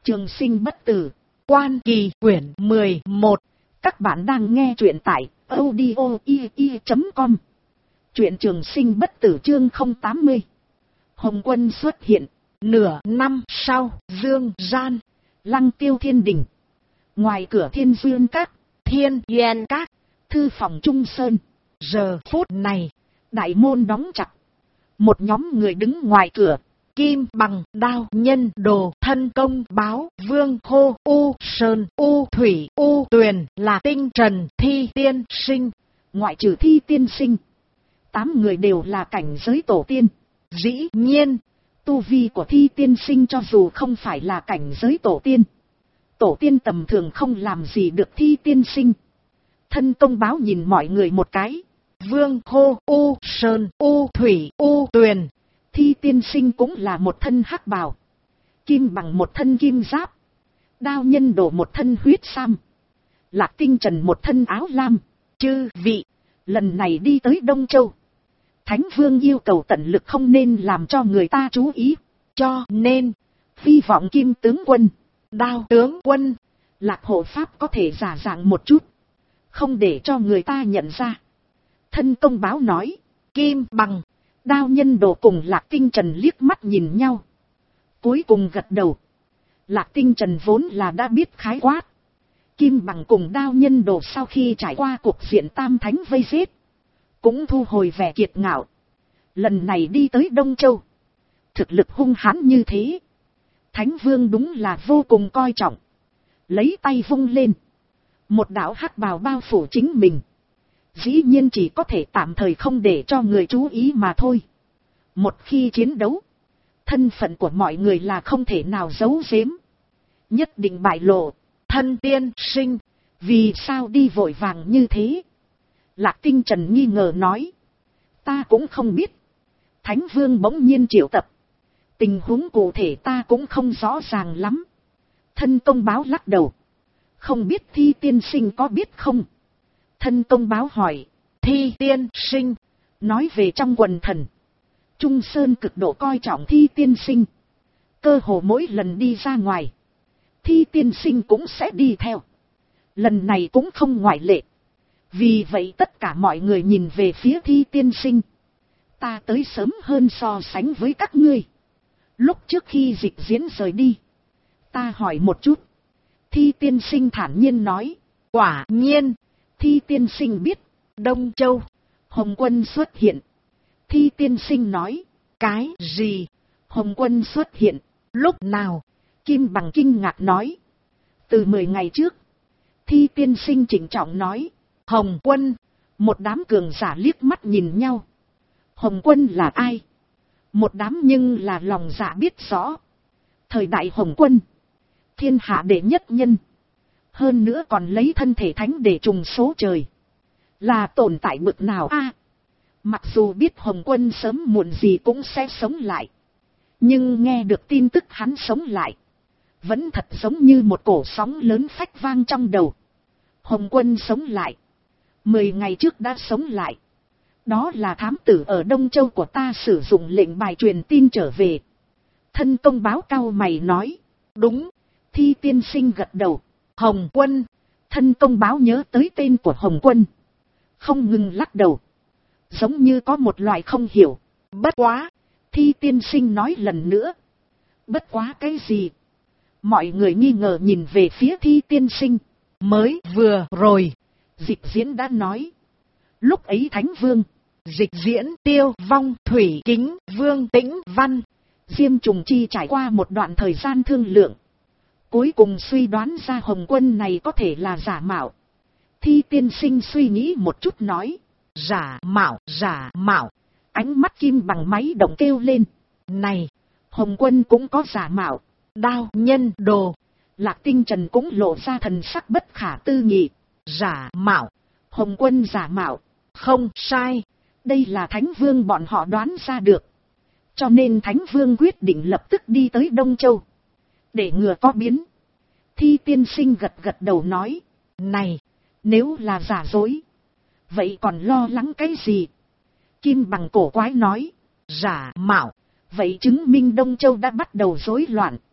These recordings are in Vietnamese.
Trường sinh bất tử, Quan Kỳ quyển 11. Các bạn đang nghe truyện tại audio.com. Truyện Trường sinh bất tử chương 080. Hồng Quân xuất hiện. Nửa năm sau, Dương Gian, Lăng Tiêu Thiên Đình. Ngoài cửa Thiên Duyên Các, Thiên Duyên Các, thư phòng Trung Sơn. Giờ phút này, đại môn đóng chặt. Một nhóm người đứng ngoài cửa. Kim Bằng, Đao Nhân Đồ, Thân Công Báo, Vương Hô, U Sơn, U Thủy, U Tuyền, là Tinh Trần, Thi Tiên Sinh. Ngoại trừ Thi Tiên Sinh, 8 người đều là cảnh giới tổ tiên. Dĩ nhiên, tu vi của Thi Tiên Sinh cho dù không phải là cảnh giới tổ tiên tầm thường không làm gì được Thi Tiên Sinh. Thân Công Báo nhìn mọi người một cái. Vương Hô, U Sơn, U Thủy, U Tuyền, Thi Tiên Sinh cũng là một thân hắc bào. Kim Bằng một thân kim giáp. Đao Nhân Đồ một thân huyết sam. Lạc Tinh Trần một thân áo lam. Chư vị, lần này đi tới Đông Châu, Thánh Vương yêu cầu tận lực không nên làm cho người ta chú ý. Cho nên, hy vọng Kim tướng quân, Đao tướng quân, Lạc hộ pháp có thể giả dạng một chút, không để cho người ta nhận ra. Thân Công Báo nói. Kim Bằng, Đao Nhân Đồ cùng Lạc Tinh Trần liếc mắt nhìn nhau, cuối cùng gật đầu. Lạc Tinh Trần vốn là đã biết khái quát. Kim Bằng cùng Đao Nhân Đồ sau khi trải qua cuộc diện tam thánh vây giết, cũng thu hồi vẻ kiệt ngạo. Lần này đi tới Đông Châu, thực lực hung hãn như thế, Thánh Vương đúng là vô cùng coi trọng. Lấy tay vung lên, một đạo hắc bào bao phủ chính mình. Dĩ nhiên chỉ có thể tạm thời không để cho người chú ý mà thôi. Một khi chiến đấu, thân phận của mọi người là không thể nào giấu giếm, nhất định bại lộ. Thân Tiên Sinh, vì sao đi vội vàng như thế? Lạc Tinh Trần nghi ngờ nói. Ta cũng không biết. Thánh Vương bỗng nhiên triệu tập, tình huống cụ thể ta cũng không rõ ràng lắm. Thân Công Báo lắc đầu. Không biết Thi Tiên Sinh có biết không? Thân Công Báo hỏi. Thi Tiên Sinh, nói về trong quần thần, Trung Sơn cực độ coi trọng Thi Tiên Sinh. Cơ hồ mỗi lần đi ra ngoài, Thi Tiên Sinh cũng sẽ đi theo. Lần này cũng không ngoại lệ. Vì vậy tất cả mọi người nhìn về phía Thi Tiên Sinh. Ta tới sớm hơn so sánh với các ngươi. Lúc trước khi dịch diễn rời đi, ta hỏi một chút. Thi Tiên Sinh thản nhiên nói. Quả nhiên. Thi Tiên Sinh biết, Đông Châu, Hồng Quân xuất hiện. Thi Tiên Sinh nói. Cái gì? Hồng Quân xuất hiện? Lúc nào? Kim Bằng kinh ngạc nói. Từ 10 ngày trước. Thi Tiên Sinh trịnh trọng nói. Hồng Quân. Một đám cường giả liếc mắt nhìn nhau. Hồng Quân là ai? Một đám nhưng là lòng dạ biết rõ. Thời đại Hồng Quân, thiên hạ đệ nhất nhân, hơn nữa còn lấy thân thể thánh để trùng số trời, là tồn tại bực nào a? Mặc dù biết Hồng Quân sớm muộn gì cũng sẽ sống lại, nhưng nghe được tin tức hắn sống lại, vẫn thật giống như một cổ sóng lớn phách vang trong đầu. Hồng Quân sống lại, 10 ngày trước đã sống lại. Đó là thám tử ở Đông Châu của ta sử dụng lệnh bài truyền tin trở về. Thân Công Báo cau mày nói. Đúng. Thi Tiên Sinh gật đầu. Hồng Quân. Thân Công Báo nhớ tới tên của Hồng Quân, không ngừng lắc đầu, giống như có một loại không hiểu. Bất quá. Thi Tiên Sinh nói lần nữa. Bất quá cái gì? Mọi người nghi ngờ nhìn về phía Thi Tiên Sinh. Mới vừa rồi, dịch diễn đã nói. Lúc ấy Thánh Vương, Dịch Diễn, Tiêu Vong, Thủy Kính, Vương Tĩnh Văn, Diêm Trùng Chi trải qua một đoạn thời gian thương lượng, cuối cùng suy đoán ra Hồng Quân này có thể là giả mạo. Thi Tiên Sinh suy nghĩ một chút nói. Giả mạo, giả mạo. Ánh mắt Kim Bằng máy động kêu lên. Này, Hồng Quân cũng có giả mạo. Đao Nhân Đồ, Lạc Tinh Trần cũng lộ ra thần sắc bất khả tư nghị. Giả mạo, Hồng Quân giả mạo. Không sai, đây là Thánh Vương bọn họ đoán ra được. Cho nên Thánh Vương quyết định lập tức đi tới Đông Châu, để ngừa có biến. Thi Tiên Sinh gật gật đầu nói. Này, nếu là giả dối, vậy còn lo lắng cái gì? Kim Bằng cổ quái nói. Giả mạo, vậy chứng minh Đông Châu đã bắt đầu rối loạn.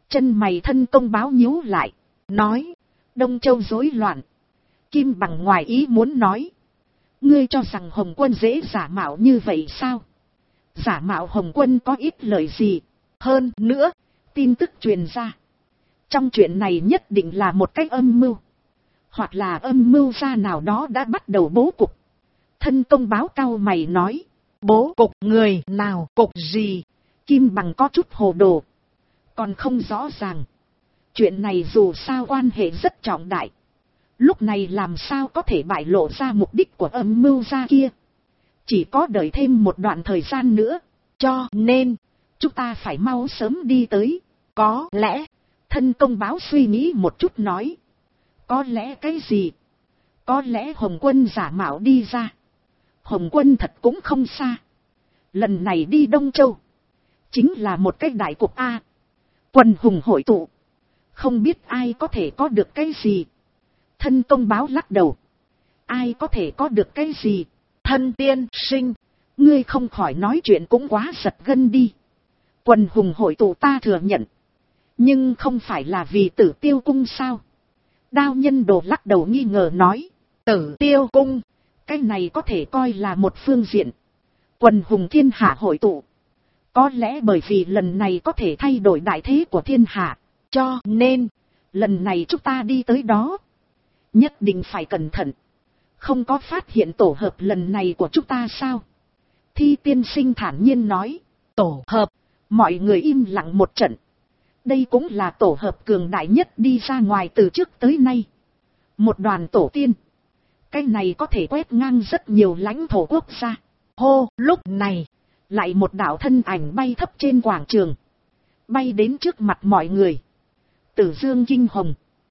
Chân mày thân công báo nhíu lại, nói, Đông Châu rối loạn. Kim Bằng ngoài ý muốn nói, ngươi cho rằng Hồng Quân dễ giả mạo như vậy sao? Giả mạo Hồng Quân có ít lợi gì? Hơn nữa, tin tức truyền ra. Trong chuyện này nhất định là một cách âm mưu. Hoặc là âm mưu gia nào đó đã bắt đầu bố cục. Thân công báo cau mày nói, bố cục người nào, cục gì? Kim Bằng có chút hồ đồ. Còn không rõ ràng. Chuyện này dù sao quan hệ rất trọng đại. Lúc này làm sao có thể bại lộ ra mục đích của âm mưu gia kia. Chỉ có đợi thêm một đoạn thời gian nữa. Cho nên, chúng ta phải mau sớm đi tới. Có lẽ, thân công báo suy nghĩ một chút nói. Có lẽ cái gì? Có lẽ Hồng Quân giả mạo đi ra. Hồng Quân thật cũng không xa. Lần này đi Đông Châu. Chính là một cái đại cục A. Quần hùng hội tụ. Không biết ai có thể có được cái gì. Thân công báo lắc đầu. Ai có thể có được cái gì? Thân tiên sinh. Ngươi không khỏi nói chuyện cũng quá giật gân đi. Quần hùng hội tụ ta thừa nhận. Nhưng không phải là vì Tử Tiêu Cung sao? Đao Nhân Đồ lắc đầu nghi ngờ nói. Tử Tiêu Cung. Cái này có thể coi là một phương diện. Quần hùng thiên hạ hội tụ. Có lẽ bởi vì lần này có thể thay đổi đại thế của thiên hạ. Cho nên, lần này chúng ta đi tới đó. Nhất định phải cẩn thận. Không có phát hiện tổ hợp lần này của chúng ta sao? Thi tiên sinh thản nhiên nói. Tổ hợp. Mọi người im lặng một trận. Đây cũng là tổ hợp cường đại nhất đi ra ngoài từ trước tới nay. Một đoàn tổ tiên. Cái này có thể quét ngang rất nhiều lãnh thổ quốc gia. Hô, lúc này, lại một đạo thân ảnh bay thấp trên quảng trường. Bay đến trước mặt mọi người. Tử Dương Kinh Hồng.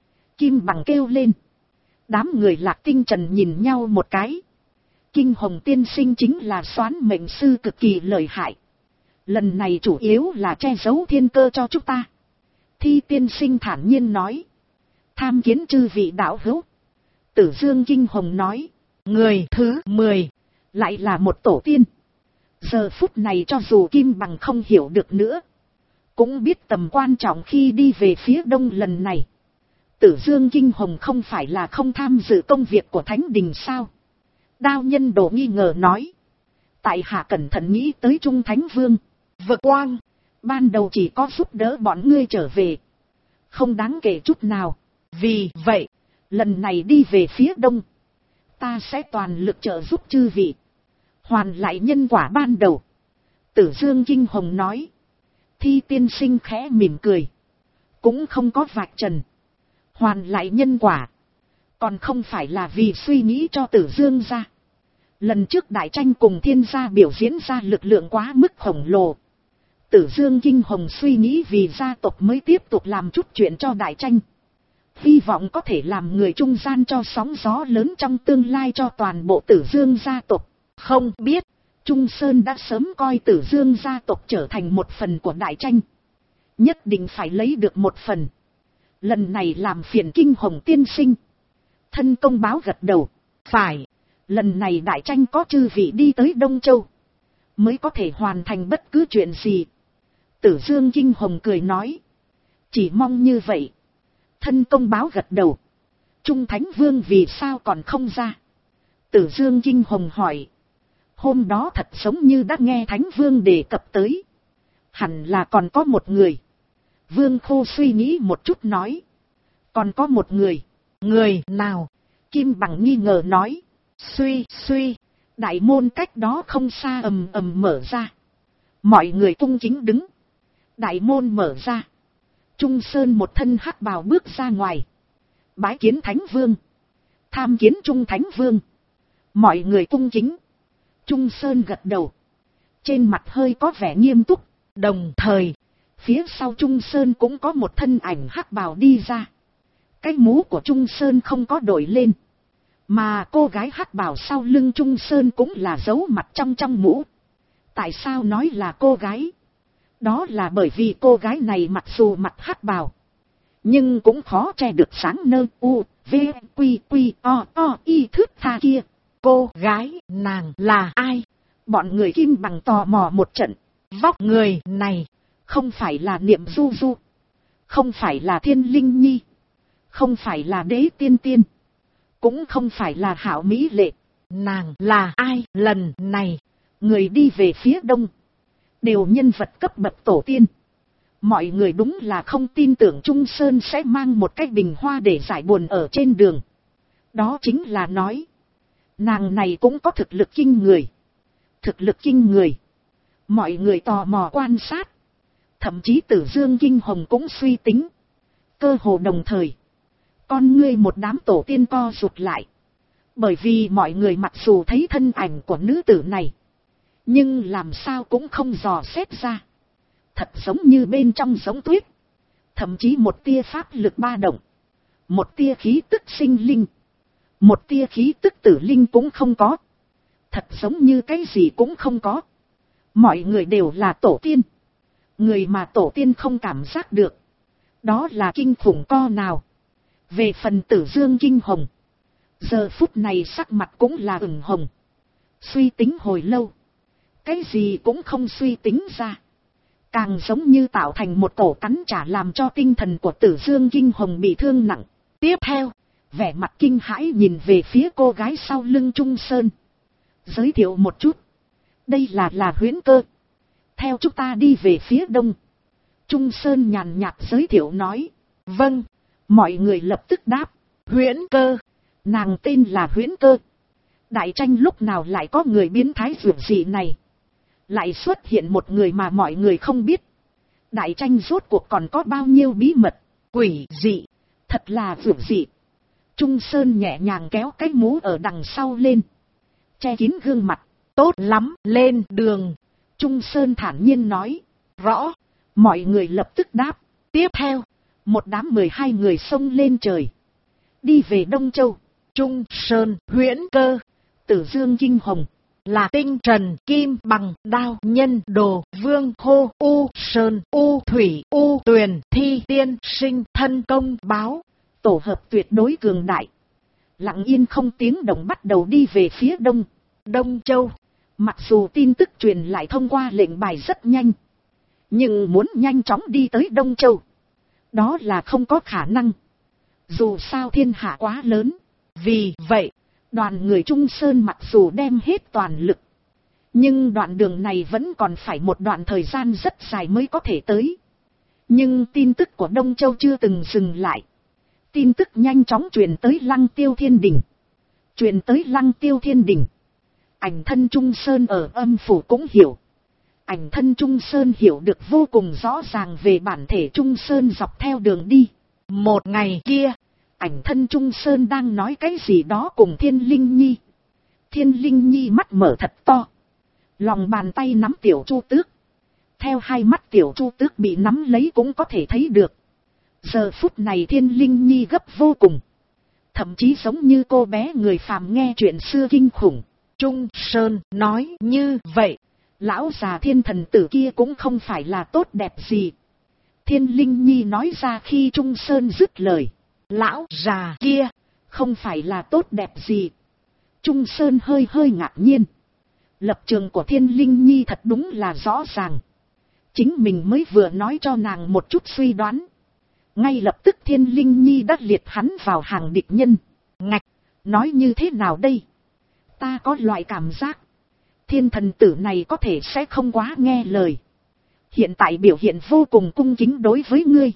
Kim Bằng kêu lên. Đám người Lạc Tinh Trần nhìn nhau một cái. Kinh Hồng tiên sinh chính là soán mệnh sư cực kỳ lợi hại. Lần này chủ yếu là che giấu thiên cơ cho chúng ta. Thi tiên sinh thản nhiên nói. Tham kiến chư vị đạo hữu. Tử Dương Kinh Hồng nói. Người thứ 10. Lại là một tổ tiên. Giờ phút này cho dù Kim Bằng không hiểu được nữa. Cũng biết tầm quan trọng khi đi về phía đông lần này. Tử Dương Kinh Hồng không phải là không tham dự công việc của Thánh Đình sao? Đao Nhân Đồ nghi ngờ nói. Tại hạ cẩn thận nghĩ tới Trung Thánh Vương. Vực Quang. Ban đầu chỉ có giúp đỡ bọn ngươi trở về. Không đáng kể chút nào. Vì vậy, lần này đi về phía đông. Ta sẽ toàn lực trợ giúp chư vị. Hoàn lại nhân quả ban đầu. Tử Dương Kinh Hồng nói. Thi tiên sinh khẽ mỉm cười. Cũng không có vạch trần. Hoàn lại nhân quả. Còn không phải là vì suy nghĩ cho Tử Dương ra. Lần trước đại tranh cùng thiên gia biểu diễn ra lực lượng quá mức khổng lồ. Tử Dương Kinh Hồng suy nghĩ vì gia tộc mới tiếp tục làm chút chuyện cho đại tranh. Hy vọng có thể làm người trung gian cho sóng gió lớn trong tương lai cho toàn bộ Tử Dương gia tộc. Không biết, Trung Sơn đã sớm coi Tử Dương gia tộc trở thành một phần của đại tranh. Nhất định phải lấy được một phần. Lần này làm phiền Kinh Hồng tiên sinh. Thân công báo gật đầu. Phải, lần này đại tranh có chư vị đi tới Đông Châu. Mới có thể hoàn thành bất cứ chuyện gì. Tử Dương Kinh Hồng cười nói. Chỉ mong như vậy. Thân công báo gật đầu. Trung Thánh Vương vì sao còn không ra? Tử Dương Kinh Hồng hỏi. Hôm đó thật giống như đã nghe Thánh Vương đề cập tới. Hẳn là còn có một người. Vương Khô suy nghĩ một chút nói. Còn có một người. Người nào? Kim Bằng nghi ngờ nói. Suy. Đại môn cách đó không xa ầm ầm mở ra. Mọi người cung kính đứng. Đại môn mở ra. Trung Sơn một thân hắc bào bước ra ngoài. Bái kiến Thánh Vương. Tham kiến Trung Thánh Vương. Mọi người cung kính. Trung Sơn gật đầu. Trên mặt hơi có vẻ nghiêm túc. Đồng thời, phía sau Trung Sơn cũng có một thân ảnh hắc bào đi ra. Cái mũ của Trung Sơn không có đổi lên. Mà cô gái hắc bào sau lưng Trung Sơn cũng là giấu mặt trong mũ. Tại sao nói là cô gái? Đó là bởi vì cô gái này mặc dù mặt hắc bào, nhưng cũng khó che được sáng nơ u, v, quy, o, y thước tha kia. Cô gái nàng là ai? Bọn người Kim Bằng tò mò một trận. Vóc người này, không phải là Niệm Du Du. Không phải là Thiên Linh Nhi, không phải là Đế Tiên Tiên, cũng không phải là Hạo Mỹ Lệ. Nàng là ai? Lần này, người đi về phía đông, đều nhân vật cấp bậc tổ tiên. Mọi người đúng là không tin tưởng Trung Sơn sẽ mang một cái bình hoa để giải buồn ở trên đường. Đó chính là nói, nàng này cũng có thực lực kinh người. Thực lực kinh người. Mọi người tò mò quan sát. Thậm chí Tử Dương Kinh Hồng cũng suy tính. Cơ hồ đồng thời, con ngươi một đám tổ tiên co rụt lại. Bởi vì mọi người mặc dù thấy thân ảnh của nữ tử này, nhưng làm sao cũng không dò xét ra. Thật giống như bên trong giống tuyết. Thậm chí một tia pháp lực ba động, một tia khí tức sinh linh, một tia khí tức tử linh cũng không có. Thật giống như cái gì cũng không có. Mọi người đều là tổ tiên. Người mà tổ tiên không cảm giác được, đó là kinh khủng co nào. Về phần Tử Dương Kinh Hồng, giờ phút này sắc mặt cũng là ửng hồng. Suy tính hồi lâu, cái gì cũng không suy tính ra. Càng giống như tạo thành một cổ cắn trả làm cho tinh thần của Tử Dương Kinh Hồng bị thương nặng. Tiếp theo, vẻ mặt kinh hãi nhìn về phía cô gái sau lưng Trung Sơn. Giới thiệu một chút. Đây là Huyễn Cơ. Theo chúng ta đi về phía đông. Trung Sơn nhàn nhạt giới thiệu nói. Vâng. Mọi người lập tức đáp. Huyễn Cơ. Nàng tên là Huyễn Cơ. Đại tranh lúc nào lại có người biến thái dường dị này. Lại xuất hiện một người mà mọi người không biết. Đại tranh rốt cuộc còn có bao nhiêu bí mật. Quỷ dị. Thật là dường dị. Trung Sơn nhẹ nhàng kéo cái mũ ở đằng sau lên. Che kín gương mặt. Tốt lắm, lên đường. Trung Sơn thản nhiên nói. Rõ. Mọi người lập tức đáp. Tiếp theo, một đám 12 người xông lên trời. Đi về Đông Châu. Trung Sơn, Huyễn Cơ, Tử Dương Kinh Hồng, là Tinh Trần, Kim Bằng, Đao, Nhân, Đồ, Vương, Hô, U, Sơn, U, Thủy, U, Tuyền, Thi, Tiên, Sinh, Thân, Công, Báo. Tổ hợp tuyệt đối cường đại. Lặng yên không tiếng động bắt đầu đi về phía đông. Đông Châu. Mặc dù tin tức truyền lại thông qua lệnh bài rất nhanh, nhưng muốn nhanh chóng đi tới Đông Châu, đó là không có khả năng. Dù sao thiên hạ quá lớn. Vì vậy, đoàn người Trung Sơn mặc dù đem hết toàn lực, nhưng đoạn đường này vẫn còn phải một đoạn thời gian rất dài mới có thể tới. Nhưng tin tức của Đông Châu chưa từng dừng lại. Tin tức nhanh chóng truyền tới Lăng Tiêu Thiên Đình. Truyền tới Lăng Tiêu Thiên Đình. Ảnh thân Trung Sơn ở âm phủ cũng hiểu. Ảnh thân Trung Sơn hiểu được vô cùng rõ ràng về bản thể Trung Sơn dọc theo đường đi. Một ngày kia, ảnh thân Trung Sơn đang nói cái gì đó cùng Thiên Linh Nhi. Thiên Linh Nhi mắt mở thật to. Lòng bàn tay nắm Tiểu Chu Tước. Theo hai mắt Tiểu Chu Tước bị nắm lấy cũng có thể thấy được. Giờ phút này Thiên Linh Nhi gấp vô cùng. Thậm chí giống như cô bé người phàm nghe chuyện xưa kinh khủng. Trung Sơn nói như vậy, lão già thiên thần tử kia cũng không phải là tốt đẹp gì. Thiên Linh Nhi nói ra khi Trung Sơn dứt lời. Lão già kia không phải là tốt đẹp gì. Trung Sơn hơi hơi ngạc nhiên. Lập trường của Thiên Linh Nhi thật đúng là rõ ràng. Chính mình mới vừa nói cho nàng một chút suy đoán. Ngay lập tức Thiên Linh Nhi đã liệt hắn vào hàng địch nhân. Ngạch, nói như thế nào đây? Ta có loại cảm giác, thiên thần tử này có thể sẽ không quá nghe lời. Hiện tại biểu hiện vô cùng cung kính đối với ngươi,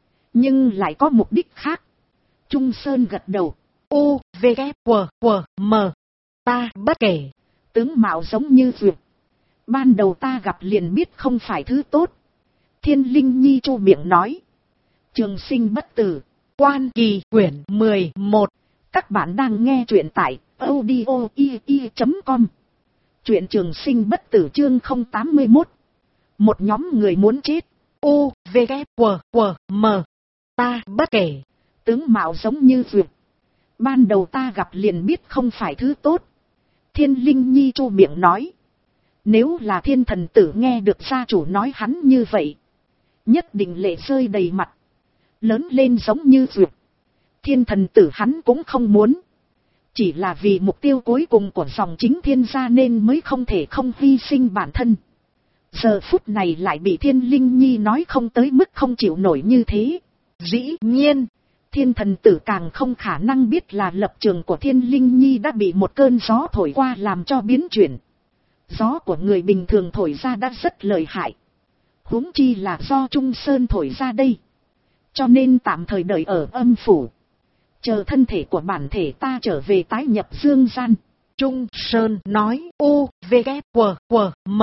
nhưng lại có mục đích khác. Trung Sơn gật đầu. U, V, K, W, M. Ta bất kể. Tướng mạo giống như vượt. Ban đầu ta gặp liền biết không phải thứ tốt. Thiên Linh Nhi chu miệng nói. Trường Sinh bất tử. Quan Kỳ quyển 11. Các bạn đang nghe truyện tại audio.com. Truyện Trường Sinh bất tử chương 081. Một nhóm người muốn chết. U, V, K, W, M. Ta bất kể. Tướng mạo giống như vượt. Ban đầu ta gặp liền biết không phải thứ tốt. Thiên Linh Nhi chu miệng nói. Nếu là thiên thần tử nghe được gia chủ nói hắn như vậy, nhất định lệ rơi đầy mặt. Lớn lên giống như vượt. Thiên thần tử hắn cũng không muốn. Chỉ là vì mục tiêu cuối cùng của dòng chính thiên gia nên mới không thể không hy sinh bản thân. Giờ phút này lại bị Thiên Linh Nhi nói không tới mức không chịu nổi như thế. Dĩ nhiên, thiên thần tử càng không khả năng biết là lập trường của Thiên Linh Nhi đã bị một cơn gió thổi qua làm cho biến chuyển. Gió của người bình thường thổi ra đã rất lợi hại. Huống chi là do Trung Sơn thổi ra đây. Cho nên tạm thời đợi ở âm phủ. Chờ thân thể của bản thể ta trở về tái nhập dương gian. Trung Sơn nói u, v, k, w, m.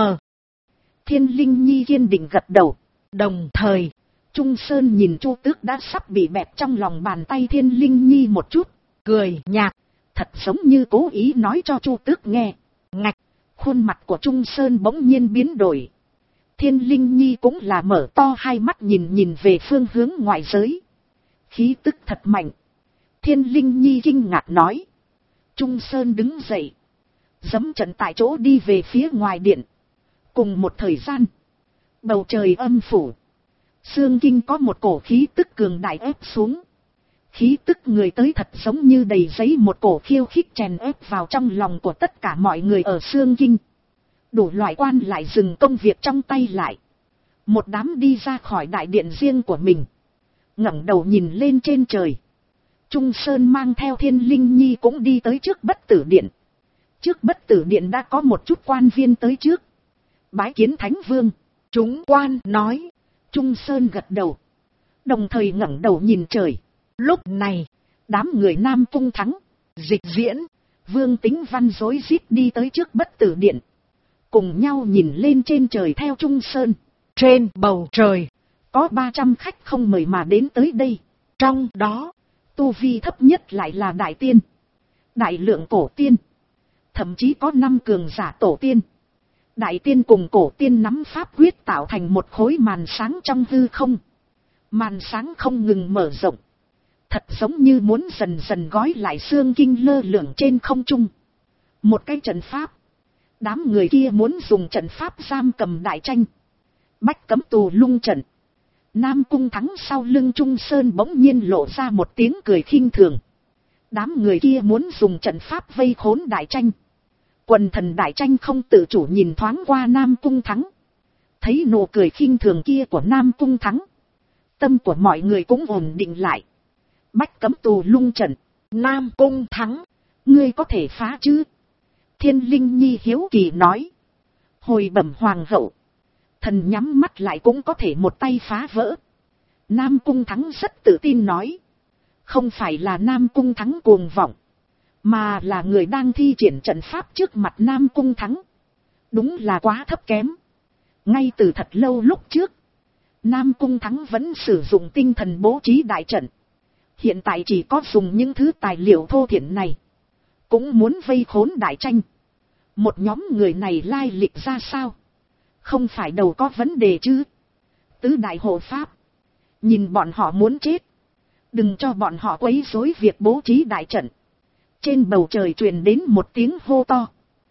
Thiên Linh Nhi kiên định gật đầu. Đồng thời, Trung Sơn nhìn Chu Tước đã sắp bị bẹp trong lòng bàn tay Thiên Linh Nhi một chút. Cười nhạt, thật giống như cố ý nói cho Chu Tước nghe. Ngạch, khuôn mặt của Trung Sơn bỗng nhiên biến đổi. Thiên Linh Nhi cũng là mở to hai mắt nhìn về phương hướng ngoại giới. Khí tức thật mạnh. Thiên Linh Nhi kinh ngạc nói. Trung Sơn đứng dậy. Giẫm trận tại chỗ đi về phía ngoài điện. Cùng một thời gian. Bầu trời âm phủ. Xương Kinh có một cổ khí tức cường đại ép xuống. Khí tức người tới thật giống như đầy giấy một cổ khiêu khích chèn ép vào trong lòng của tất cả mọi người ở Xương Kinh. Đủ loại quan lại dừng công việc trong tay lại. Một đám đi ra khỏi đại điện riêng của mình. Ngẩng đầu nhìn lên trên trời. Trung Sơn mang theo Thiên Linh Nhi cũng đi tới trước Bất Tử Điện. Trước Bất Tử Điện đã có một chút quan viên tới trước. Bái kiến Thánh Vương. Chúng quan nói. Trung Sơn gật đầu. Đồng thời ngẩng đầu nhìn trời. Lúc này, đám người Nam Cung Thắng, Dịch Diễn, Vương Tính Văn rối rít đi tới trước Bất Tử Điện. Cùng nhau nhìn lên trên trời theo Trung Sơn. Trên bầu trời, có 300 khách không mời mà đến tới đây. Trong đó, tu vi thấp nhất lại là Đại Tiên, Đại Lượng Cổ Tiên. Thậm chí có 5 cường giả Tổ Tiên. Đại Tiên cùng Cổ Tiên nắm pháp quyết tạo thành một khối màn sáng trong hư không. Màn sáng không ngừng mở rộng. Thật giống như muốn dần dần gói lại Xương Kinh lơ lửng trên không trung. Một cái trận pháp. Đám người kia muốn dùng trận pháp giam cầm Đại Tranh. Bách Cấm Tù Lung trận. Nam Cung Thắng sau lưng Trung Sơn bỗng nhiên lộ ra một tiếng cười khinh thường. Đám người kia muốn dùng trận pháp vây khốn Đại Tranh. Quần thần Đại Tranh không tự chủ nhìn thoáng qua Nam Cung Thắng. Thấy nụ cười khinh thường kia của Nam Cung Thắng. Tâm của mọi người cũng ổn định lại. Bách Cấm Tù Lung trận. Nam Cung Thắng, ngươi có thể phá chứ? Thiên Linh Nhi hiếu kỳ nói. Hồi bẩm hoàng hậu. Thần nhắm mắt lại cũng có thể một tay phá vỡ. Nam Cung Thắng rất tự tin nói. Không phải là Nam Cung Thắng cuồng vọng. Mà là người đang thi triển trận pháp trước mặt Nam Cung Thắng. Đúng là quá thấp kém. Ngay từ thật lâu lúc trước. Nam Cung Thắng vẫn sử dụng tinh thần bố trí đại trận. Hiện tại chỉ có dùng những thứ tài liệu thô thiển này. Cũng muốn vây khốn Đại Tranh. Một nhóm người này lai lịch ra sao? Không phải đầu có vấn đề chứ? Tứ đại hộ pháp. Nhìn bọn họ muốn chết. Đừng cho bọn họ quấy rối việc bố trí đại trận. Trên bầu trời truyền đến một tiếng hô to.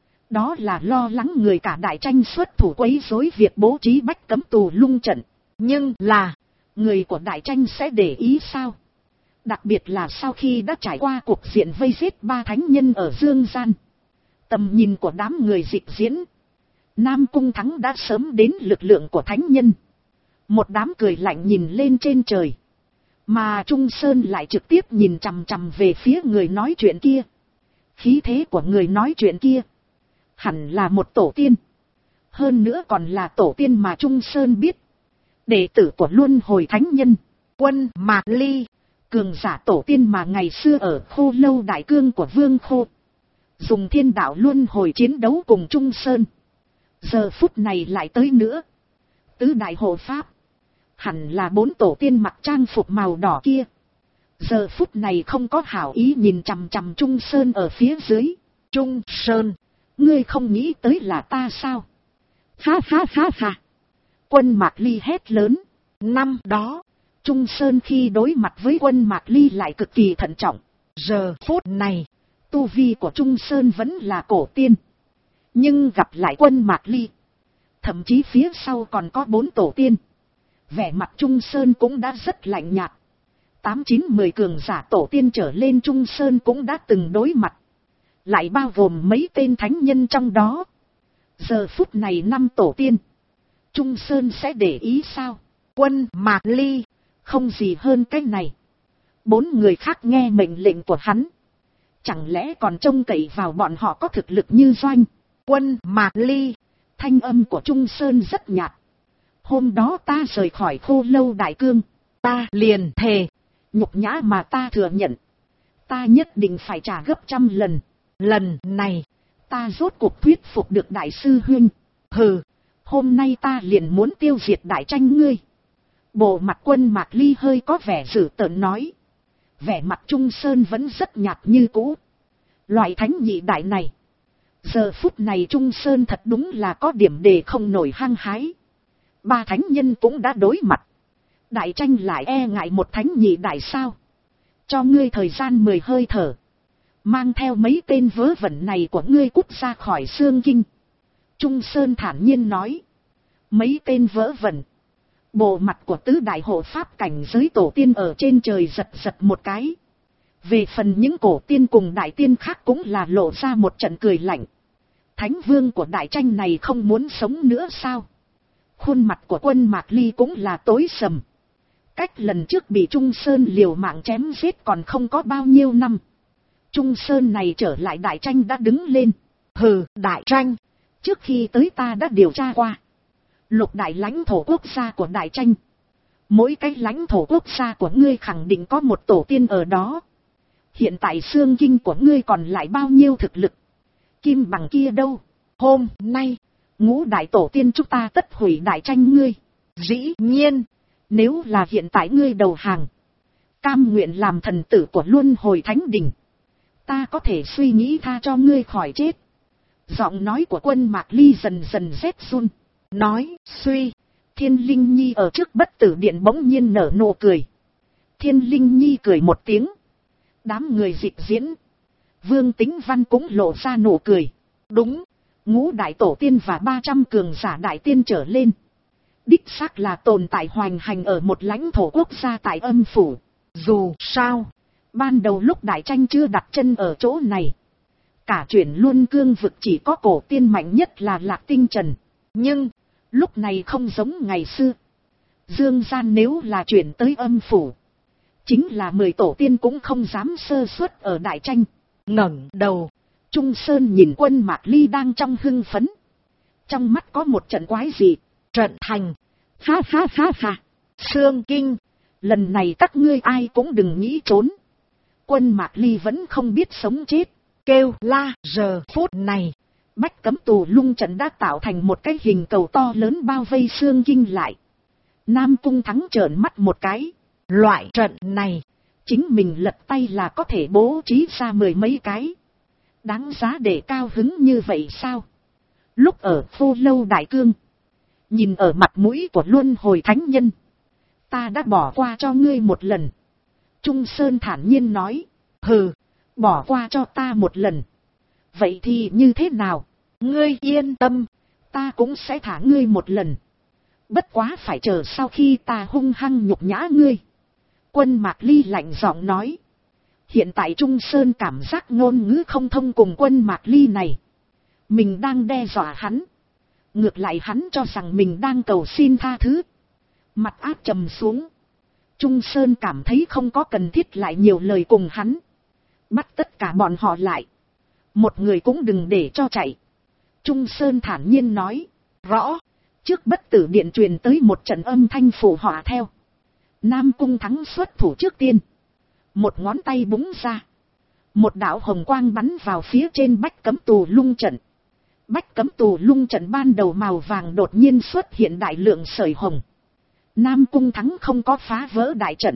Đó là lo lắng người cả Đại Tranh xuất thủ quấy rối việc bố trí Bách Cấm Tù Lung trận. Nhưng là, người của Đại Tranh sẽ để ý sao? Đặc biệt là sau khi đã trải qua cuộc diện vây giết 3 thánh nhân ở Dương Gian. Tầm nhìn của đám người Dịch Diễn. Nam Cung Thắng đã sớm đến lực lượng của thánh nhân. Một đám cười lạnh nhìn lên trên trời. Mà Trung Sơn lại trực tiếp nhìn chằm chằm về phía người nói chuyện kia. Khí thế của người nói chuyện kia. Hẳn là một tổ tiên. Hơn nữa còn là tổ tiên mà Trung Sơn biết. Đệ tử của Luân Hồi Thánh Nhân. Quân Mạc Ly. Cường giả tổ tiên mà ngày xưa ở Khô Lâu Đại Cương của Vương Khô. Dùng thiên đạo Luân Hồi chiến đấu cùng Trung Sơn. Giờ phút này lại tới nữa. Tứ đại hộ pháp. Hẳn là 4 tổ tiên mặc trang phục màu đỏ kia. Giờ phút này không có hảo ý nhìn chằm chằm Trung Sơn ở phía dưới. Trung Sơn, ngươi không nghĩ tới là ta sao? Ha ha ha ha. Quân Mạc Ly hét lớn. Năm đó, Trung Sơn khi đối mặt với quân Mạc Ly lại cực kỳ thận trọng. Giờ phút này, tu vi của Trung Sơn vẫn là cổ tiên. Nhưng gặp lại quân Mạc Ly. Thậm chí phía sau còn có 4 tổ tiên. Vẻ mặt Trung Sơn cũng đã rất lạnh nhạt. 8-9-10 cường giả tổ tiên trở lên Trung Sơn cũng đã từng đối mặt. Lại bao gồm mấy tên thánh nhân trong đó. Giờ phút này 5 tổ tiên. Trung Sơn sẽ để ý sao? Quân Mạc Ly Không gì hơn cái này. 4 người khác nghe mệnh lệnh của hắn. Chẳng lẽ còn trông cậy vào bọn họ có thực lực như Doanh, Quân, Mạc Ly. Thanh âm của Trung Sơn rất nhạt. Hôm đó ta rời khỏi Khô Lâu Đại Cương. Ta liền thề. Nhục nhã mà ta thừa nhận. Ta nhất định phải trả gấp 100 lần. Lần này, ta rốt cuộc thuyết phục được đại sư huynh. Hừ, hôm nay ta liền muốn tiêu diệt Đại Tranh ngươi. Bộ mặt Quân Mạc Ly hơi có vẻ dữ tợn nói. Vẻ mặt Trung Sơn vẫn rất nhạt như cũ. Loại thánh nhị đại này. Giờ phút này Trung Sơn thật đúng là có điểm đề không nổi hăng hái. 3 thánh nhân cũng đã đối mặt. Đại Tranh lại e ngại một thánh nhị đại sao? Cho ngươi thời gian 10 hơi thở. Mang theo mấy tên vớ vẩn này của ngươi cút ra khỏi Xương Kinh. Trung Sơn thản nhiên nói. Mấy tên vớ vẩn. Bộ mặt của tứ đại hộ pháp cảnh giới tổ tiên ở trên trời giật giật một cái. Về phần những cổ tiên cùng đại tiên khác cũng là lộ ra một trận cười lạnh. Thánh vương của Đại Tranh này không muốn sống nữa sao? Khuôn mặt của Quân Mạc Ly cũng là tối sầm. Cách lần trước bị Trung Sơn liều mạng chém giết còn không có bao nhiêu năm. Trung Sơn này trở lại Đại Tranh đã đứng lên. Hừ, Đại Tranh. Trước khi tới ta đã điều tra qua. Lục đại lãnh thổ quốc gia của Đại Tranh. Mỗi cái lãnh thổ quốc gia của ngươi khẳng định có một tổ tiên ở đó. Hiện tại Xương Kinh của ngươi còn lại bao nhiêu thực lực? Kim Bằng kia đâu? Hôm nay, ngũ đại tổ tiên chúng ta tất hủy Đại Tranh ngươi. Dĩ nhiên, nếu là hiện tại ngươi đầu hàng, cam nguyện làm thần tử của Luân Hồi Thánh Đình, ta có thể suy nghĩ tha cho ngươi khỏi chết. Giọng nói của Quân Mạc Ly dần dần rét run. Nói, suy, Thiên Linh Nhi ở trước Bất Tử Điện bỗng nhiên nở nụ cười. Thiên Linh Nhi cười một tiếng. Đám người dịch diễn. Vương Tính Văn cũng lộ ra nụ cười. Đúng, ngũ đại tổ tiên và 300 cường giả đại tiên trở lên. Đích xác là tồn tại hoành hành ở một lãnh thổ quốc gia tại âm phủ. Dù sao, ban đầu lúc Đại Tranh chưa đặt chân ở chỗ này. Cả chuyển Luân Cương vực chỉ có cổ tiên mạnh nhất là Lạc Tinh Trần. Nhưng, lúc này không giống ngày xưa. Dương gian nếu là chuyển tới âm phủ, chính là 10 tổ tiên cũng không dám sơ suất ở Đại Tranh. Ngẩng đầu, Trung Sơn nhìn Quân Mạc Ly đang trong hưng phấn. Trong mắt có một trận quái dị. Trận thành. Ha ha ha ha. Xương Kinh. Lần này các ngươi ai cũng đừng nghĩ trốn. Quân Mạc Ly vẫn không biết sống chết. Kêu la. Giờ phút này, Bách Cấm Tù Lung trận đã tạo thành một cái hình cầu to lớn bao vây Xương Kinh lại. Nam Cung Thắng trợn mắt một cái. Loại trận này, chính mình lật tay là có thể bố trí ra 10 mấy cái. Đáng giá để cao hứng như vậy sao? Lúc ở Khô Lâu Đại Cương, nhìn ở mặt mũi của Luân Hồi Thánh Nhân, ta đã bỏ qua cho ngươi một lần. Trung Sơn thản nhiên nói. Hừ, bỏ qua cho ta một lần. Vậy thì như thế nào? Ngươi yên tâm, ta cũng sẽ thả ngươi một lần. Bất quá phải chờ sau khi ta hung hăng nhục nhã ngươi. Quân Mạc Ly lạnh giọng nói. Hiện tại Trung Sơn cảm giác ngôn ngữ không thông cùng Quân Mạc Ly này. Mình đang đe dọa hắn. Ngược lại hắn cho rằng mình đang cầu xin tha thứ. Mặt áp trầm xuống. Trung Sơn cảm thấy không có cần thiết lại nhiều lời cùng hắn. Bắt tất cả bọn họ lại. Một người cũng đừng để cho chạy. Trung Sơn thản nhiên nói. Rõ. Trước Bất Tử Điện truyền tới một trận âm thanh phù họa theo. Nam Cung Thắng xuất thủ trước tiên. Một ngón tay búng ra. Một đạo hồng quang bắn vào phía trên Bách Cấm Tù Lung trận. Bách Cấm Tù Lung trận ban đầu màu vàng đột nhiên xuất hiện đại lượng sợi hồng. Nam Cung Thắng không có phá vỡ đại trận.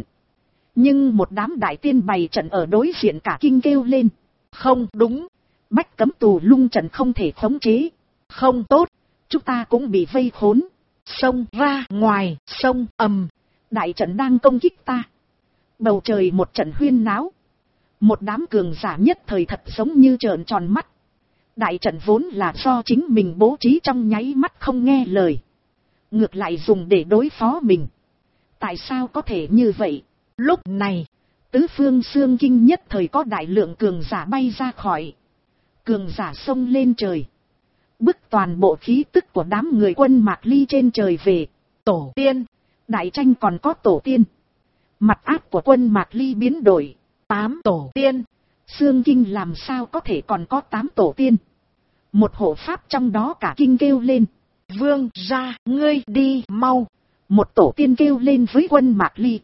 Nhưng một đám đại tiên bày trận ở đối diện cả kinh kêu lên. Không đúng. Bách Cấm Tù Lung trận không thể khống chế. Không tốt. Chúng ta cũng bị vây khốn. Xông ra ngoài. Xông ầm. Đại trận đang công kích ta. Bầu trời một trận huyên náo. Một đám cường giả nhất thời thật giống như trợn tròn mắt. Đại trận vốn là do chính mình bố trí trong nháy mắt không nghe lời. Ngược lại dùng để đối phó mình. Tại sao có thể như vậy? Lúc này, tứ phương Xương Kinh nhất thời có đại lượng cường giả bay ra khỏi. Cường giả xông lên trời. Bức toàn bộ khí tức của đám người Quân Mạc Ly trên trời về. Tổ tiên. Đại Tranh còn có tổ tiên. Mặt áp của Quân Mạc Ly biến đổi. 8 tổ tiên. Xương Kinh làm sao có thể còn có 8 tổ tiên? Một hộ pháp trong đó cả kinh kêu lên. Vương gia, ngươi đi mau. Một tổ tiên kêu lên với Quân Mạc Ly.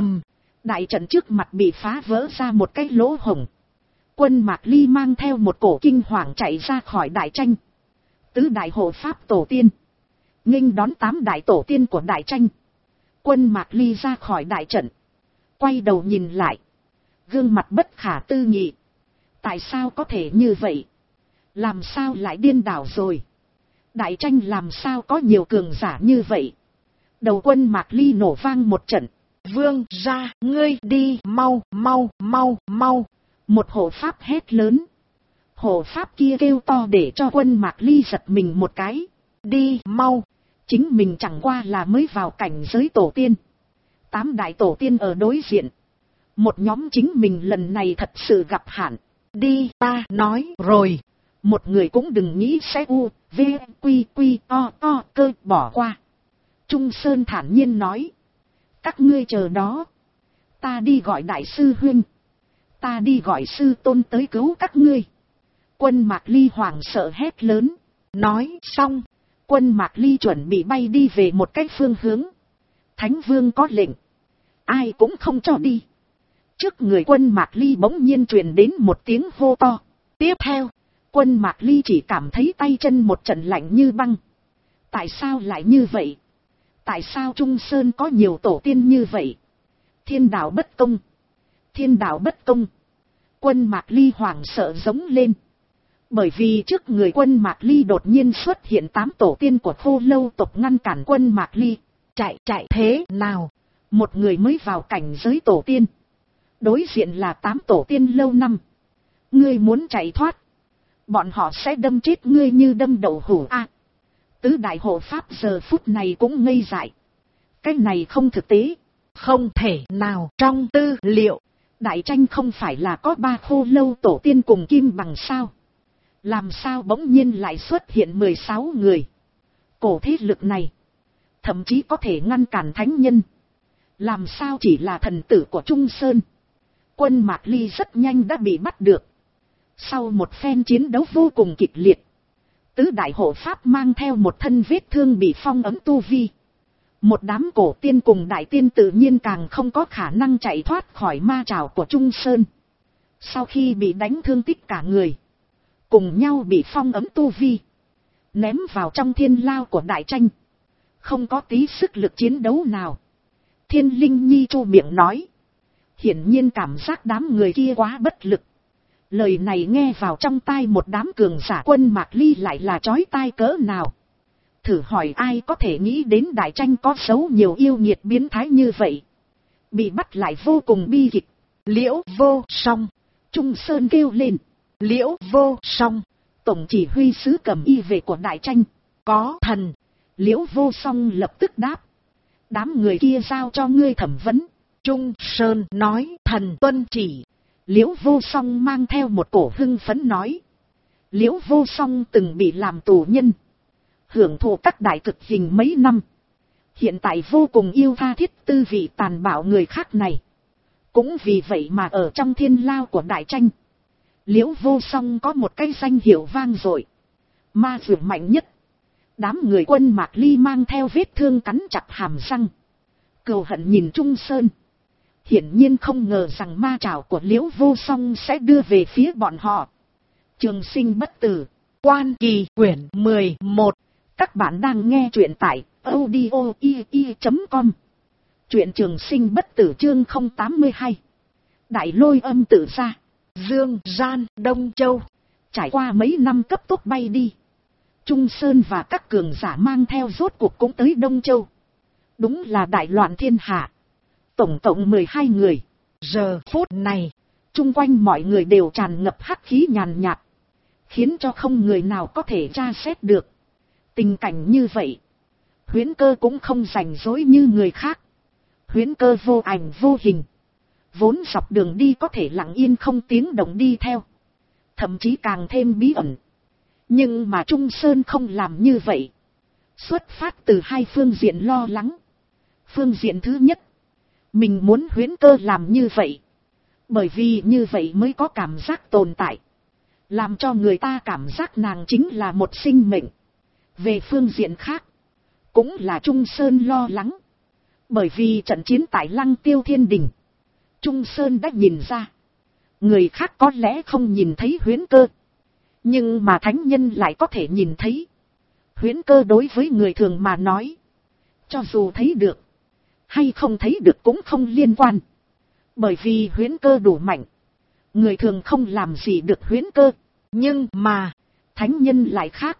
Đại trận trước mặt bị phá vỡ ra một cái lỗ hổng. Quân Mạc Ly mang theo một cổ kinh hoàng chạy ra khỏi đại tranh. Tứ đại hộ pháp tổ tiên nghênh đón 8 đại tổ tiên của đại tranh. Quân Mạc Ly ra khỏi đại trận, quay đầu nhìn lại, gương mặt bất khả tư nghị. Tại sao có thể như vậy? Làm sao lại điên đảo rồi? Đại tranh làm sao có nhiều cường giả như vậy? Đầu Quân Mạc Ly nổ vang một trận. Vương gia, ngươi đi mau, mau, mau, mau. Một hộ pháp hét lớn. Hộ pháp kia kêu to để cho Quân Mạc Ly giật mình một cái. Đi mau. Chính mình chẳng qua là mới vào cảnh giới tổ tiên. 8 đại tổ tiên ở đối diện. Một nhóm chính mình lần này thật sự gặp hạn. Đi, ta nói rồi. Một người cũng đừng nghĩ sẽ v, quy, o, cơ bỏ qua. Trung Sơn thản nhiên nói. Các ngươi chờ đó. Ta đi gọi đại sư huynh. Ta đi gọi sư tôn tới cứu các ngươi. Quân Mạc Ly hoảng sợ hét lớn. Nói xong. Quân Mạc Ly chuẩn bị bay đi về một cái phương hướng. Thánh Vương có lệnh. Ai cũng không cho đi. Trước người Quân Mạc Ly bỗng nhiên truyền đến một tiếng hô to. Tiếp theo, Quân Mạc Ly chỉ cảm thấy tay chân một trận lạnh như băng. Tại sao lại như vậy? Tại sao Trung Sơn có nhiều tổ tiên như vậy? Thiên đạo bất công. Thiên đạo bất công. Quân Mạc Ly hoảng sợ giống lên. Bởi vì trước người Quân Mạc Ly đột nhiên xuất hiện 8 tổ tiên của Khô Lâu tộc ngăn cản Quân Mạc Ly. Chạy thế nào? Một người mới vào cảnh giới tổ tiên. Đối diện là 8 tổ tiên lâu năm. Ngươi muốn chạy thoát. Bọn họ sẽ đâm chết ngươi như đâm đậu hũ a. Tứ đại hộ pháp giờ phút này cũng ngây dại. Cái này không thực tế. Không thể nào. Trong tư liệu, đại tranh không phải là có 3 Khô Lâu tổ tiên cùng Kim Bằng sao? Làm sao bỗng nhiên lại xuất hiện 16 người? Cổ thế lực này thậm chí có thể ngăn cản thánh nhân. Làm sao chỉ là thần tử của Trung Sơn? Quân Mạc Ly rất nhanh đã bị bắt được. Sau một phen chiến đấu vô cùng kịch liệt, tứ đại hộ pháp mang theo một thân vết thương bị phong ấn tu vi. Một đám cổ tiên cùng đại tiên tự nhiên càng không có khả năng chạy thoát khỏi ma trảo của Trung Sơn. Sau khi bị đánh thương tích cả người, cùng nhau bị phong ấn tu vi, ném vào trong thiên lao của đại tranh. Không có tí sức lực chiến đấu nào. Thiên Linh Nhi chu miệng nói. Hiển nhiên cảm giác đám người kia quá bất lực. Lời này nghe vào trong tai một đám cường giả Quân Mạc Ly lại là chói tai cỡ nào. Thử hỏi ai có thể nghĩ đến đại tranh có xấu nhiều yêu nghiệt biến thái như vậy. Bị bắt lại vô cùng bi kịch. Liễu Vô Song. Trung Sơn kêu lên. Liễu Vô Song. Tổng chỉ huy sứ cầm y về của đại tranh. Có thần. Liễu Vô Song lập tức đáp. Đám người kia giao cho ngươi thẩm vấn. Trung Sơn nói thần tuân chỉ. Liễu Vô Song mang theo một cổ hưng phấn nói. Liễu Vô Song từng bị làm tù nhân, hưởng thụ các đại cực hình mấy năm. Hiện tại vô cùng yêu tha thiết tư vị tàn bạo người khác này. Cũng vì vậy mà ở trong thiên lao của đại tranh, Liễu Vô Song có một cái danh hiệu vang dội. Ma dược mạnh nhất. Đám người Quân Mạc Ly mang theo vết thương cắn chặt hàm răng, cừu hận nhìn Trung Sơn. Hiển nhiên không ngờ rằng ma trảo của Liễu Vô Song sẽ đưa về phía bọn họ. Trường Sinh bất tử. Quan Kỳ quyển 11. Các bạn đang nghe truyện tại audio.com. Truyện Trường Sinh bất tử chương 082. Đại Lôi Âm tự ra. Dương Gian, Đông Châu. Trải qua mấy năm cấp tốc bay đi, Trung Sơn và các cường giả mang theo rốt cuộc cũng tới Đông Châu. Đúng là đại loạn thiên hạ. Tổng cộng 12 người. Giờ phút này, chung quanh mọi người đều tràn ngập hắc khí nhàn nhạt, khiến cho không người nào có thể tra xét được. Tình cảnh như vậy, Huyễn Cơ cũng không rảnh rỗi như người khác. Huyễn Cơ vô ảnh vô hình, vốn dọc đường đi có thể lặng yên không tiếng động đi theo, thậm chí càng thêm bí ẩn. Nhưng mà Trung Sơn không làm như vậy. Xuất phát từ hai phương diện lo lắng. Phương diện thứ nhất, Mình muốn huyễn cơ làm như vậy. Bởi vì như vậy mới có cảm giác tồn tại. Làm cho người ta cảm giác nàng chính là một sinh mệnh. Về phương diện khác, cũng là Trung Sơn lo lắng. Bởi vì trận chiến tại Lăng Tiêu Thiên Đình, Trung Sơn đã nhìn ra. Người khác có lẽ không nhìn thấy huyễn cơ. Nhưng mà thánh nhân lại có thể nhìn thấy. Huyễn cơ đối với người thường mà nói, cho dù thấy được hay không thấy được cũng không liên quan. Bởi vì huyễn cơ đủ mạnh. Người thường không làm gì được huyễn cơ. Nhưng mà, thánh nhân lại khác.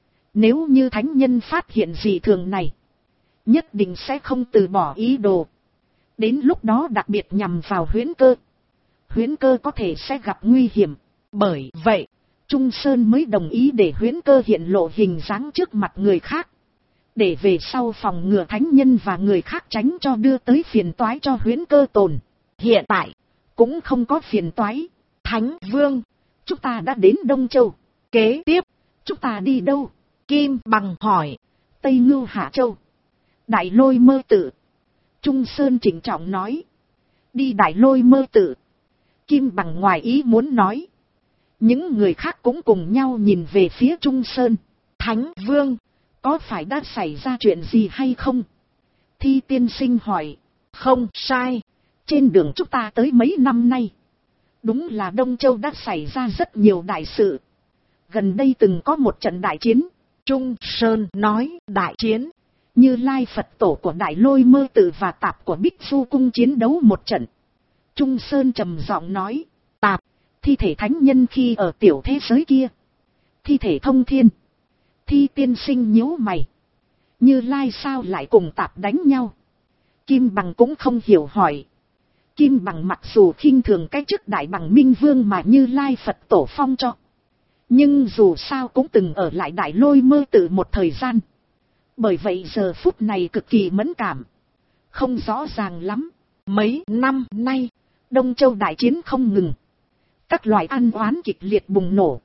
Nếu như thánh nhân phát hiện dị thường này, nhất định sẽ không từ bỏ ý đồ. Đến lúc đó đặc biệt nhằm vào huyễn cơ. Huyễn cơ có thể sẽ gặp nguy hiểm. Bởi vậy, Trung Sơn mới đồng ý để huyễn cơ hiện lộ hình dáng trước mặt người khác. Để về sau phòng ngừa thánh nhân và người khác tránh cho đưa tới phiền toái cho huyễn cơ tồn. Hiện tại, cũng không có phiền toái. Thánh Vương, chúng ta đã đến Đông Châu. Kế tiếp, chúng ta đi đâu? Kim Bằng hỏi. Tây Ngưu Hạ Châu. Đại Lôi Mơ Tự. Trung Sơn trịnh trọng nói. Đi Đại Lôi Mơ Tự. Kim Bằng ngoài ý muốn nói. Những người khác cũng cùng nhau nhìn về phía Trung Sơn. Thánh Vương, có phải đã xảy ra chuyện gì hay không? Thi tiên sinh hỏi. Không sai. Trên đường chúng ta tới mấy năm nay, đúng là Đông Châu đã xảy ra rất nhiều đại sự. Gần đây từng có một trận đại chiến. Trung Sơn nói. Đại chiến? Như Lai Phật tổ của Đại Lôi Mơ Tự và Tạp của Bích Du Cung chiến đấu một trận. Trung Sơn trầm giọng nói. Tạp, thi thể thánh nhân khi ở tiểu thế giới kia. Thi thể thông thiên. Thi tiên sinh nhíu mày. Như Lai sao lại cùng Tạp đánh nhau? Kim Bằng cũng không hiểu hỏi. Kim Bằng mặc dù khinh thường cái chức Đại Bằng Minh Vương mà Như Lai Phật tổ phong cho, nhưng dù sao cũng từng ở lại Đại Lôi Mơ Tự một thời gian. Bởi vậy giờ phút này cực kỳ mẫn cảm. Không rõ ràng lắm. Mấy năm nay, Đông Châu đại chiến không ngừng. Các loại ăn oán kịch liệt bùng nổ.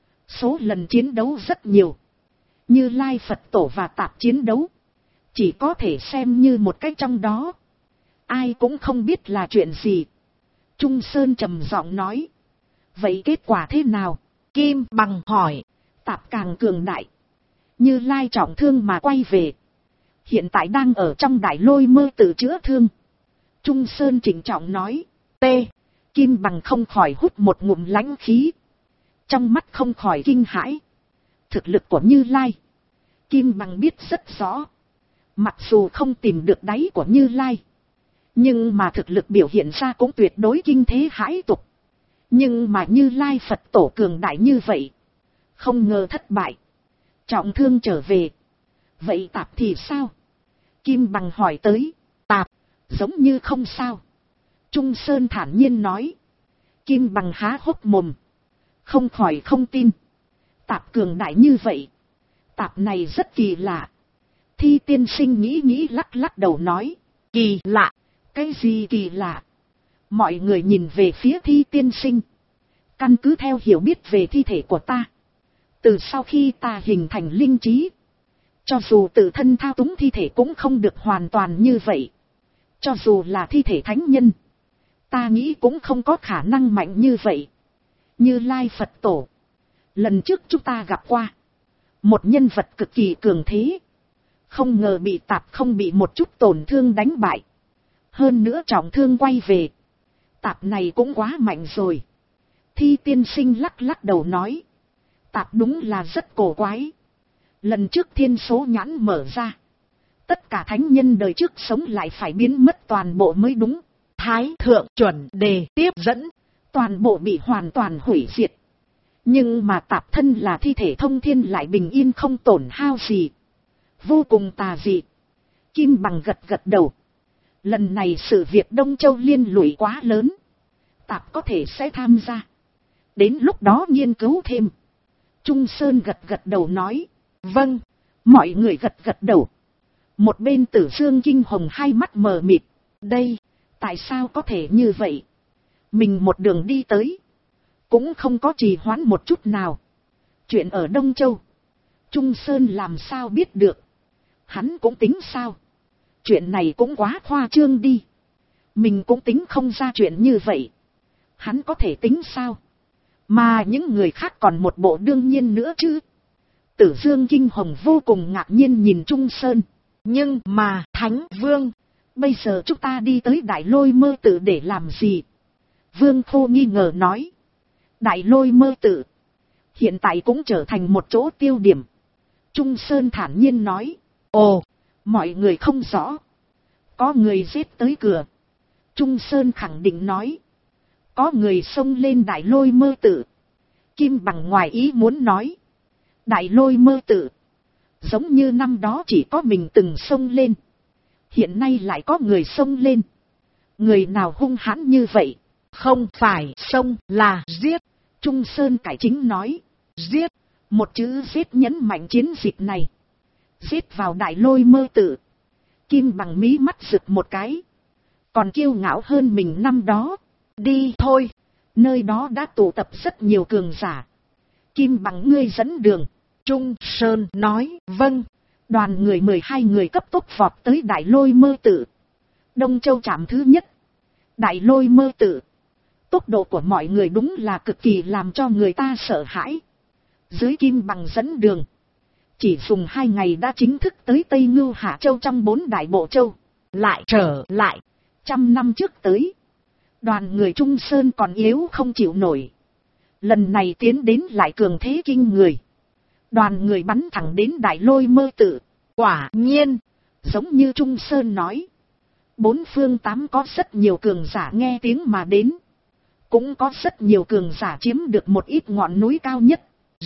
Số lần chiến đấu rất nhiều. Như Lai Phật tổ và Tạp chiến đấu, chỉ có thể xem như một cái trong đó. Ai cũng không biết là chuyện gì. Trung Sơn trầm giọng nói. Vậy kết quả thế nào? Kim Bằng hỏi. Tạp càng cường đại. Như Lai trọng thương mà quay về. Hiện tại đang ở trong Đại Lôi Mơ Tự chữa thương. Trung Sơn trịnh trọng nói. T. Kim Bằng không khỏi hút một ngụm lãnh khí. Trong mắt không khỏi kinh hãi. Thực lực của Như Lai, Kim Bằng biết rất rõ. Mặc dù không tìm được đáy của Như Lai, nhưng mà thực lực biểu hiện ra cũng tuyệt đối kinh thế hãi tục. Nhưng mà Như Lai Phật tổ cường đại như vậy, không ngờ thất bại, trọng thương trở về. Vậy Tạp thì sao? Kim Bằng hỏi tới. Tạp, giống như không sao. Trung Sơn thản nhiên nói. Kim Bằng há hốc mồm, không khỏi không tin. Tạp cường đại như vậy. Tạp này rất kỳ lạ. Thi tiên sinh nghĩ lắc lắc đầu nói. Kỳ lạ? Cái gì kỳ lạ? Mọi người nhìn về phía Thi tiên sinh. Căn cứ theo hiểu biết về thi thể của ta, từ sau khi ta hình thành linh trí, cho dù tự thân thao túng thi thể cũng không được hoàn toàn như vậy. Cho dù là thi thể thánh nhân, ta nghĩ cũng không có khả năng mạnh như vậy. Như Lai Phật tổ, lần trước chúng ta gặp qua một nhân vật cực kỳ cường thế, không ngờ bị Tạp không bị một chút tổn thương đánh bại, hơn nữa trọng thương quay về. Tạp này cũng quá mạnh rồi. Thi tiên sinh lắc lắc đầu nói. Tạp đúng là rất cổ quái. Lần trước thiên số nhãn mở ra, tất cả thánh nhân đời trước sống lại phải biến mất toàn bộ mới đúng. Thái thượng chuẩn đề tiếp dẫn, toàn bộ bị hoàn toàn hủy diệt. Nhưng mà Tạp thân là thi thể thông thiên lại bình yên không tổn hao gì. Vô cùng tà dị. Kim Bằng gật gật đầu. Lần này sự việc Đông Châu liên lụy quá lớn. Tạp có thể sẽ tham gia. Đến lúc đó nghiên cứu thêm. Trung Sơn gật gật đầu nói. Vâng. Mọi người gật gật đầu. Một bên Tử Dương kinh hồng hai mắt mờ mịt. Đây, tại sao có thể như vậy? Mình một đường đi tới, cũng không có trì hoãn một chút nào. Chuyện ở Đông Châu, Trung Sơn làm sao biết được? Hắn cũng tính sao? Chuyện này cũng quá khoa trương đi. Mình cũng tính không ra chuyện như vậy. Hắn có thể tính sao? Mà những người khác còn một bộ đương nhiên nữa chứ. Tử Dương Kinh Hồng vô cùng ngạc nhiên nhìn Trung Sơn. Nhưng mà Thánh Vương, bây giờ chúng ta đi tới Đại Lôi Mơ Tự để làm gì? Vương Khô nghi ngờ nói. Đại Lôi Mơ Tự hiện tại cũng trở thành một chỗ tiêu điểm. Trung Sơn thản nhiên nói. Ồ, mọi người không rõ. Có người giết tới cửa. Trung Sơn khẳng định nói. Có người xông lên Đại Lôi Mơ Tự. Kim Bằng ngoài ý muốn nói. Đại Lôi Mơ Tự, giống như năm đó chỉ có mình từng xông lên. Hiện nay lại có người xông lên. Người nào hung hãn như vậy? Không phải xông là giết. Trung Sơn cải chính nói. Giết. Một chữ giết nhấn mạnh chiến dịch này. Giết vào Đại Lôi Mơ Tự. Kim Bằng mí mắt rực một cái. Còn kiêu ngạo hơn mình năm đó. Đi thôi. Nơi đó đã tụ tập rất nhiều cường giả. Kim Bằng ngươi dẫn đường. Trung Sơn nói. Vâng. Đoàn người 12 người cấp tốc vọt tới Đại Lôi Mơ Tự. Đông Châu trạm thứ nhất. Đại Lôi Mơ Tự. Tốc độ của mọi người đúng là cực kỳ làm cho người ta sợ hãi. Dưới Kim Bằng dẫn đường. Chỉ dùng 2 ngày đã chính thức tới Tây Ngưu Hạ Châu trong 4 đại bộ châu. Lại trở lại. 100 năm trước tới. Đoàn người Trung Sơn còn yếu không chịu nổi. Lần này tiến đến lại cường thế kinh người. Đoàn người bắn thẳng đến Đại Lôi Mơ Tự. Quả nhiên, giống như Trung Sơn nói. 4 phương 8 có rất nhiều cường giả nghe tiếng mà đến. Cũng có rất nhiều cường giả chiếm được một ít ngọn núi cao nhất.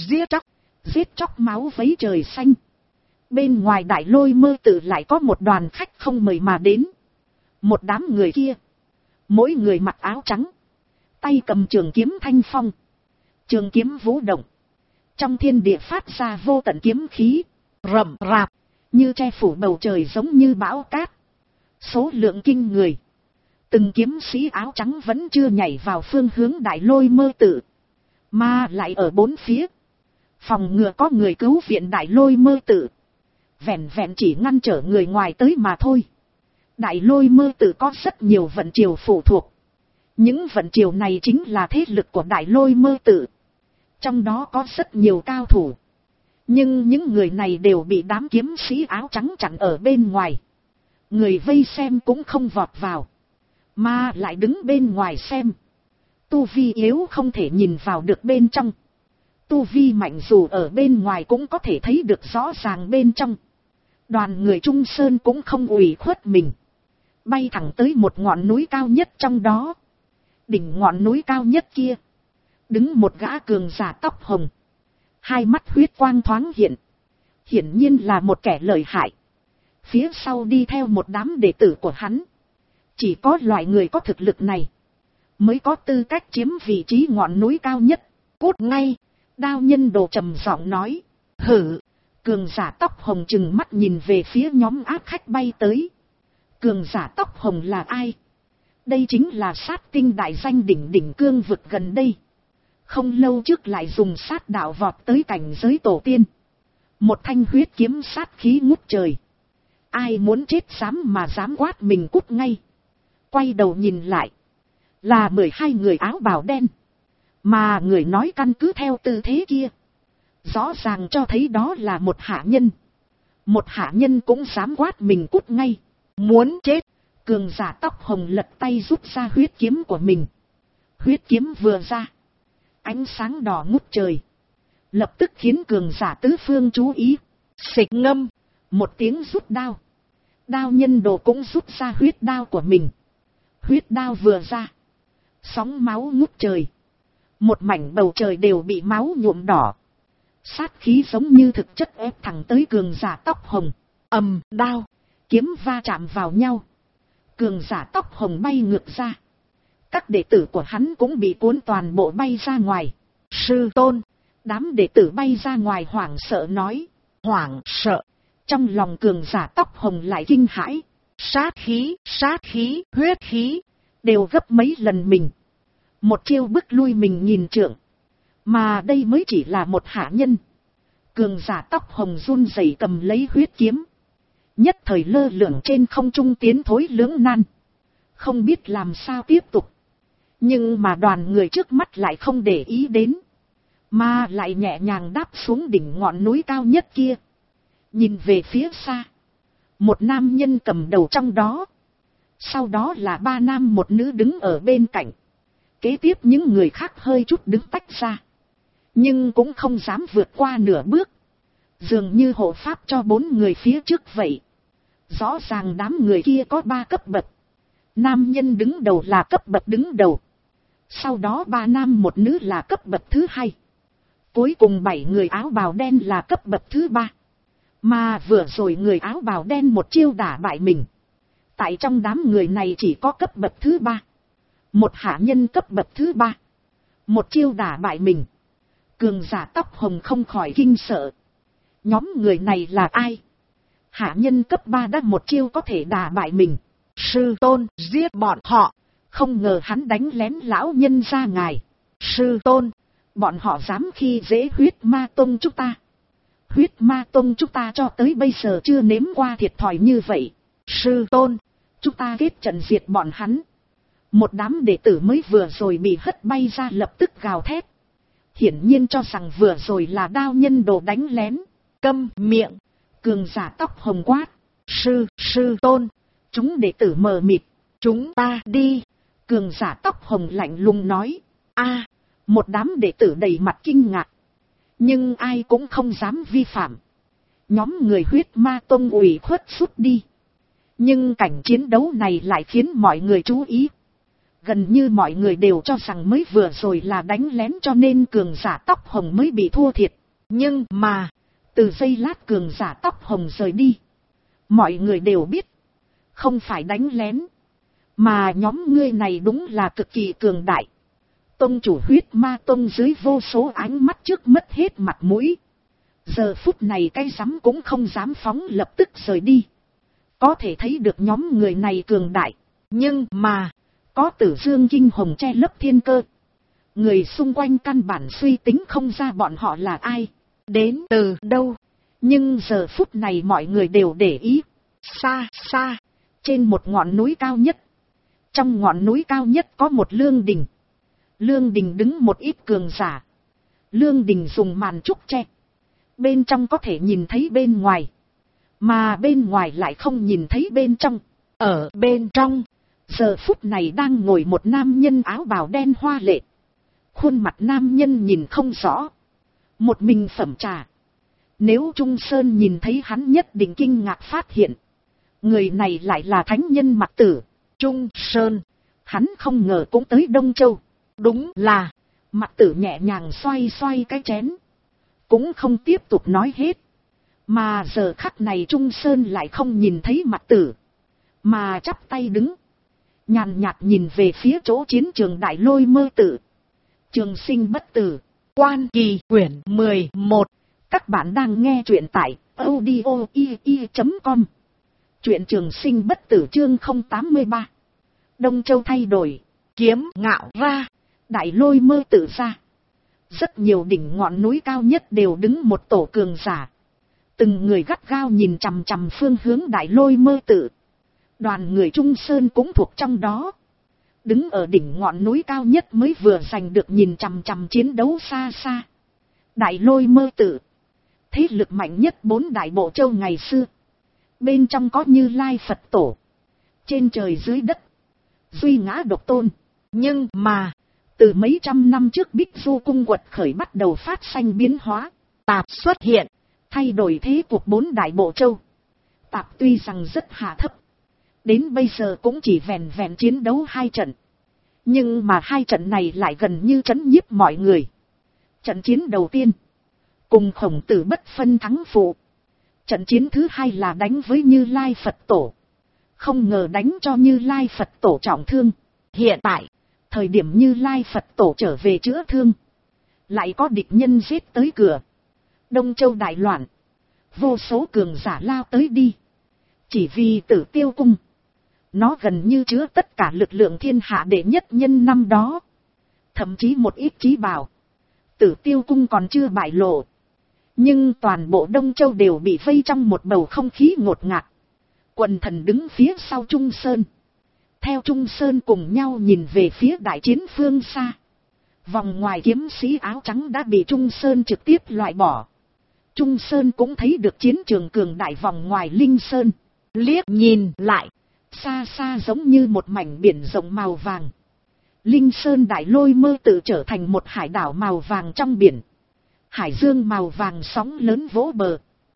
Giết chóc máu vấy trời xanh. Bên ngoài Đại Lôi Mơ Tự lại có một đoàn khách không mời mà đến. Một đám người kia. Mỗi người mặc áo trắng. Tay cầm trường kiếm thanh phong. Trường kiếm vũ động. Trong thiên địa phát ra vô tận kiếm khí. Rầm rạp. Như che phủ bầu trời giống như bão cát. Số lượng kinh người. Từng kiếm sĩ áo trắng vẫn chưa nhảy vào phương hướng Đại Lôi Mơ Tự. Mà lại ở 4 phía. Phòng ngừa có người cứu viện Đại Lôi Mơ Tự. Vẹn vẹn chỉ ngăn trở người ngoài tới mà thôi. Đại Lôi Mơ Tự có rất nhiều vận triều phụ thuộc. Những vận triều này chính là thế lực của Đại Lôi Mơ Tự. Trong đó có rất nhiều cao thủ. Nhưng những người này đều bị đám kiếm sĩ áo trắng chặn ở bên ngoài. Người vây xem cũng không vọt vào. Mà lại đứng bên ngoài xem. Tu vi yếu không thể nhìn vào được bên trong. Tu vi mạnh dù ở bên ngoài cũng có thể thấy được rõ ràng bên trong. Đoàn người Trung Sơn cũng không ủy khuất mình. Bay thẳng tới một ngọn núi cao nhất trong đó. Đỉnh ngọn núi cao nhất kia. Đứng một gã cường giả tóc hồng. Hai mắt huyết quang thoáng hiện. Hiển nhiên là một kẻ lợi hại. Phía sau đi theo một đám đệ tử của hắn. Chỉ có loại người có thực lực này. Mới có tư cách chiếm vị trí ngọn núi cao nhất. Cút ngay. Đao Nhân Đồ trầm giọng nói. Hử. Cường giả tóc hồng trừng mắt nhìn về phía nhóm ác khách bay tới. Cường giả tóc hồng là ai? Đây chính là sát tinh đại danh đỉnh cương vực gần đây. Không lâu trước lại dùng sát đạo vọt tới cảnh giới tổ tiên. Một thanh huyết kiếm sát khí ngút trời. Ai muốn chết dám quát mình cút ngay. Quay đầu nhìn lại. Là 12 người áo bào đen. Mà người nói căn cứ theo tư thế kia. Rõ ràng cho thấy đó là một hạ nhân. Một hạ nhân cũng dám quát mình cút ngay. Muốn chết. Cường giả tóc hồng lật tay rút ra huyết kiếm của mình. Huyết kiếm vừa ra. Ánh sáng đỏ ngút trời. Lập tức khiến cường giả tứ phương chú ý. Xịch ngâm. Một tiếng rút đao. Đao Nhân Đồ cũng rút ra huyết đao của mình. Huyết đao vừa ra. Sóng máu ngút trời. Một mảnh bầu trời đều bị máu nhuộm đỏ. Sát khí giống như thực chất ép thẳng tới cường giả tóc hồng. Ầm, đao. Kiếm va chạm vào nhau. Cường giả tóc hồng bay ngược ra. Các đệ tử của hắn cũng bị cuốn toàn bộ bay ra ngoài. Sư tôn. Đám đệ tử bay ra ngoài hoảng sợ nói. Hoảng sợ. Trong lòng cường giả tóc hồng lại kinh hãi. Sát khí, huyết khí. Đều gấp mấy lần mình. Một chiêu bức lui mình nhìn trượng. Mà đây mới chỉ là một hạ nhân. Cường giả tóc hồng run rẩy cầm lấy huyết kiếm. Nhất thời lơ lửng trên không trung tiến thối lưỡng nan. không biết làm sao tiếp tục. Nhưng mà đoàn người trước mắt lại không để ý đến, mà lại nhẹ nhàng đáp xuống đỉnh ngọn núi cao nhất kia. Nhìn về phía xa, một nam nhân cầm đầu trong đó. Sau đó là 3 nam 1 nữ đứng ở bên cạnh. Kế tiếp những người khác hơi chút đứng tách ra, nhưng cũng không dám vượt qua nửa bước, dường như hộ pháp cho 4 người phía trước vậy. Rõ ràng đám người kia có 3 cấp bậc. Nam nhân đứng đầu là cấp bậc đứng đầu, sau đó 3 nam 1 nữ là cấp bậc thứ 2, cuối cùng 7 người áo bào đen là cấp bậc thứ 3. Mà vừa rồi người áo bào đen một chiêu đả bại mình. Tại trong đám người này chỉ có cấp bậc thứ 3, một hạ nhân cấp bậc thứ 3, một chiêu đả bại mình. Cường giả tóc hồng không khỏi kinh sợ. Nhóm người này là ai? Hạ nhân cấp 3 đã một chiêu có thể đả bại mình. Sư tôn, giết bọn họ. Không ngờ hắn đánh lén lão nhân ra ngài. Sư tôn, bọn họ dám khi dễ huyết ma tông chúng ta. Huyết ma tông chúng ta cho tới bây giờ chưa nếm qua thiệt thòi như vậy. Sư tôn, chúng ta kết trận diệt bọn hắn. Một đám đệ tử mới vừa rồi bị hất bay ra lập tức gào thét. Hiển nhiên cho rằng vừa rồi là đao nhân đồ đánh lén. Câm miệng. Cường giả tóc hồng quát. Sư tôn. Chúng đệ tử mờ mịt. Chúng ta đi. Cường giả tóc hồng lạnh lùng nói. A, một đám đệ tử đầy mặt kinh ngạc. Nhưng ai cũng không dám vi phạm. Nhóm người huyết ma tông ủy khuất rút đi. Nhưng cảnh chiến đấu này lại khiến mọi người chú ý. Gần như mọi người đều cho rằng mới vừa rồi là đánh lén cho nên cường giả tóc hồng mới bị thua thiệt. Nhưng mà, từ giây lát cường giả tóc hồng rời đi, mọi người đều biết, không phải đánh lén, mà nhóm ngươi này đúng là cực kỳ cường đại. Tông chủ huyết ma tông dưới vô số ánh mắt trước mất hết mặt mũi. Giờ phút này cái rắm cũng không dám phóng lập tức rời đi. Có thể thấy được nhóm người này cường đại. Nhưng mà, có Tử Dương Kinh Hồng che lấp thiên cơ. Người xung quanh căn bản suy tính không ra bọn họ là ai, đến từ đâu. Nhưng giờ phút này mọi người đều để ý. Xa xa, trên một ngọn núi cao nhất. Trong ngọn núi cao nhất có một lương đình. Lương đình đứng một ít cường giả. Lương đình dùng màn trúc che. Bên trong có thể nhìn thấy bên ngoài. Mà bên ngoài lại không nhìn thấy bên trong. Ở bên trong, giờ phút này đang ngồi một nam nhân áo bào đen hoa lệ. Khuôn mặt nam nhân nhìn không rõ. Một mình phẩm trà. Nếu Trung Sơn nhìn thấy hắn nhất định kinh ngạc phát hiện. Người này lại là thánh nhân Mặc Tử. Trung Sơn. Hắn không ngờ cũng tới Đông Châu. Đúng là. Mặc Tử nhẹ nhàng xoay xoay cái chén. Cũng không tiếp tục nói hết. Mà giờ khắc này Trung Sơn lại không nhìn thấy Mặc Tử. Mà chắp tay đứng. Nhàn nhạt nhìn về phía chỗ chiến trường Đại Lôi Mơ Tự. Trường sinh bất tử. Quan Kỳ quyển 11. Các bạn đang nghe truyện tại audio.com. Truyện trường sinh bất tử chương 083. Đông Châu thay đổi. Kiếm ngạo ra. Đại Lôi Mơ Tự ra. Rất nhiều đỉnh ngọn núi cao nhất đều đứng một tổ cường giả. Từng người gắt gao nhìn chằm chằm phương hướng Đại Lôi Mơ Tự. Đoàn người Trung Sơn cũng thuộc trong đó. Đứng ở đỉnh ngọn núi cao nhất mới vừa giành được nhìn chằm chằm chiến đấu xa xa. Đại Lôi Mơ Tự. Thế lực mạnh nhất 4 đại bộ châu ngày xưa. Bên trong có Như Lai Phật Tổ. Trên trời dưới đất. Duy ngã độc tôn. Nhưng mà, từ mấy trăm năm trước Bích Du Cung quật khởi bắt đầu phát sinh biến hóa. Tạp xuất hiện. Thay đổi thế cuộc 4 đại bộ châu. Tạp tuy rằng rất hạ thấp. Đến bây giờ cũng chỉ vẹn vẹn chiến đấu 2 trận. Nhưng mà 2 trận này lại gần như trấn nhiếp mọi người. Trận chiến đầu tiên. Cùng Khổng Tử bất phân thắng phụ. Trận chiến thứ 2 là đánh với Như Lai Phật Tổ. Không ngờ đánh cho Như Lai Phật Tổ trọng thương. Hiện tại, thời điểm Như Lai Phật Tổ trở về chữa thương. Lại có địch nhân giết tới cửa. Đông Châu đại loạn. Vô số cường giả lao tới đi. Chỉ vì Tử Tiêu Cung. Nó gần như chứa tất cả lực lượng thiên hạ đệ nhất nhân năm đó. Thậm chí một ít chí bảo. Tử Tiêu Cung còn chưa bại lộ. Nhưng toàn bộ Đông Châu đều bị vây trong một bầu không khí ngột ngạt. Quần thần đứng phía sau Trung Sơn. Theo Trung Sơn cùng nhau nhìn về phía đại chiến phương xa. Vòng ngoài kiếm sĩ áo trắng đã bị Trung Sơn trực tiếp loại bỏ. Trung Sơn cũng thấy được chiến trường cường đại vòng ngoài Linh Sơn. Liếc nhìn lại, xa xa giống như một mảnh biển rộng màu vàng. Linh Sơn Đại Lôi Mơ tự trở thành một hải đảo màu vàng trong biển. Hải dương màu vàng sóng lớn vỗ bờ.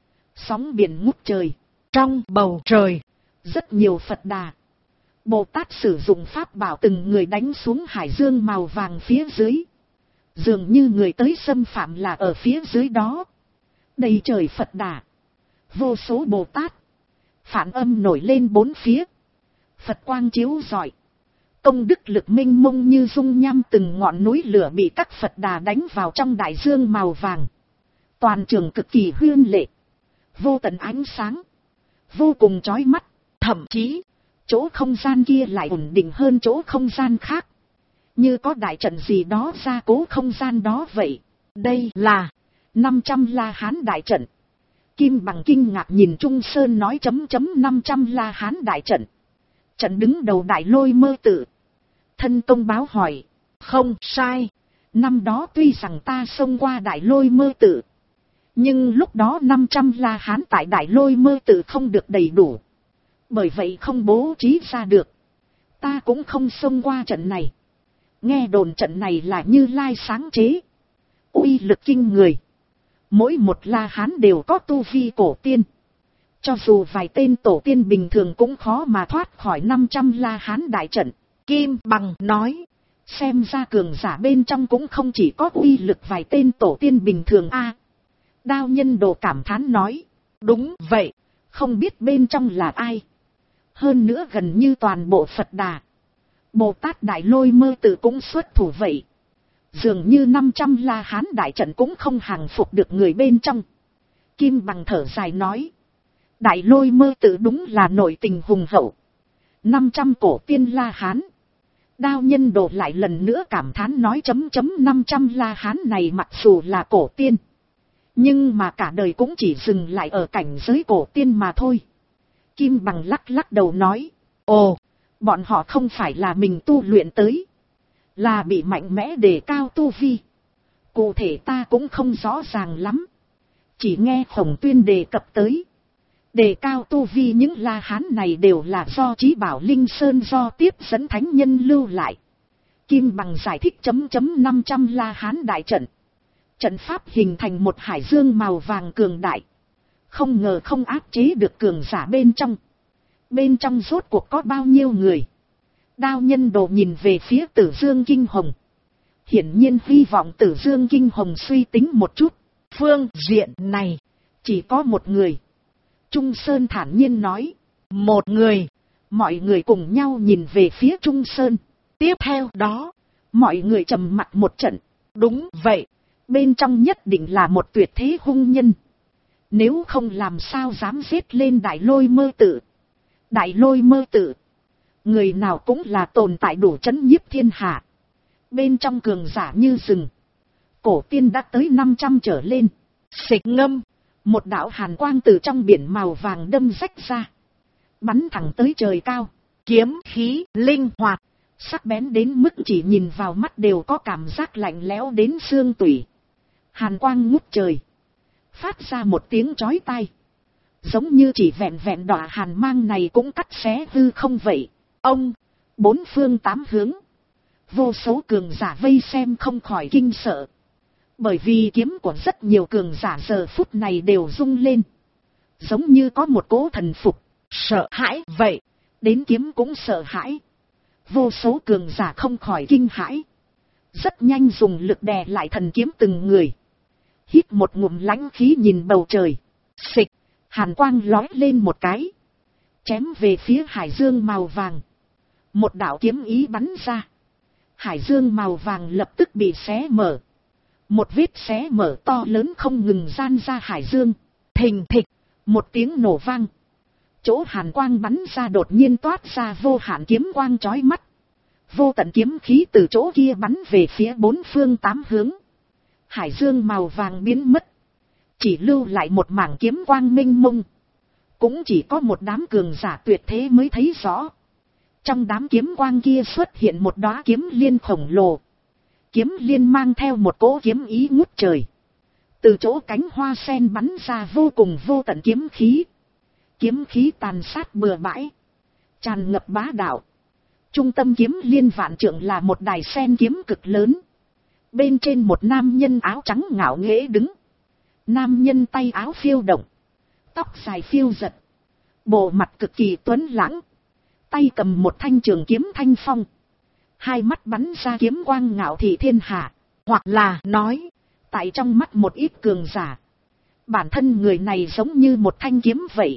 Sóng biển ngút trời. Trong bầu trời, rất nhiều Phật Đà, Bồ Tát sử dụng pháp bảo từng người đánh xuống hải dương màu vàng phía dưới. Dường như người tới xâm phạm là ở phía dưới đó. Đầy trời Phật Đà, vô số Bồ Tát, phản âm nổi lên bốn phía. Phật quang chiếu rọi, công đức lực minh mông như dung nham, từng ngọn núi lửa bị các Phật Đà đánh vào trong đại dương màu vàng. Toàn trường cực kỳ huyên lệ, vô tận ánh sáng, vô cùng chói mắt. Thậm chí, chỗ không gian kia lại ổn định hơn chỗ không gian khác. Như có đại trận gì đó gia cố không gian đó vậy. Đây là 500 La Hán đại trận. Kim Bằng kinh ngạc nhìn Trung Sơn nói 500 La Hán đại trận. Trận đứng đầu Đại Lôi Mơ tự. Thân công báo hỏi. Không sai. Năm đó tuy rằng ta xông qua Đại Lôi Mơ tự, nhưng lúc đó 500 La Hán tại Đại Lôi Mơ tự không được đầy đủ. Bởi vậy không bố trí ra được. Ta cũng không xông qua trận này. Nghe đồn trận này là Như Lai sáng chế. Uy lực kinh người. Mỗi một La Hán đều có tu vi cổ tiên. Cho dù vài tên tổ tiên bình thường cũng khó mà thoát khỏi 500 La Hán đại trận. Kim Bằng nói. Xem ra cường giả bên trong cũng không chỉ có uy lực vài tên tổ tiên bình thường a. Đao Nhân Đồ cảm thán nói. Đúng vậy. Không biết bên trong là ai. Hơn nữa gần như toàn bộ Phật Đà, Bồ Tát Đại Lôi Mơ tự cũng xuất thủ vậy. Dường như 500 La Hán đại trận cũng không hàng phục được người bên trong. Kim Bằng thở dài nói. Đại Lôi Mơ tự đúng là nội tình hùng hậu. 500 cổ tiên La Hán. Đao Nhân Đồ lại lần nữa cảm thán nói 500 La Hán này mặc dù là cổ tiên, nhưng mà cả đời cũng chỉ dừng lại ở cảnh giới cổ tiên mà thôi. Kim Bằng lắc lắc đầu nói. Ồ, bọn họ không phải là mình tu luyện tới, là bị mạnh mẽ đề cao tu vi. Cụ thể ta cũng không rõ ràng lắm. Chỉ nghe Khổng Tuyên đề cập tới. Đề cao tu vi những La Hán này đều là do Chí Bảo Linh Sơn do tiếp dẫn thánh nhân lưu lại. Kim Bằng giải thích 500 La Hán đại trận. Trận pháp hình thành một hải dương màu vàng cường đại. Không ngờ không áp chế được cường giả bên trong. Bên trong rốt cuộc có bao nhiêu người? Đao Nhân Đồ nhìn về phía Tử Dương Kinh Hồng. Hiển nhiên hy vọng Tử Dương Kinh Hồng suy tính một chút. Phương diện này, chỉ có một người. Trung Sơn thản nhiên nói. Một người. Mọi người cùng nhau nhìn về phía Trung Sơn. Tiếp theo đó, mọi người trầm mặc một trận. Đúng vậy. Bên trong nhất định là một tuyệt thế hung nhân. Nếu không làm sao dám giết lên Đại Lôi Mơ tự. Đại Lôi Mơ tự, người nào cũng là tồn tại đủ chấn nhiếp thiên hạ. Bên trong cường giả như rừng. Cổ tiên đã tới 500 trở lên. Xịch ngâm, một đạo hàn quang từ trong biển màu vàng đâm rách ra, bắn thẳng tới trời cao. Kiếm khí linh hoạt, sắc bén đến mức chỉ nhìn vào mắt đều có cảm giác lạnh lẽo đến xương tủy. Hàn quang ngút trời, phát ra một tiếng chói tai. Giống như chỉ vẹn vẹn đọa hàn mang này cũng cắt xé hư không vậy. Ông, bốn phương tám hướng, vô số cường giả vây xem không khỏi kinh sợ. Bởi vì kiếm của rất nhiều cường giả giờ phút này đều rung lên. Giống như có một cỗ thần phục, sợ hãi vậy. Đến kiếm cũng sợ hãi. Vô số cường giả không khỏi kinh hãi. Rất nhanh dùng lực đè lại thần kiếm từng người. Hít một ngụm lãnh khí nhìn bầu trời. Xịch, hàn quang lói lên một cái, chém về phía hải dương màu vàng. Một đạo kiếm ý bắn ra. Hải dương màu vàng lập tức bị xé mở. Một vết xé mở to lớn không ngừng gian ra hải dương. Thình thịch, một tiếng nổ vang. Chỗ hàn quang bắn ra đột nhiên toát ra vô hạn kiếm quang chói mắt. Vô tận kiếm khí từ chỗ kia bắn về phía bốn phương tám hướng. Hải dương màu vàng biến mất, chỉ lưu lại một mảng kiếm quang mênh mông. Cũng chỉ có một đám cường giả tuyệt thế mới thấy rõ. Trong đám kiếm quang kia xuất hiện một đóa kiếm liên khổng lồ. Kiếm liên mang theo một cỗ kiếm ý ngút trời. Từ chỗ cánh hoa sen bắn ra vô cùng vô tận kiếm khí. Kiếm khí tàn sát bừa bãi, tràn ngập bá đạo. Trung tâm kiếm liên vạn trượng là một đài sen kiếm cực lớn. Bên trên một nam nhân áo trắng ngạo nghễ đứng. Nam nhân tay áo phiêu động, tóc dài phiêu giật, bộ mặt cực kỳ tuấn lãng. Tay cầm một thanh trường kiếm thanh phong. Hai mắt bắn ra kiếm quang ngạo thị thiên hạ. Hoặc là nói, tại trong mắt một ít cường giả, bản thân người này giống như một thanh kiếm vậy.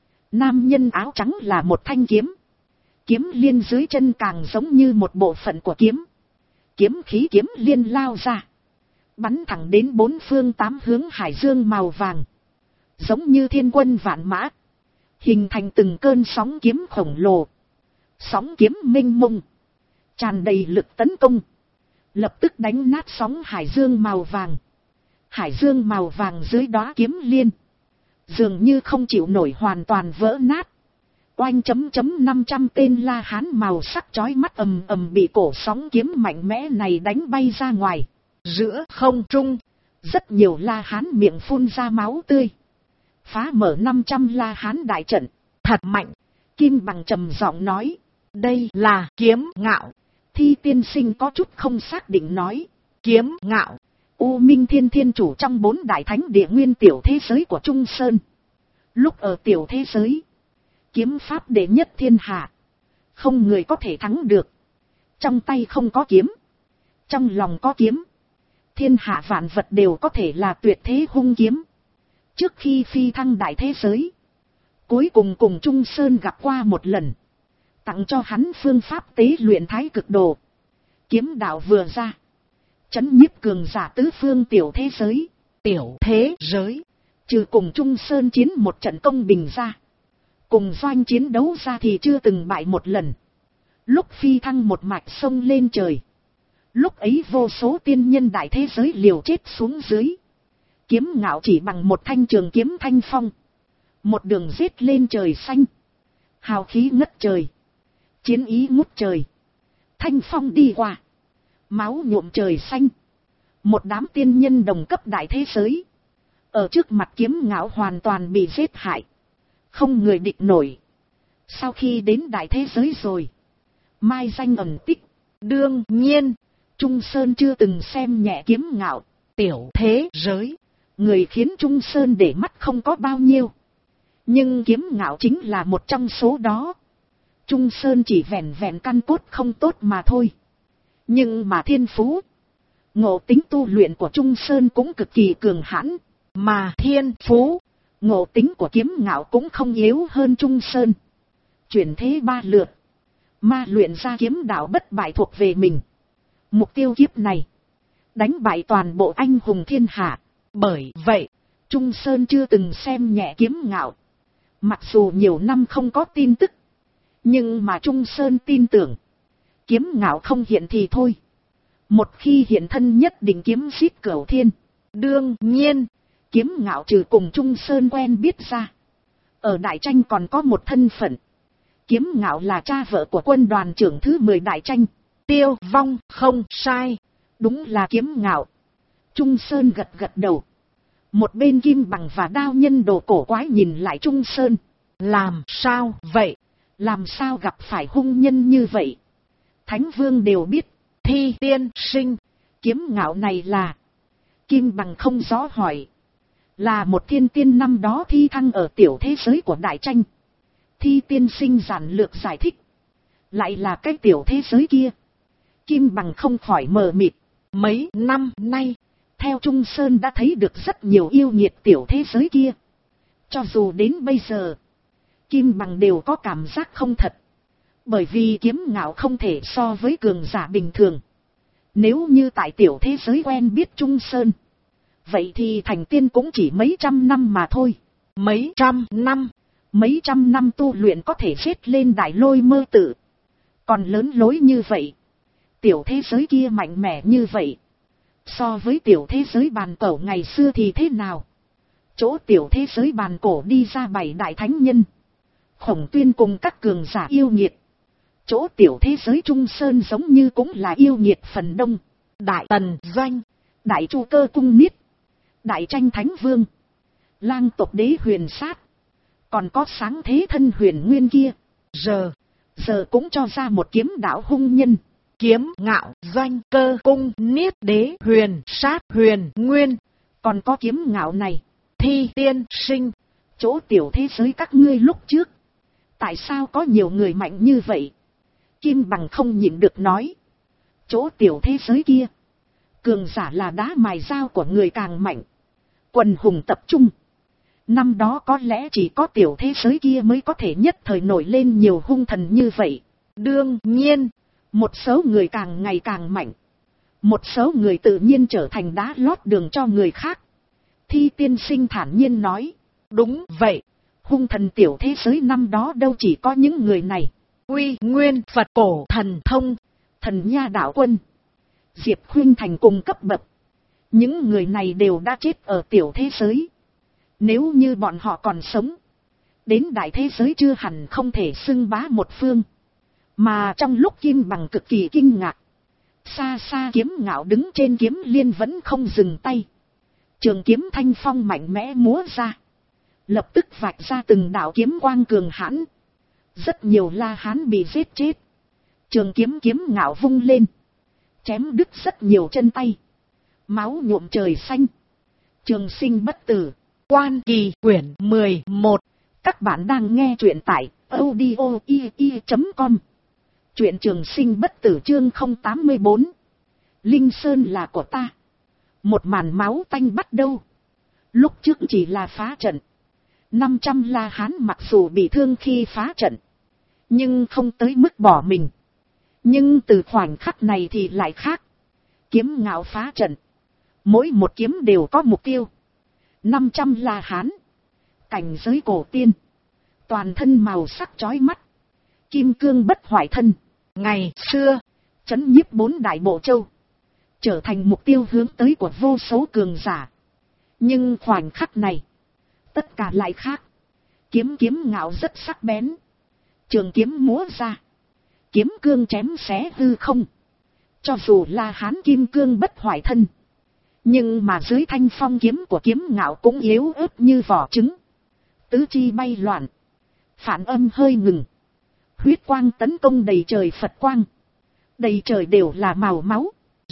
Nam nhân áo trắng là một thanh kiếm. Kiếm liên dưới chân càng giống như một bộ phận của kiếm. Kiếm khí kiếm liên lao ra, bắn thẳng đến bốn phương tám hướng hải dương màu vàng. Giống như thiên quân vạn mã, hình thành từng cơn sóng kiếm khổng lồ. Sóng kiếm mênh mông, tràn đầy lực tấn công, lập tức đánh nát sóng hải dương màu vàng. Hải dương màu vàng dưới đóa kiếm liên, dường như không chịu nổi, hoàn toàn vỡ nát. Oanh .. 500 tên La Hán màu sắc chói mắt ầm ầm bị cổ sóng kiếm mạnh mẽ này đánh bay ra ngoài. Giữa không trung, rất nhiều La Hán miệng phun ra máu tươi. Phá mở 500 La Hán đại trận, thật mạnh. Kim Bằng trầm giọng nói, đây là kiếm ngạo. Thi tiên sinh có chút không xác định nói, kiếm ngạo, U Minh Thiên Thiên chủ trong 4 đại thánh địa nguyên tiểu thế giới của Trung Sơn. Lúc ở tiểu thế giới, kiếm pháp đệ nhất thiên hạ, không người có thể thắng được. Trong tay không có kiếm, trong lòng có kiếm. Thiên hạ vạn vật đều có thể là tuyệt thế hung kiếm. Trước khi phi thăng đại thế giới, cuối cùng cùng Trung Sơn gặp qua một lần, tặng cho hắn phương pháp tế luyện thái cực đồ. Kiếm đạo vừa ra, chấn nhiếp cường giả tứ phương tiểu thế giới. Tiểu thế giới, trừ cùng Trung Sơn chiến một trận công bình ra, cùng doanh chiến đấu ra thì chưa từng bại một lần. Lúc phi thăng một mạch sông lên trời, lúc ấy vô số tiên nhân đại thế giới liều chết xuống dưới. Kiếm ngạo chỉ bằng một thanh trường kiếm thanh phong, một đường giết lên trời xanh, hào khí ngất trời, chiến ý ngút trời. Thanh phong đi qua, máu nhuộm trời xanh. Một đám tiên nhân đồng cấp đại thế giới, ở trước mặt kiếm ngạo hoàn toàn bị giết hại, không người địch nổi. Sau khi đến đại thế giới rồi, mai danh ẩn tích. Đương nhiên, Trung Sơn chưa từng xem nhẹ kiếm ngạo. Tiểu thế giới, người khiến Trung Sơn để mắt không có bao nhiêu, nhưng kiếm ngạo chính là một trong số đó. Trung Sơn chỉ vẹn vẹn căn cốt không tốt mà thôi. Nhưng mà thiên phú, ngộ tính tu luyện của Trung Sơn cũng cực kỳ cường hãn. Mà thiên phú, ngộ tính của kiếm ngạo cũng không yếu hơn Trung Sơn. Chuyển thế 3 lượt, ma luyện ra kiếm đạo bất bại thuộc về mình. Mục tiêu kiếp này, đánh bại toàn bộ anh hùng thiên hạ. Bởi vậy, Trung Sơn chưa từng xem nhẹ kiếm ngạo. Mặc dù nhiều năm không có tin tức, nhưng mà Trung Sơn tin tưởng, kiếm ngạo không hiện thì thôi, một khi hiện thân nhất định kiếm giết cửu thiên. Đương nhiên, kiếm ngạo trừ cùng Trung Sơn quen biết ra, ở đại tranh còn có một thân phận. Kiếm ngạo là cha vợ của quân đoàn trưởng thứ 10 đại tranh, Tiêu Vong. Không sai, đúng là kiếm ngạo. Trung Sơn gật gật đầu. Một bên Kim Bằng và Đao Nhân đồ cổ quái nhìn lại Trung Sơn. Làm sao vậy? Làm sao gặp phải hung nhân như vậy? Thánh Vương đều biết. Thi tiên sinh, kiếm ngạo này là... Kim Bằng không rõ hỏi. Là một thiên tiên năm đó thi thăng ở tiểu thế giới của đại tranh. Thi tiên sinh giản lược giải thích. Lại là cái tiểu thế giới kia. Kim Bằng không khỏi mờ mịt. Mấy năm nay, theo Trung Sơn đã thấy được rất nhiều yêu nghiệt tiểu thế giới kia. Cho dù đến bây giờ, Kim Bằng đều có cảm giác không thật. Bởi vì kiếm ngạo không thể so với cường giả bình thường. Nếu như tại tiểu thế giới quen biết Trung Sơn, vậy thì thành tiên cũng chỉ mấy trăm năm mà thôi. Mấy trăm năm tu luyện có thể xếp lên đại lôi mơ tự. Còn lớn lối như vậy, tiểu thế giới kia mạnh mẽ như vậy, so với tiểu thế giới bàn cổ ngày xưa thì thế nào? Chỗ tiểu thế giới bàn cổ đi ra 7 đại thánh nhân, Khổng Tuyên cùng các cường giả yêu nghiệt, Chỗ tiểu thế giới Trung Sơn giống như cũng là yêu nghiệt phần đông. Đại Tần Doanh, Đại Chu Cơ Cung Niết, Đại Tranh Thánh Vương, Lang tộc đế Huyền Sát, còn có sáng thế thân Huyền Nguyên kia. Giờ cũng cho ra một kiếm đạo hung nhân. Kiếm Ngạo, Doanh, Cơ, Cung, Niết, Đế, Huyền, Sát, Huyền, Nguyên. Còn có Kiếm Ngạo này, Thi Tiên Sinh. Chỗ tiểu thế giới các ngươi lúc trước, tại sao có nhiều người mạnh như vậy? Kim Bằng không nhịn được nói. Chỗ tiểu thế giới kia, cường giả là đá mài dao của người càng mạnh. Quần hùng tập trung. Năm đó có lẽ chỉ có tiểu thế giới kia mới có thể nhất thời nổi lên nhiều hung thần như vậy. Đương nhiên, một số người càng ngày càng mạnh. Một số người tự nhiên trở thành đá lót đường cho người khác. Thi Tiên Sinh thản nhiên nói. Đúng vậy, hung thần tiểu thế giới năm đó đâu chỉ có những người này. Uy Nguyên Phật Cổ Thần Thông, Thần Nha Đạo Quân, Diệp Khuynh Thành cùng cấp bậc. Những người này đều đã chết ở tiểu thế giới. Nếu như bọn họ còn sống, đến đại thế giới chưa hẳn không thể xưng bá một phương. Mà trong lúc Kim Bằng cực kỳ kinh ngạc, xa xa Kiếm Ngạo đứng trên kiếm liên vẫn không dừng tay. Trường kiếm thanh phong mạnh mẽ múa ra, lập tức vạch ra từng đạo kiếm quang cường hãn. Rất nhiều La Hán bị giết chết. Trường kiếm Kiếm Ngạo vung lên, chém đứt rất nhiều chân tay. Máu nhuộm trời xanh. Trường sinh bất tử. Quan Kỳ quyển 11. Các bạn đang nghe truyện tại audio.com. Truyện Trường Sinh bất tử chương 084. Linh Sơn là của ta. Một màn máu tanh bắt đầu. Lúc trước chỉ là phá trận. 500 La Hán mặc dù bị thương khi phá trận, nhưng không tới mức bỏ mình. Nhưng từ khoảnh khắc này thì lại khác. Kiếm Ngạo phá trận, mỗi một kiếm đều có mục tiêu. 500 La Hán, cảnh giới cổ tiên, toàn thân màu sắc chói mắt, kim cương bất hoại thân. Ngày xưa, trấn nhiếp 4 đại bộ châu, trở thành mục tiêu hướng tới của vô số cường giả. Nhưng khoảnh khắc này, tất cả lại khác. Kiếm Ngạo rất sắc bén. Trường kiếm múa ra, kiếm cương chém xé hư không. Cho dù La Hán kim cương bất hoại thân, nhưng mà dưới thanh phong kiếm của Kiếm Ngạo cũng yếu ớt như vỏ trứng. Tứ chi bay loạn, phản âm hơi ngừng. Huyết quang tấn công đầy trời Phật quang. Đầy trời đều là màu máu.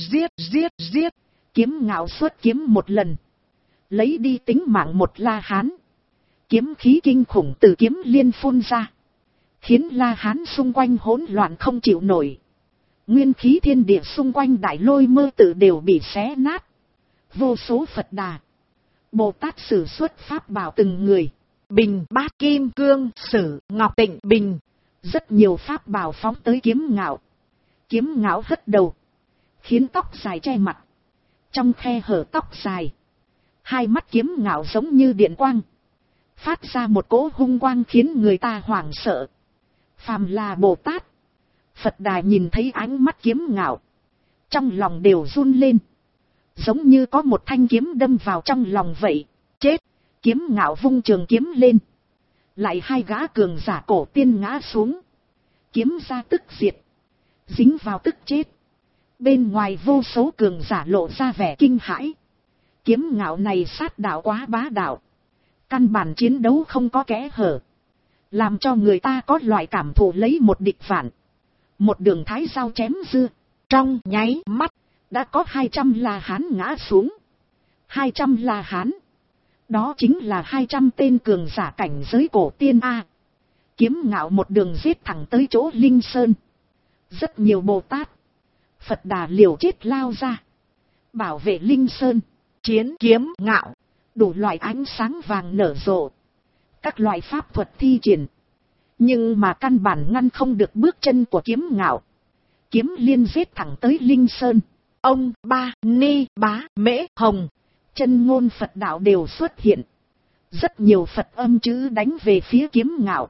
Giết. Kiếm Ngạo xuất kiếm một lần, lấy đi tính mạng một La Hán. Kiếm khí kinh khủng từ kiếm liên phun ra, khiến La Hán xung quanh hỗn loạn không chịu nổi. Nguyên khí thiên địa xung quanh Đại Lôi Mơ Tự đều bị xé nát. Vô số Phật Đà, Bồ Tát sử xuất pháp bảo từng người. Bình Bát Kim Cương Sử Ngọc Tịnh Bình. Rất nhiều pháp bảo phóng tới Kiếm Ngạo. Kiếm Ngạo hất đầu, khiến tóc dài che mặt. Trong khe hở tóc dài, hai mắt Kiếm Ngạo giống như điện quang, phát ra một cỗ hung quang khiến người ta hoảng sợ. Phàm là Bồ Tát, Phật Đà nhìn thấy ánh mắt Kiếm Ngạo, trong lòng đều run lên, giống như có một thanh kiếm đâm vào trong lòng vậy. Chết! Kiếm Ngạo vung trường kiếm lên, lại hai gã cường giả cổ tiên ngã xuống. Kiếm ra tức diệt, dính vào tức chết. Bên ngoài vô số cường giả lộ ra vẻ kinh hãi. Kiếm Ngạo này sát đạo quá bá đạo, căn bản chiến đấu không có kẽ hở, làm cho người ta có loại cảm thụ lấy một địch vạn. Một đường thái dao chém dưa, trong nháy mắt đã có 200 La Hán ngã xuống. 200 La Hán, đó chính là 200 tên cường giả cảnh giới cổ tiên A. Kiếm Ngạo một đường giết thẳng tới chỗ Linh Sơn. Rất nhiều Bồ Tát, Phật Đà liều chết lao ra, bảo vệ Linh Sơn. Chiến Kiếm Ngạo, đủ loại ánh sáng vàng nở rộ, các loại pháp thuật thi triển, nhưng mà căn bản ngăn không được bước chân của Kiếm Ngạo. Kiếm liên giết thẳng tới Linh Sơn. Ông Ba Ni Bá Mễ Hồng, chân ngôn Phật đạo đều xuất hiện. Rất nhiều Phật âm chữ đánh về phía Kiếm Ngạo.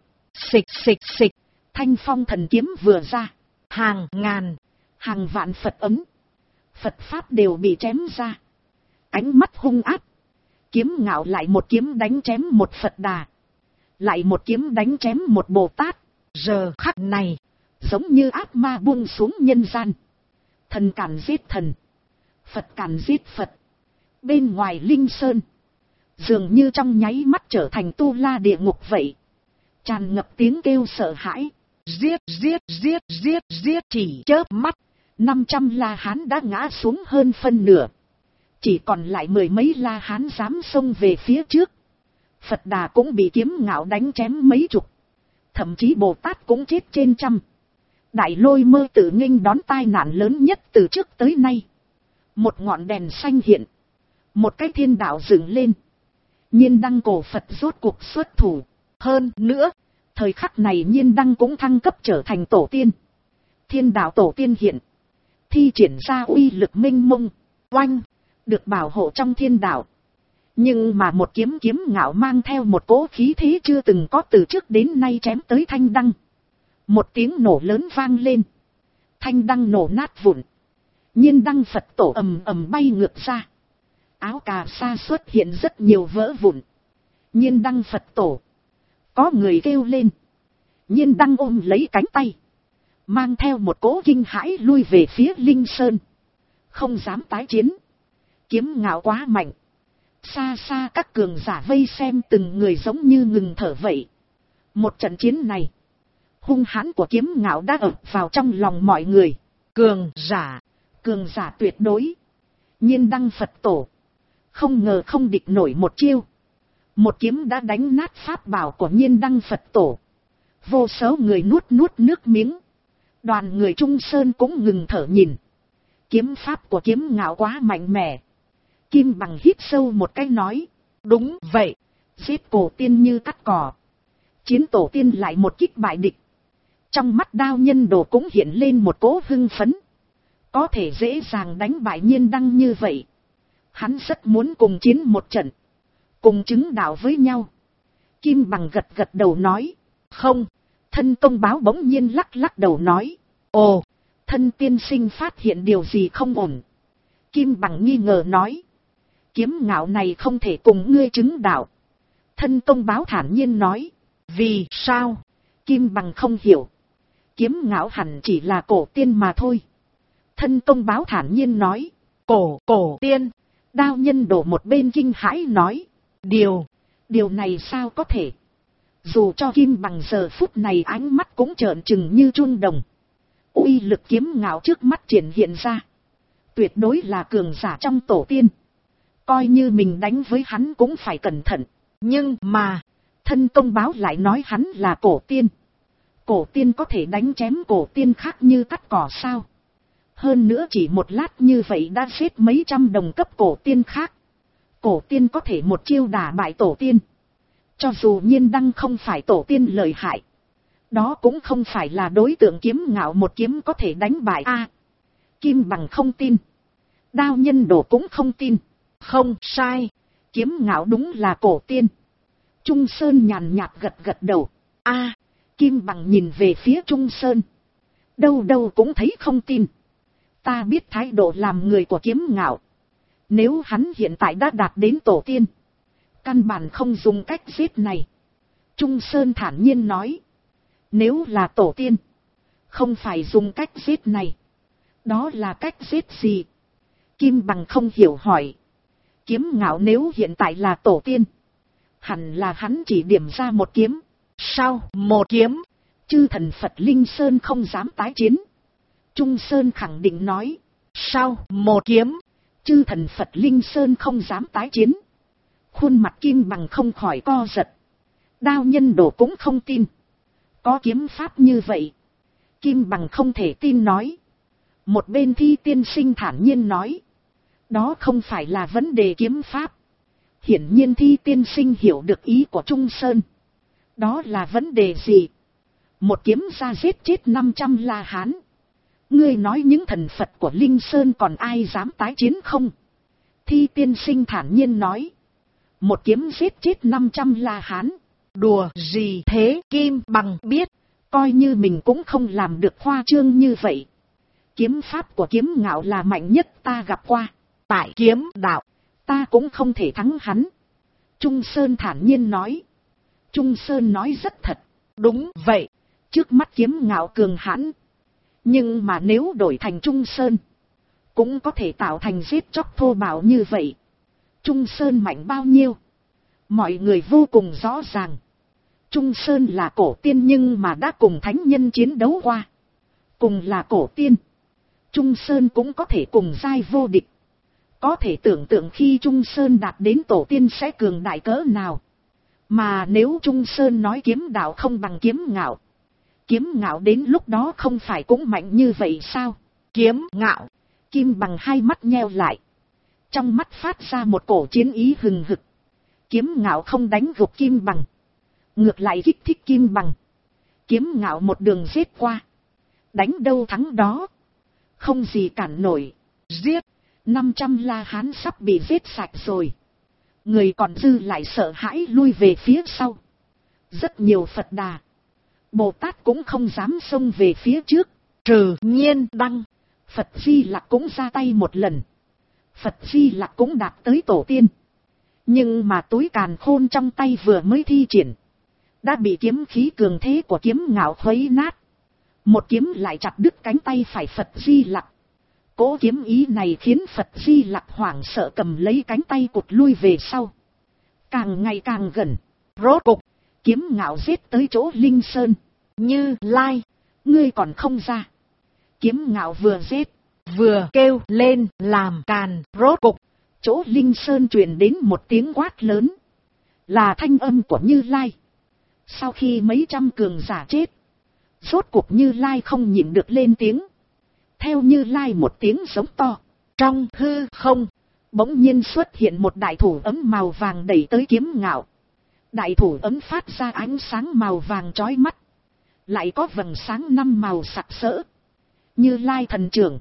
Xịch. Thanh phong thần kiếm vừa ra, hàng ngàn, hàng vạn Phật ấm, Phật pháp đều bị chém ra. Ánh mắt hung ác, Kiếm Ngạo lại một kiếm đánh chém một Phật Đà, lại một kiếm đánh chém một Bồ Tát. Giờ khắc này, giống như ác ma buông xuống nhân gian. Thần càn giết thần, Phật càn giết Phật. Bên ngoài Linh Sơn, dường như trong nháy mắt trở thành tu la địa ngục vậy. Tràn ngập tiếng kêu sợ hãi. Giết, giết, giết, giết, giết, chỉ chớp mắt. 500 La Hán đã ngã xuống hơn phân nửa. Chỉ còn lại mười mấy La Hán dám xông về phía trước. Phật Đà cũng bị Kiếm Ngạo đánh chém mấy chục. Thậm chí Bồ Tát cũng chết trên trăm. Đại Lôi Mơ tự nghênh đón tai nạn lớn nhất từ trước tới nay. Một ngọn đèn xanh hiện. Một cái thiên đạo dựng lên. Nhiên Đăng cổ Phật rốt cuộc xuất thủ. Hơn nữa, thời khắc này Nhiên Đăng cũng thăng cấp trở thành tổ tiên. Thiên đạo tổ tiên hiện. Thi triển ra uy lực minh mông. Oanh, được bảo hộ trong thiên đạo. Nhưng mà một kiếm Kiếm Ngạo mang theo một cỗ khí thế chưa từng có từ trước đến nay chém tới thanh đăng. Một tiếng nổ lớn vang lên. Thanh đăng nổ nát vụn. Nhiên Đăng Phật tổ ầm ầm bay ngược ra. Áo cà sa xuất hiện rất nhiều vỡ vụn. Nhiên Đăng Phật tổ. Có người kêu lên. Nhiên Đăng ôm lấy cánh tay. Mang theo một cỗ kinh hãi lui về phía Linh Sơn. Không dám tái chiến. Kiếm Ngạo quá mạnh. Xa xa các cường giả vây xem từng người giống như ngừng thở vậy. Một trận chiến này. Hung hãn của Kiếm Ngạo đã ập vào trong lòng mọi người. Cường giả tuyệt đối. Nhiên Đăng Phật tổ. Không ngờ không địch nổi một chiêu. Một kiếm đã đánh nát pháp bảo của Nhiên Đăng Phật tổ. Vô số người nuốt nước miếng. Đoàn người Trung Sơn cũng ngừng thở nhìn. Kiếm pháp của Kiếm Ngạo quá mạnh mẽ. Kim Bằng hít sâu một cái nói. Đúng vậy. Giết cổ tiên như cắt cỏ. Chiến tổ tiên lại một kích bại địch. Trong mắt Đao Nhân Đồ cũng hiện lên một cỗ hưng phấn. Có thể dễ dàng đánh bại Nhiên Đăng như vậy. Hắn rất muốn cùng chiến một trận. Cùng chứng đạo với nhau. Kim Bằng gật gật đầu nói. Không. Thân Công Báo bỗng nhiên lắc đầu nói. Ồ, thân tiên sinh phát hiện điều gì không ổn. Kim Bằng nghi ngờ nói. Kiếm Ngạo này không thể cùng ngươi chứng đạo. Thân Công Báo thản nhiên nói. Vì sao? Kim Bằng không hiểu. Kiếm Ngạo hẳn chỉ là cổ tiên mà thôi. Thân Công Báo thản nhiên nói. Cổ tiên. Đao Nhân Đồ một bên kinh hãi nói. Điều này sao có thể? Dù cho Kim Bằng giờ phút này ánh mắt cũng trợn trừng như chun đồng. Uy lực Kiếm Ngạo trước mắt triển hiện ra. Tuyệt đối là cường giả trong tổ tiên. Coi như mình đánh với hắn cũng phải cẩn thận. Nhưng mà, Thân Công Báo lại nói hắn là cổ tiên. Cổ tiên có thể đánh chém cổ tiên khác như cắt cỏ sao? Hơn nữa chỉ một lát như vậy đã giết mấy trăm đồng cấp cổ tiên khác. Cổ tiên có thể một chiêu đả bại tổ tiên. Cho dù Nhiên Đăng không phải tổ tiên lợi hại. Đó cũng không phải là đối tượng Kiếm Ngạo một kiếm có thể đánh bại a. Kim Bằng không tin. Đao Nhân Đồ cũng không tin. Không sai. Kiếm Ngạo đúng là cổ tiên. Trung Sơn nhàn nhạt gật đầu. A. Kim Bằng nhìn về phía Trung Sơn. Đâu cũng thấy không tin. Ta biết thái độ làm người của Kiếm Ngạo. Nếu hắn hiện tại đã đạt đến tổ tiên. Căn bản không dùng cách giết này. Trung Sơn thản nhiên nói. Nếu là tổ tiên. Không phải dùng cách giết này. Đó là cách giết gì? Kim Bằng không hiểu hỏi. Kiếm Ngạo nếu hiện tại là tổ tiên. Hẳn là hắn chỉ điểm ra một kiếm. Sao một kiếm? Chư thần Phật Linh Sơn không dám tái chiến. Trung Sơn khẳng định nói. Sao một kiếm? Chư thần Phật Linh Sơn không dám tái chiến. Khuôn mặt Kim Bằng không khỏi co giật. Đao Nhân Đồ cũng không tin. Có kiếm pháp như vậy. Kim Bằng không thể tin nói. Một bên Thi tiên sinh thản nhiên nói. Đó không phải là vấn đề kiếm pháp. Hiển nhiên Thi tiên sinh hiểu được ý của Trung Sơn. Đó là vấn đề gì? Một kiếm ra giết chết 500 La Hán. Ngươi nói những thần Phật của Linh Sơn còn ai dám tái chiến không? Thi tiên sinh thản nhiên nói. Một kiếm giết chết 500 La Hán. Đùa gì thế? Kim Bằng biết. Coi như mình cũng không làm được khoa trương như vậy. Kiếm pháp của Kiếm Ngạo là mạnh nhất ta gặp qua. Tại kiếm đạo, ta cũng không thể thắng hắn. Trung Sơn thản nhiên nói. Trung Sơn nói rất thật. Đúng vậy. Trước mắt Kiếm Ngạo cường hãn, nhưng mà nếu đổi thành Trung Sơn, cũng có thể tạo thành giết chóc thô bạo như vậy. Trung Sơn mạnh bao nhiêu, mọi người vô cùng rõ ràng. Trung Sơn là cổ tiên nhưng mà đã cùng thánh nhân chiến đấu qua. Cùng là cổ tiên, Trung Sơn cũng có thể cùng giai vô địch. Có thể tưởng tượng khi Trung Sơn đạt đến tổ tiên sẽ cường đại cỡ nào. Mà nếu Trung Sơn nói kiếm đạo không bằng Kiếm Ngạo, Kiếm Ngạo đến lúc đó không phải cũng mạnh như vậy sao? Kiếm Ngạo, Kim Bằng hai mắt nheo lại, trong mắt phát ra một cổ chiến ý hừng hực. Kiếm Ngạo không đánh gục Kim Bằng, ngược lại kích thích Kim Bằng. Kiếm Ngạo một đường giết qua, đánh đâu thắng đó, không gì cản nổi. Giết, 500 La Hán sắp bị giết sạch rồi. Người còn dư lại sợ hãi lui về phía sau. Rất nhiều Phật Đà, Bồ Tát cũng không dám xông về phía trước. Trừ Nhiên Đăng, Phật Di Lặc cũng ra tay một lần. Phật Di Lặc cũng đạt tới tổ tiên. Nhưng mà túi càn khôn trong tay vừa mới thi triển, đã bị kiếm khí cường thế của Kiếm Ngạo khuấy nát. Một kiếm lại chặt đứt cánh tay phải Phật Di Lặc. Cố kiếm ý này khiến Phật Di Lặc hoảng sợ cầm lấy cánh tay cụt lui về sau. Càng ngày càng gần, rốt cục, Kiếm Ngạo giết tới chỗ Linh Sơn. Như Lai, ngươi còn không ra. Kiếm Ngạo vừa giết, vừa kêu lên làm càn. Rốt cục, chỗ Linh Sơn truyền đến một tiếng quát lớn, là thanh âm của Như Lai. Sau khi mấy trăm cường giả chết, rốt cục Như Lai không nhịn được lên tiếng. Theo Như Lai một tiếng giống to, trong hư không bỗng nhiên xuất hiện một đại thủ ấm màu vàng đẩy tới Kiếm Ngạo. Đại thủ ấm phát ra ánh sáng màu vàng chói mắt, lại có vầng sáng 5 màu sặc sỡ. Như Lai thần trưởng.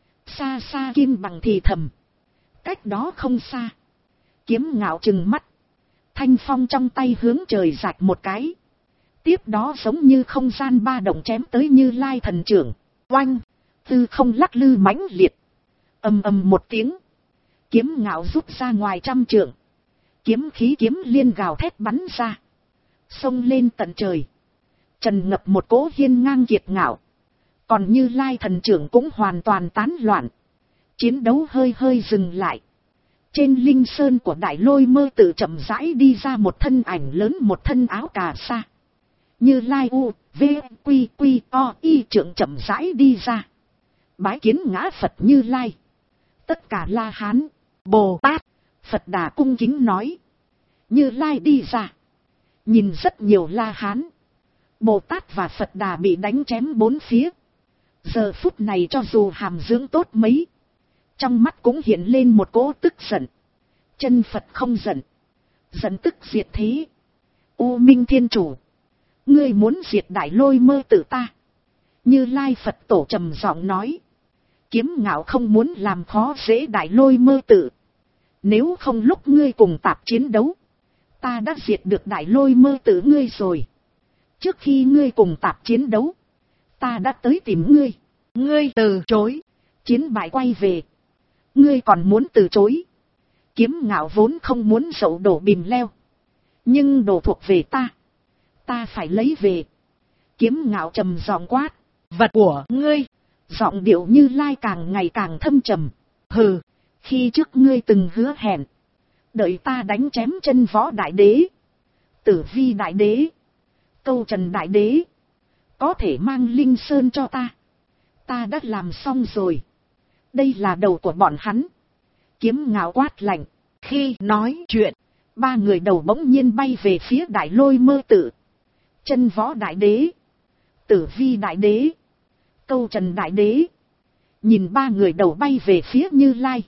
Xa xa Kim Bằng thì thầm, cách đó không xa. Kiếm Ngạo trừng mắt, thanh phong trong tay hướng trời rạch một cái, tiếp đó giống như không gian ba động chém tới Như Lai thần trưởng. Oanh, tư không lắc lư mãnh liệt, ầm ầm một tiếng, Kiếm Ngạo rút ra ngoài 100 trượng. Kiếm khí kiếm liên gào thét bắn ra, xông lên tận trời, trần ngập một cỗ hiên ngang kiệt ngạo. Còn Như Lai thần trưởng cũng hoàn toàn tán loạn, chiến đấu hơi hơi dừng lại. Trên Linh Sơn của Đại Lôi Mơ Tự chậm rãi đi ra một thân ảnh lớn, một thân áo cà sa. Như Lai u, v, quy quy o y trưởng chậm rãi đi ra, bái kiến ngã Phật Như Lai. Tất cả La Hán, Bồ Tát, Phật Đà cung kính nói. Như Lai đi ra, nhìn rất nhiều La Hán, Bồ Tát và Phật Đà bị đánh chém bốn phía. Giờ phút này cho dù hàm dưỡng tốt mấy, trong mắt cũng hiện lên một cỗ tức giận. Chân Phật không giận, giận tức diệt thế. U Minh Thiên Chủ, ngươi muốn diệt Đại Lôi Mơ Tự ta. Như Lai Phật Tổ trầm giọng nói. Kiếm Ngạo không muốn làm khó dễ Đại Lôi Mơ Tự. Nếu không lúc ngươi cùng Tạp chiến đấu, ta đã diệt được Đại Lôi Mơ Tự ngươi rồi. Trước khi ngươi cùng Tạp chiến đấu, ta đã tới tìm ngươi. Ngươi từ chối, chiến bại quay về. Ngươi còn muốn từ chối. Kiếm Ngạo vốn không muốn dậu đổ bìm leo, nhưng đồ thuộc về ta, ta phải lấy về. Kiếm Ngạo trầm giọng quát, vật của ngươi. Giọng điệu Như Lai càng ngày càng thâm trầm. Hừ, khi trước ngươi từng hứa hẹn, đợi ta đánh chém chân Võ Đại Đế, Tử Vi Đại Đế, Câu Trần Đại Đế, có thể mang Linh Sơn cho ta. Ta đã làm xong rồi. Đây là đầu của bọn hắn. Kiếm Ngạo quát lạnh. Khi nói chuyện, ba người đầu bỗng nhiên bay về phía Đại Lôi Mơ Tự. Chân Võ Đại Đế, Tử Vi Đại Đế, Câu Trần Đại Đế. Nhìn ba người đầu bay về phía Như Lai,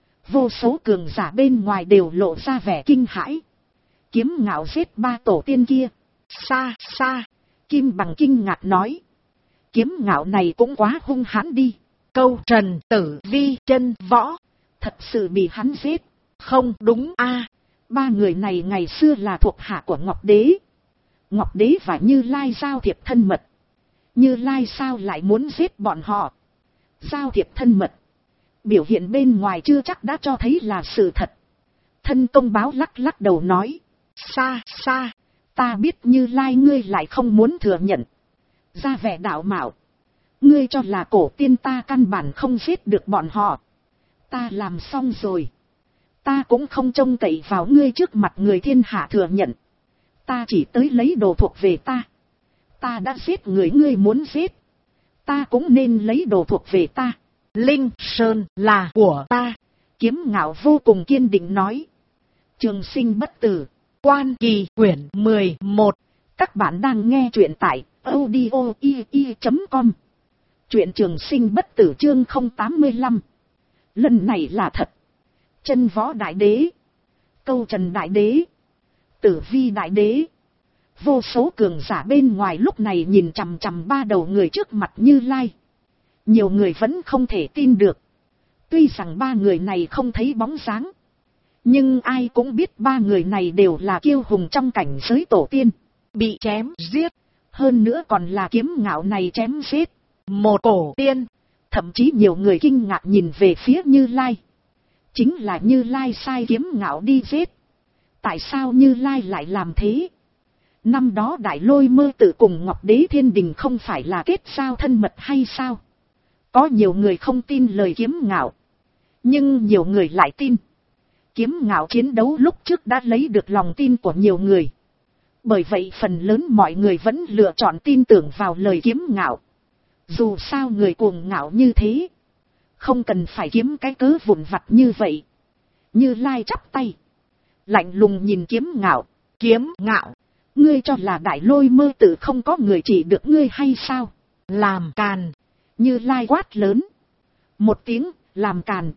vô số cường giả bên ngoài đều lộ ra vẻ kinh hãi. Kiếm Ngạo giết ba tổ tiên kia. Xa xa, Kim Bằng kinh ngạc nói. Kiếm Ngạo này cũng quá hung hãn đi. Câu Trần, Tử Vi, Chân Võ, thật sự bị hắn giết. Không đúng a, ba người này ngày xưa là thuộc hạ của Ngọc Đế. Ngọc Đế và Như Lai giao thiệp thân mật. Như Lai sao lại muốn giết bọn họ? Giao thiệp thân mật, biểu hiện bên ngoài chưa chắc đã cho thấy là sự thật. Thân Công Báo lắc lắc đầu nói. Xa xa, ta biết Như Lai ngươi lại không muốn thừa nhận. ra vẻ đạo mạo. Ngươi cho là cổ tiên ta căn bản không giết được bọn họ. Ta làm xong rồi. Ta cũng không trông cậy vào ngươi trước mặt người thiên hạ thừa nhận. Ta chỉ tới lấy đồ thuộc về ta. Ta đã giết người ngươi muốn giết. Ta cũng nên lấy đồ thuộc về ta. Linh Sơn là của ta. Kiếm Ngạo vô cùng kiên định nói. Trường Sinh bất tử. Quan Kỳ quyển 11. Các bạn đang nghe truyện tại audio.com. Truyện Trường Sinh bất tử chương 085. Lần này là thật. Chân Võ Đại Đế, Câu Trần Đại Đế, Tử Vi Đại Đế. Vô số cường giả bên ngoài lúc này nhìn chằm chằm ba đầu người trước mặt Như Lai. Nhiều người vẫn không thể tin được. Tuy rằng ba người này không thấy bóng dáng, nhưng ai cũng biết ba người này đều là kiêu hùng trong cảnh giới tổ tiên. Bị chém giết. Hơn nữa còn là Kiếm Ngạo này chém giết một cổ tiên. Thậm chí nhiều người kinh ngạc nhìn về phía Như Lai. Chính là Như Lai sai Kiếm Ngạo đi giết. Tại sao Như Lai lại làm thế? Năm đó Đại Lôi Mơ Tự cùng Ngọc Đế Thiên Đình không phải là kết giao thân mật hay sao? Có nhiều người không tin lời Kiếm Ngạo, nhưng nhiều người lại tin. Kiếm Ngạo chiến đấu lúc trước đã lấy được lòng tin của nhiều người. Bởi vậy phần lớn mọi người vẫn lựa chọn tin tưởng vào lời Kiếm Ngạo. Dù sao người cuồng ngạo như thế, không cần phải kiếm cái cớ vụn vặt như vậy. Như Lai chắp tay, lạnh lùng nhìn Kiếm Ngạo. Kiếm Ngạo, ngươi cho là Đại Lôi Mơ Tự không có người chỉ được ngươi hay sao? Làm càn. Như Lai quát lớn một tiếng, làm càn.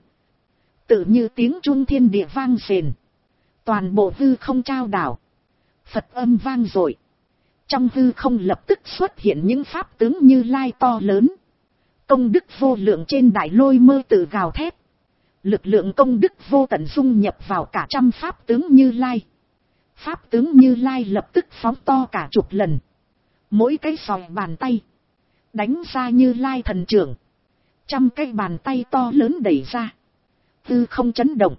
Tự như tiếng trung thiên địa vang rền. Toàn bộ hư không trao đảo. Phật âm vang dội. Trong hư không lập tức xuất hiện những pháp tướng Như Lai to lớn. Công đức vô lượng trên Đại Lôi Mơ Tự gào thét. Lực lượng công đức vô tận dung nhập vào cả trăm pháp tướng Như Lai. Pháp tướng Như Lai lập tức phóng to cả chục lần. Mỗi cái sòi bàn tay đánh ra Như Lai thần trưởng. Trăm cái bàn tay to lớn đẩy ra. Hư không chấn động.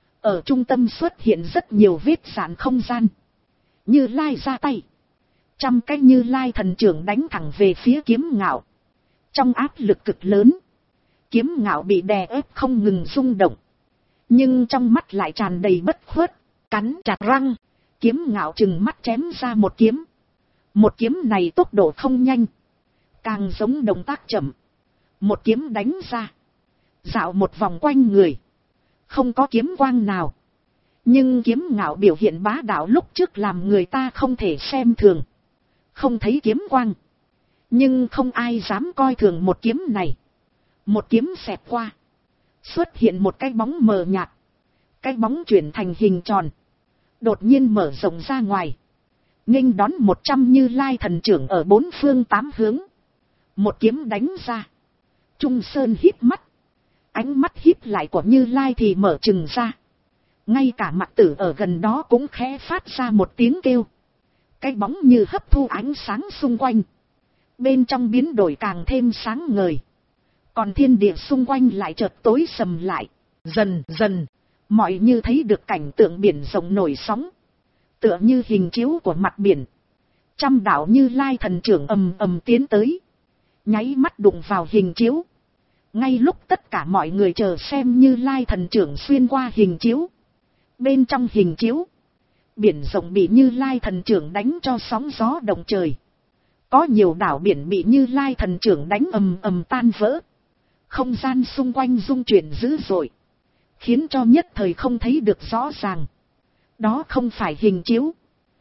Ở trung tâm xuất hiện rất nhiều vết rạn không gian. Như Lai ra tay. Trăm cái Như Lai thần trưởng đánh thẳng về phía Kiếm Ngạo. Trong áp lực cực lớn, Kiếm Ngạo bị đè ép không ngừng rung động. Nhưng trong mắt lại tràn đầy bất khuất. Cắn chặt răng, Kiếm Ngạo trừng mắt chém ra một kiếm. Một kiếm này tốc độ không nhanh, càng giống động tác chậm. Một kiếm đánh ra, dạo một vòng quanh người. Không có kiếm quang nào. Nhưng Kiếm Ngạo biểu hiện bá đạo lúc trước làm người ta không thể xem thường. Không thấy kiếm quang, nhưng không ai dám coi thường một kiếm này. Một kiếm xẹt qua, xuất hiện một cái bóng mờ nhạt. Cái bóng chuyển thành hình tròn, đột nhiên mở rộng ra ngoài, nghênh đón 100 Như Lai thần trưởng ở bốn phương tám hướng. Một kiếm đánh ra. Trung Sơn híp mắt. Ánh mắt híp lại của Như Lai thì mở trừng ra. Ngay cả Mặc Tử ở gần đó cũng khẽ phát ra một tiếng kêu. Cái bóng như hấp thu ánh sáng xung quanh. Bên trong biến đổi càng thêm sáng ngời. Còn thiên địa xung quanh lại chợt tối sầm lại. Dần dần, mọi như thấy được cảnh tượng biển rộng nổi sóng. Tựa như hình chiếu của mặt biển. Trăm đạo Như Lai thần trưởng ầm ầm tiến tới. Nháy mắt đụng vào hình chiếu. Ngay lúc tất cả mọi người chờ xem Như Lai thần trưởng xuyên qua hình chiếu. Bên trong hình chiếu, biển rộng bị Như Lai thần trưởng đánh cho sóng gió động trời. Có nhiều đảo biển bị Như Lai thần trưởng đánh ầm ầm tan vỡ. Không gian xung quanh rung chuyển dữ dội, khiến cho nhất thời không thấy được rõ ràng. Đó không phải hình chiếu,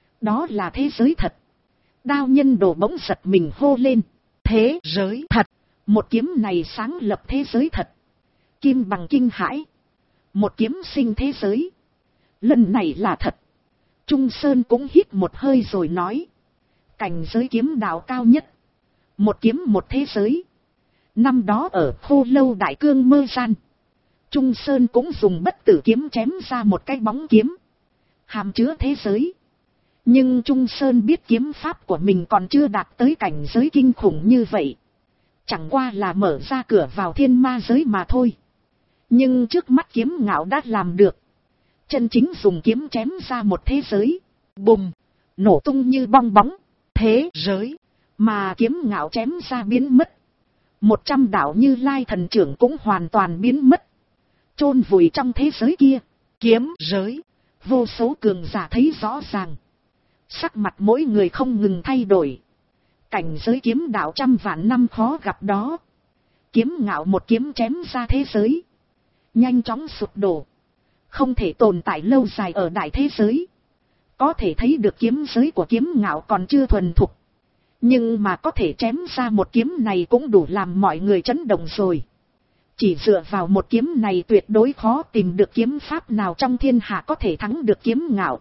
đó là thế giới thật. Đao Nhân Đồ bỗng giật mình hô lên. Thế giới thật. Một kiếm này sáng lập thế giới thật. Kim Bằng kinh hãi. Một kiếm sinh thế giới. Lần này là thật. Trung Sơn cũng hít một hơi rồi nói. Cảnh giới kiếm đạo cao nhất. Một kiếm một thế giới. Năm đó ở Khô Lâu Đại Cương Mơ Gian, Trung Sơn cũng dùng bất tử kiếm chém ra một cái bóng kiếm, hàm chứa thế giới. Nhưng Trung Sơn biết kiếm pháp của mình còn chưa đạt tới cảnh giới kinh khủng như vậy. Chẳng qua là mở ra cửa vào thiên ma giới mà thôi. Nhưng trước mắt Kiếm Ngạo đã làm được. Chân chính dùng kiếm chém ra một thế giới. Bùm, nổ tung như bong bóng. Thế giới, Mà kiếm ngạo chém ra biến mất. 100 đạo Như Lai thần trưởng cũng hoàn toàn biến mất. Chôn vùi trong thế giới kia. Kiếm giới. Vô số cường giả thấy rõ ràng. Sắc mặt mỗi người không ngừng thay đổi. Cảnh giới kiếm đạo trăm vạn năm khó gặp đó. Kiếm ngạo một kiếm chém ra thế giới. Nhanh chóng sụp đổ. Không thể tồn tại lâu dài ở đại thế giới. Có thể thấy được kiếm giới của kiếm ngạo còn chưa thuần thục. Nhưng mà có thể chém ra một kiếm này cũng đủ làm mọi người chấn động rồi. Chỉ dựa vào một kiếm này tuyệt đối khó tìm được kiếm pháp nào trong thiên hạ có thể thắng được kiếm ngạo.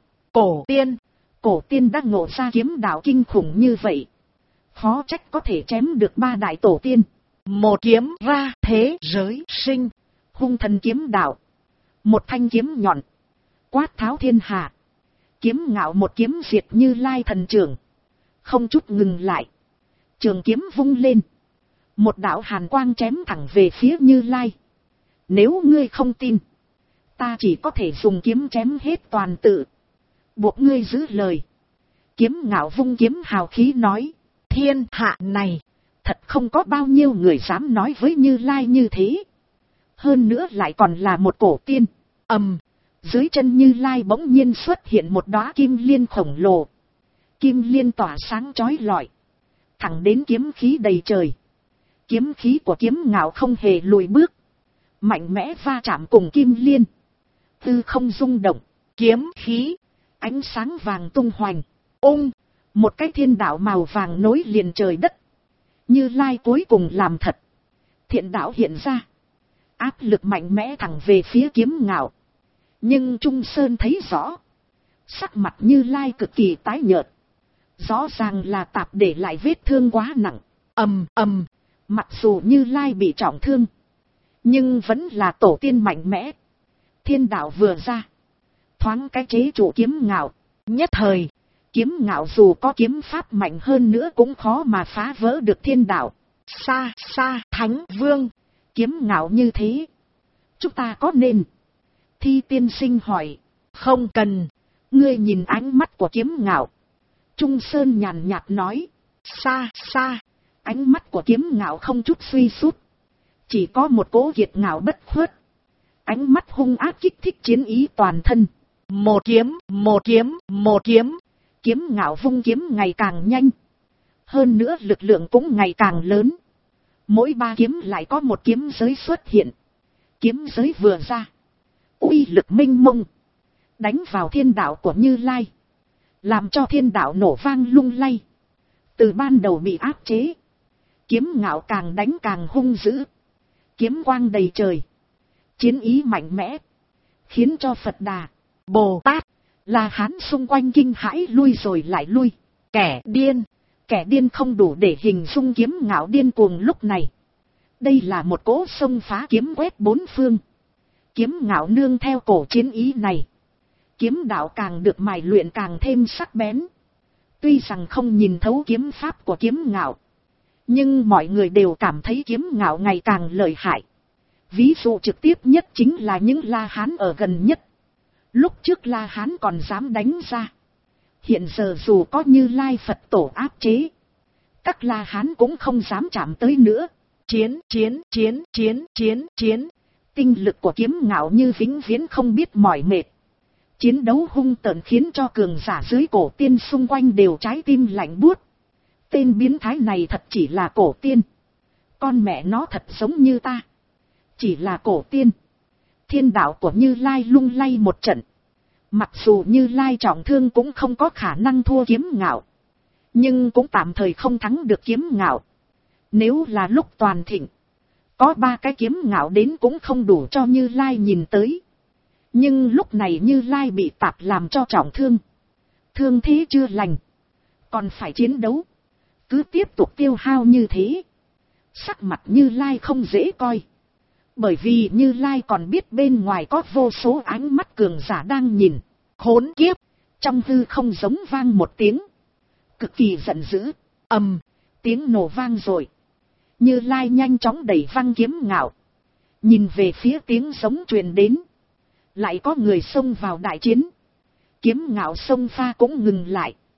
Cổ tiên đã ngộ ra kiếm đạo kinh khủng như vậy. Khó trách có thể chém được 3 đại tổ tiên. Một kiếm ra thế giới sinh. Hung thần kiếm đạo. Một thanh kiếm nhọn. Quát tháo thiên hạ. Kiếm ngạo một kiếm diệt Như Lai thần trưởng. Không chút ngừng lại. Trường kiếm vung lên. Một đạo hàn quang chém thẳng về phía Như Lai. Nếu ngươi không tin. Ta chỉ có thể dùng kiếm chém hết toàn tự. Buộc ngươi giữ lời. Kiếm ngạo vung kiếm hào khí nói. Thiên hạ này. Thật không có bao nhiêu người dám nói với Như Lai như thế. Hơn nữa lại còn là một cổ tiên. Dưới chân Như Lai bỗng nhiên xuất hiện một đóa kim liên khổng lồ. Kim liên tỏa sáng chói lọi. Thẳng đến kiếm khí đầy trời. Kiếm khí của kiếm ngạo không hề lùi bước. Mạnh mẽ va chạm cùng kim liên. Tư không rung động. Kiếm khí. Ánh sáng vàng tung hoành. Một cái thiên đạo màu vàng nối liền trời đất. Như Lai cuối cùng làm thật. Thiện đạo hiện ra. Áp lực mạnh mẽ thẳng về phía kiếm ngạo. Nhưng Trung Sơn thấy rõ. Sắc mặt Như Lai cực kỳ tái nhợt. Rõ ràng là tạp để lại vết thương quá nặng. Mặc dù Như Lai bị trọng thương. Nhưng vẫn là tổ tiên mạnh mẽ. Thiên đạo vừa ra. Thoáng cái chế trụ kiếm ngạo. Nhất thời. Kiếm ngạo dù có kiếm pháp mạnh hơn nữa cũng khó mà phá vỡ được thiên đạo. Xa xa thánh vương. Kiếm ngạo như thế. Chúng ta có nên. Thi tiên sinh hỏi. Không cần. Ngươi nhìn ánh mắt của kiếm ngạo. Trung Sơn nhàn nhạt nói. Xa xa. Ánh mắt của kiếm ngạo không chút suy sút. Chỉ có một cỗ kiệt ngạo bất khuất. Ánh mắt hung ác kích thích chiến ý toàn thân. Một kiếm. Kiếm ngạo vung kiếm ngày càng nhanh. Hơn nữa lực lượng cũng ngày càng lớn. Mỗi 3 kiếm lại có một kiếm giới xuất hiện. Kiếm giới vừa ra. Uy lực mênh mông. Đánh vào thiên đạo của Như Lai. Làm cho thiên đạo nổ vang lung lay. Từ ban đầu bị áp chế. Kiếm ngạo càng đánh càng hung dữ. Kiếm quang đầy trời. Chiến ý mạnh mẽ. Khiến cho Phật Đà, Bồ Tát, La Hán xung quanh kinh hãi lui rồi lại lui. Kẻ điên không đủ để hình dung kiếm ngạo điên cuồng lúc này. Đây là một cỗ xông phá kiếm quét 4 phương. Kiếm ngạo nương theo cổ chiến ý này. Kiếm đạo càng được mài luyện càng thêm sắc bén. Tuy rằng không nhìn thấu kiếm pháp của kiếm ngạo. Nhưng mọi người đều cảm thấy kiếm ngạo ngày càng lợi hại. Ví dụ trực tiếp nhất chính là những La Hán ở gần nhất. Lúc trước La Hán còn dám đánh ra. Hiện giờ dù có Như Lai Phật tổ áp chế. Các La Hán cũng không dám chạm tới nữa. Chiến. Tinh lực của kiếm ngạo như vĩnh viễn không biết mỏi mệt. Chiến đấu hung tợn khiến cho cường giả dưới cổ tiên xung quanh đều trái tim lạnh buốt. Tên biến thái này thật chỉ là cổ tiên. Con mẹ nó thật giống như ta. Chỉ là cổ tiên. Thiên đạo của Như Lai lung lay một trận. Mặc dù Như Lai trọng thương cũng không có khả năng thua kiếm ngạo. Nhưng cũng tạm thời không thắng được kiếm ngạo. Nếu là lúc toàn thịnh. Có 3 cái kiếm ngạo đến cũng không đủ cho Như Lai nhìn tới. Nhưng lúc này Như Lai bị tạp làm cho trọng thương. Thương thế chưa lành. Còn phải chiến đấu. Cứ tiếp tục tiêu hao như thế. Sắc mặt Như Lai không dễ coi. Bởi vì Như Lai còn biết bên ngoài có vô số ánh mắt cường giả đang nhìn. Khốn kiếp. Trong hư không giống vang một tiếng. Cực kỳ giận dữ. Tiếng nổ vang rồi. Như Lai nhanh chóng đẩy văng kiếm ngạo. Nhìn về phía tiếng giống truyền đến. Lại có người xông vào đại chiến. Kiếm ngạo xông pha cũng ngừng lại.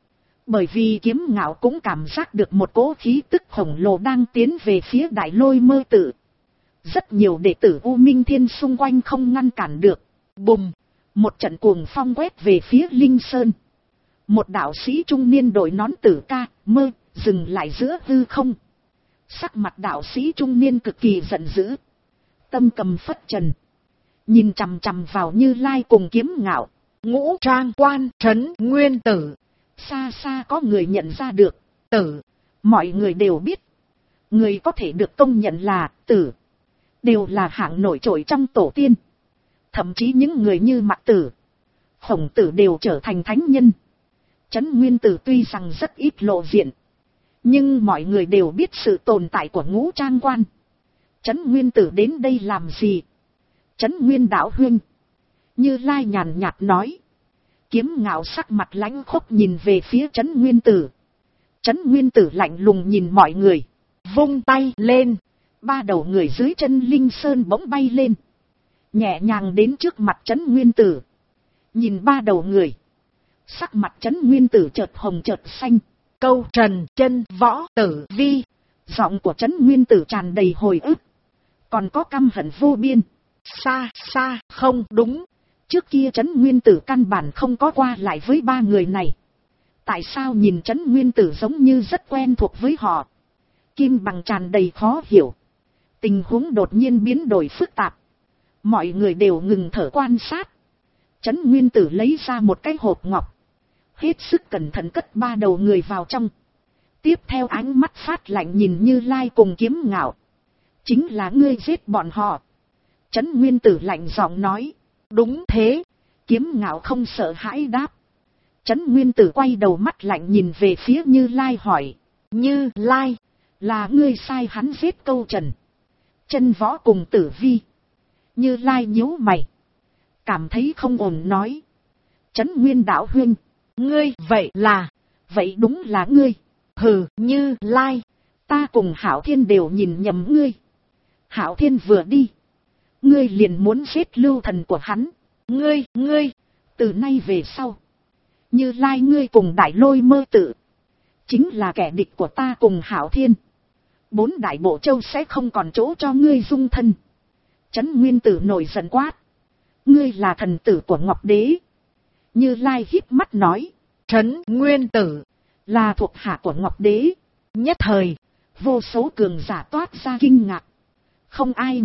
Bởi vì Kiếm Ngạo cũng cảm giác được một cỗ khí tức khổng lồ đang tiến về phía Đại Lôi Mơ Tự. Rất nhiều đệ tử U Minh Thiên xung quanh không ngăn cản được. Bùm! Một trận cuồng phong quét về phía Linh Sơn. Một đạo sĩ trung niên đội nón tử ca, mơ, dừng lại giữa hư không. Sắc mặt đạo sĩ trung niên cực kỳ giận dữ. Tâm cầm phất trần. Nhìn chằm chằm vào Như Lai cùng Kiếm Ngạo. Ngũ Trang Quan Trấn Nguyên Tử. Xa xa có người nhận ra được. Tử. Mọi người đều biết. Người có thể được công nhận là Tử. Đều là hạng nổi trội trong tổ tiên. Thậm chí những người như Mạc Tử, Khổng Tử đều trở thành thánh nhân. Trấn Nguyên Tử tuy rằng rất ít lộ diện, nhưng mọi người đều biết sự tồn tại của Ngũ Trang Quan. Trấn Nguyên Tử đến đây làm gì? Trấn Nguyên đạo huynh. Như Lai nhàn nhạt nói. Kiếm Ngạo sắc mặt lãnh khốc nhìn về phía Trấn Nguyên Tử. Trấn Nguyên Tử lạnh lùng nhìn mọi người. Vung tay lên. 3 đầu người dưới chân Linh Sơn bỗng bay lên. Nhẹ nhàng đến trước mặt Trấn Nguyên Tử. Nhìn 3 đầu người. Sắc mặt Trấn Nguyên Tử chợt hồng chợt xanh. Câu trần chân võ tử vi. Giọng của Trấn Nguyên Tử tràn đầy hồi ức. Còn có căm hận vô biên. Xa xa không đúng. Trước kia Trấn Nguyên Tử căn bản không có qua lại với 3 người này. Tại sao nhìn Trấn Nguyên Tử giống như rất quen thuộc với họ? Kim Bằng tràn đầy khó hiểu. Tình huống đột nhiên biến đổi phức tạp. Mọi người đều ngừng thở quan sát. Trấn Nguyên Tử lấy ra một cái hộp ngọc. Hết sức cẩn thận cất 3 đầu người vào trong. Tiếp theo ánh mắt phát lạnh nhìn Như Lai cùng Kiếm Ngạo. Chính là ngươi giết bọn họ. Trấn Nguyên Tử lạnh giọng nói. Đúng thế. Kiếm Ngạo không sợ hãi đáp. Trấn Nguyên Tử quay đầu mắt lạnh nhìn về phía Như Lai hỏi. Như Lai, là ngươi sai hắn giết Câu Trần, Chân Võ cùng Tử Vi. Như Lai nhíu mày. Cảm thấy không ổn nói. Trấn Nguyên đạo huynh. Ngươi vậy đúng là ngươi. Hừ, Như Lai. Ta cùng Hạo Thiên đều nhìn nhầm ngươi. Hạo Thiên vừa đi. Ngươi liền muốn giết lưu thần của hắn. Ngươi. Từ nay về sau. Như Lai ngươi cùng Đại Lôi Mơ Tự. Chính là kẻ địch của ta cùng Hạo Thiên. 4 đại bộ châu sẽ không còn chỗ cho ngươi dung thân. Trấn Nguyên Tử nổi giận quát. Ngươi là thần tử của Ngọc Đế. Như Lai híp mắt nói. Trấn Nguyên Tử là thuộc hạ của Ngọc Đế. Nhất thời, vô số cường giả toát ra kinh ngạc. Không ai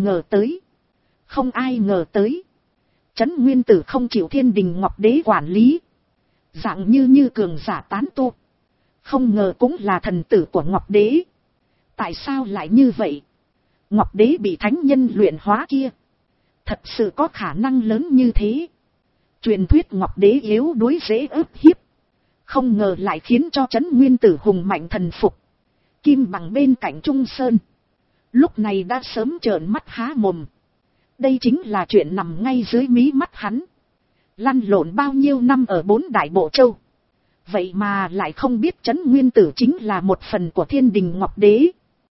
ngờ tới. Trấn Nguyên Tử không chịu Thiên Đình Ngọc Đế quản lý. Dạng như cường giả tán tu. Không ngờ cũng là thần tử của Ngọc Đế. Tại sao lại như vậy? Ngọc Đế bị thánh nhân luyện hóa kia. Thật sự có khả năng lớn như thế. Truyền thuyết Ngọc Đế yếu đuối dễ ức hiếp. Không ngờ lại khiến cho Trấn Nguyên Tử hùng mạnh thần phục. Kim Bằng bên cạnh Trung Sơn. Lúc này đã sớm trợn mắt há mồm. Đây chính là chuyện nằm ngay dưới mí mắt hắn. Lăn lộn bao nhiêu năm ở 4 đại bộ châu. Vậy mà lại không biết Trấn Nguyên Tử chính là một phần của Thiên Đình Ngọc Đế.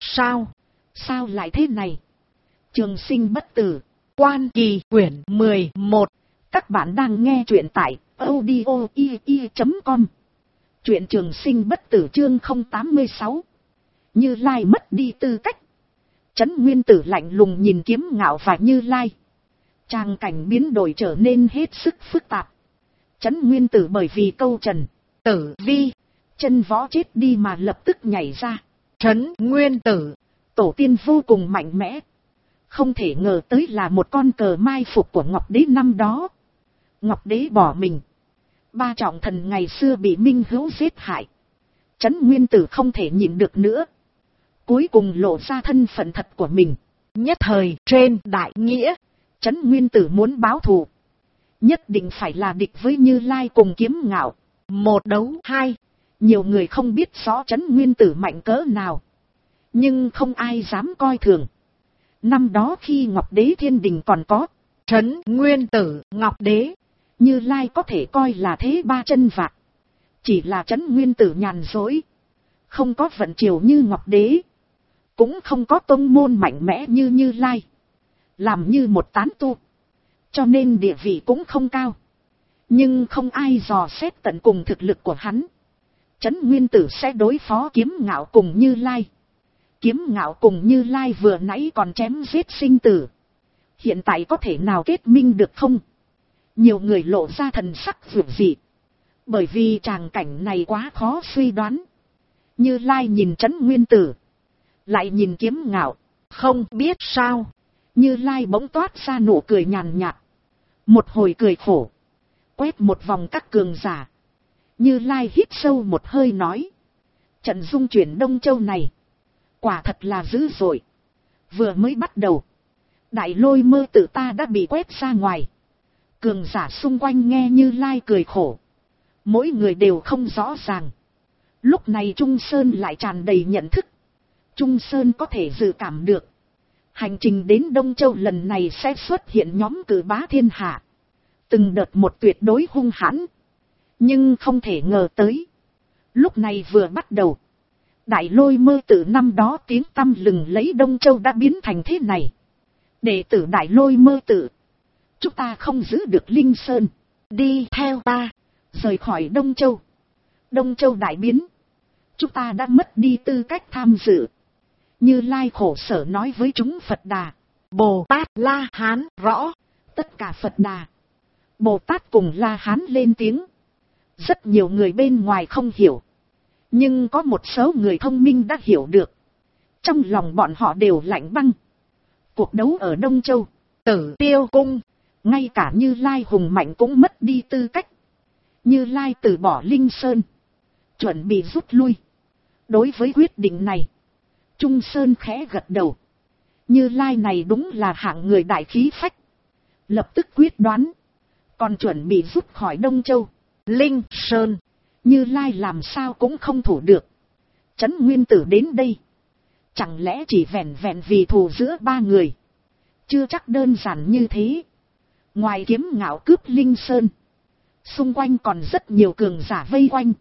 Sao lại thế này? Trường Sinh Bất Tử, Quan Kỳ quyển 11. Các bạn đang nghe truyện tại audio.com. Truyện Trường Sinh Bất Tử chương 086. Như Lai mất đi tư cách. Trấn Nguyên Tử lạnh lùng nhìn Kiếm Ngạo và Như Lai. Tràng cảnh biến đổi trở nên hết sức phức tạp. Trấn Nguyên Tử bởi vì Câu Trần, Tử Vi, Chân Võ chết đi mà lập tức nhảy ra. Trấn Nguyên Tử, tổ tiên vô cùng mạnh mẽ. Không thể ngờ tới là một con cờ mai phục của Ngọc Đế năm đó. Ngọc Đế bỏ mình. 3 trọng thần ngày xưa bị Minh Hữu giết hại. Trấn Nguyên Tử không thể nhịn được nữa. Cuối cùng lộ ra thân phận thật của mình. Nhất thời trên đại nghĩa, Trấn Nguyên Tử muốn báo thù. Nhất định phải là địch với Như Lai cùng Kiếm Ngạo. 1 đấu 2. Nhiều người không biết rõ Trấn Nguyên Tử mạnh cỡ nào. Nhưng không ai dám coi thường. Năm đó khi Ngọc Đế Thiên Đình còn có Trấn Nguyên Tử, Ngọc Đế, Như Lai có thể coi là thế 3 chân vạc. Chỉ là Trấn Nguyên Tử nhàn dối. Không có vận chiều như Ngọc Đế. Cũng không có tông môn mạnh mẽ như Như Lai. Làm như một tán tu. Cho nên địa vị cũng không cao. Nhưng không ai dò xét tận cùng thực lực của hắn. Trấn Nguyên Tử sẽ đối phó Kiếm Ngạo cùng Như Lai. Kiếm Ngạo cùng Như Lai vừa nãy còn chém giết sinh tử. Hiện tại có thể nào kết minh được không? Nhiều người lộ ra thần sắc vượt dị. Bởi vì tràng cảnh này quá khó suy đoán. Như Lai nhìn Trấn Nguyên Tử. Lại nhìn Kiếm Ngạo. Không biết sao. Như Lai bỗng toát ra nụ cười nhàn nhạt. Một hồi cười khổ. Quét một vòng các cường giả. Như Lai hít sâu một hơi nói. Trận dung chuyển Đông Châu này. Quả thật là dữ dội. Vừa mới bắt đầu. Đại Lôi Mơ Tự ta đã bị quét ra ngoài. Cường giả xung quanh nghe Như Lai cười khổ. Mỗi người đều không rõ ràng. Lúc này Trung Sơn lại tràn đầy nhận thức. Trung Sơn có thể dự cảm được. Hành trình đến Đông Châu lần này sẽ xuất hiện nhóm cử bá thiên hạ. Từng đợt một tuyệt đối hung hãn. Nhưng không thể ngờ tới. Lúc này vừa bắt đầu. Đại Lôi Mơ Tự năm đó tiếng tăm lừng lấy Đông Châu đã biến thành thế này. Đệ tử Đại Lôi Mơ Tự. Chúng ta không giữ được Linh Sơn. Đi theo ta. Rời khỏi Đông Châu. Đông Châu đại biến. Chúng ta đã mất đi tư cách tham dự. Như Lai khổ sở nói với chúng Phật Đà. Bồ Tát La Hán rõ. Tất cả Phật Đà. Bồ Tát cùng La Hán lên tiếng. Rất nhiều người bên ngoài không hiểu. Nhưng có một số người thông minh đã hiểu được. Trong lòng bọn họ đều lạnh băng. Cuộc đấu ở Đông Châu. Tử Tiêu Cung. Ngay cả Như Lai hùng mạnh cũng mất đi tư cách. Như Lai từ bỏ Linh Sơn. Chuẩn bị rút lui. Đối với quyết định này. Trung Sơn khẽ gật đầu. Như Lai này đúng là hạng người đại khí phách. Lập tức quyết đoán. Còn chuẩn bị rút khỏi Đông Châu. Linh Sơn. Như Lai làm sao cũng không thủ được. Trấn Nguyên Tử đến đây. Chẳng lẽ chỉ vẹn vẹn vì thù giữa ba người. Chưa chắc đơn giản như thế. Ngoài Kiếm Ngạo cướp Linh Sơn. Xung quanh còn rất nhiều cường giả vây quanh.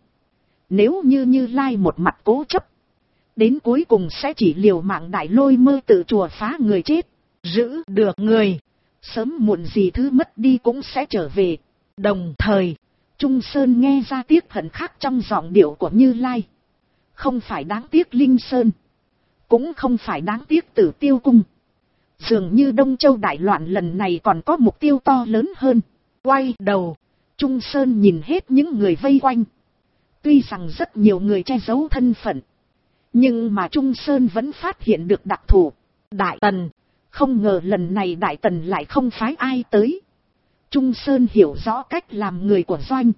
Nếu Như Lai một mặt cố chấp. Đến cuối cùng sẽ chỉ liều mạng Đại Lôi Mơ Tự chùa phá người chết. Giữ được người. Sớm muộn gì thứ mất đi cũng sẽ trở về. Đồng thời. Trung Sơn nghe ra tiếc hận khác trong giọng điệu của Như Lai. Không phải đáng tiếc Linh Sơn. Cũng không phải đáng tiếc Tử Tiêu Cung. Dường như Đông Châu đại loạn lần này còn có mục tiêu to lớn hơn. Quay đầu. Trung Sơn nhìn hết những người vây quanh. Tuy rằng rất nhiều người che giấu thân phận. Nhưng mà Trung Sơn vẫn phát hiện được đặc thù. Đại Tần. Không ngờ lần này Đại Tần lại không phái ai tới. Trung Sơn hiểu rõ cách làm người của Doanh.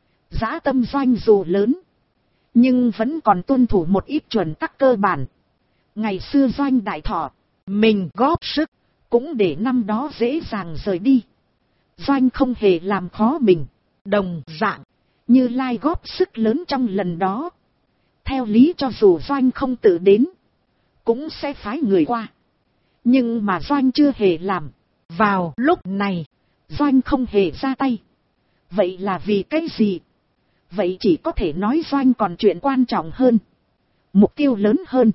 Dã tâm Doanh dù lớn. Nhưng vẫn còn tuân thủ một ít chuẩn tắc cơ bản. Ngày xưa Doanh đại thọ. Mình góp sức. Cũng để năm đó dễ dàng rời đi. Doanh không hề làm khó mình. Đồng dạng. Như Lai góp sức lớn trong lần đó. Theo lý cho dù Doanh không tự đến. Cũng sẽ phái người qua. Nhưng mà Doanh chưa hề làm. Vào lúc này. Doanh không hề ra tay. Vậy là vì cái gì? Vậy chỉ có thể nói Doanh còn chuyện quan trọng hơn. Mục tiêu lớn hơn.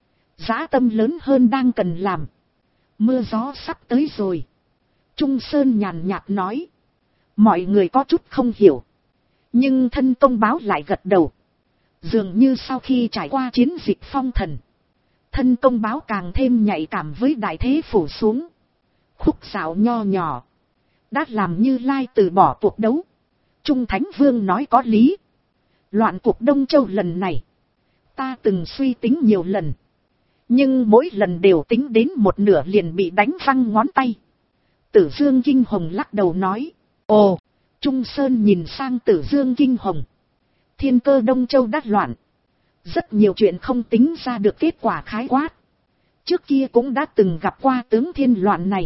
Dã tâm lớn hơn đang cần làm. Mưa gió sắp tới rồi. Trung Sơn nhàn nhạt nói. Mọi người có chút không hiểu. Nhưng thân công báo lại gật đầu. Dường như sau khi trải qua chiến dịch phong thần. Thân công báo càng thêm nhạy cảm với đại thế phủ xuống. Khúc xảo nho nhỏ. Đã làm Như Lai từ bỏ cuộc đấu. Trung Thánh Vương nói có lý. Loạn cuộc Đông Châu lần này. Ta từng suy tính nhiều lần. Nhưng mỗi lần đều tính đến một nửa liền bị đánh văng ngón tay. Tử Dương Kinh Hồng lắc đầu nói. Ồ, Trung Sơn nhìn sang Tử Dương Kinh Hồng. Thiên cơ Đông Châu đã loạn. Rất nhiều chuyện không tính ra được kết quả khái quát. Trước kia cũng đã từng gặp qua tướng thiên loạn này.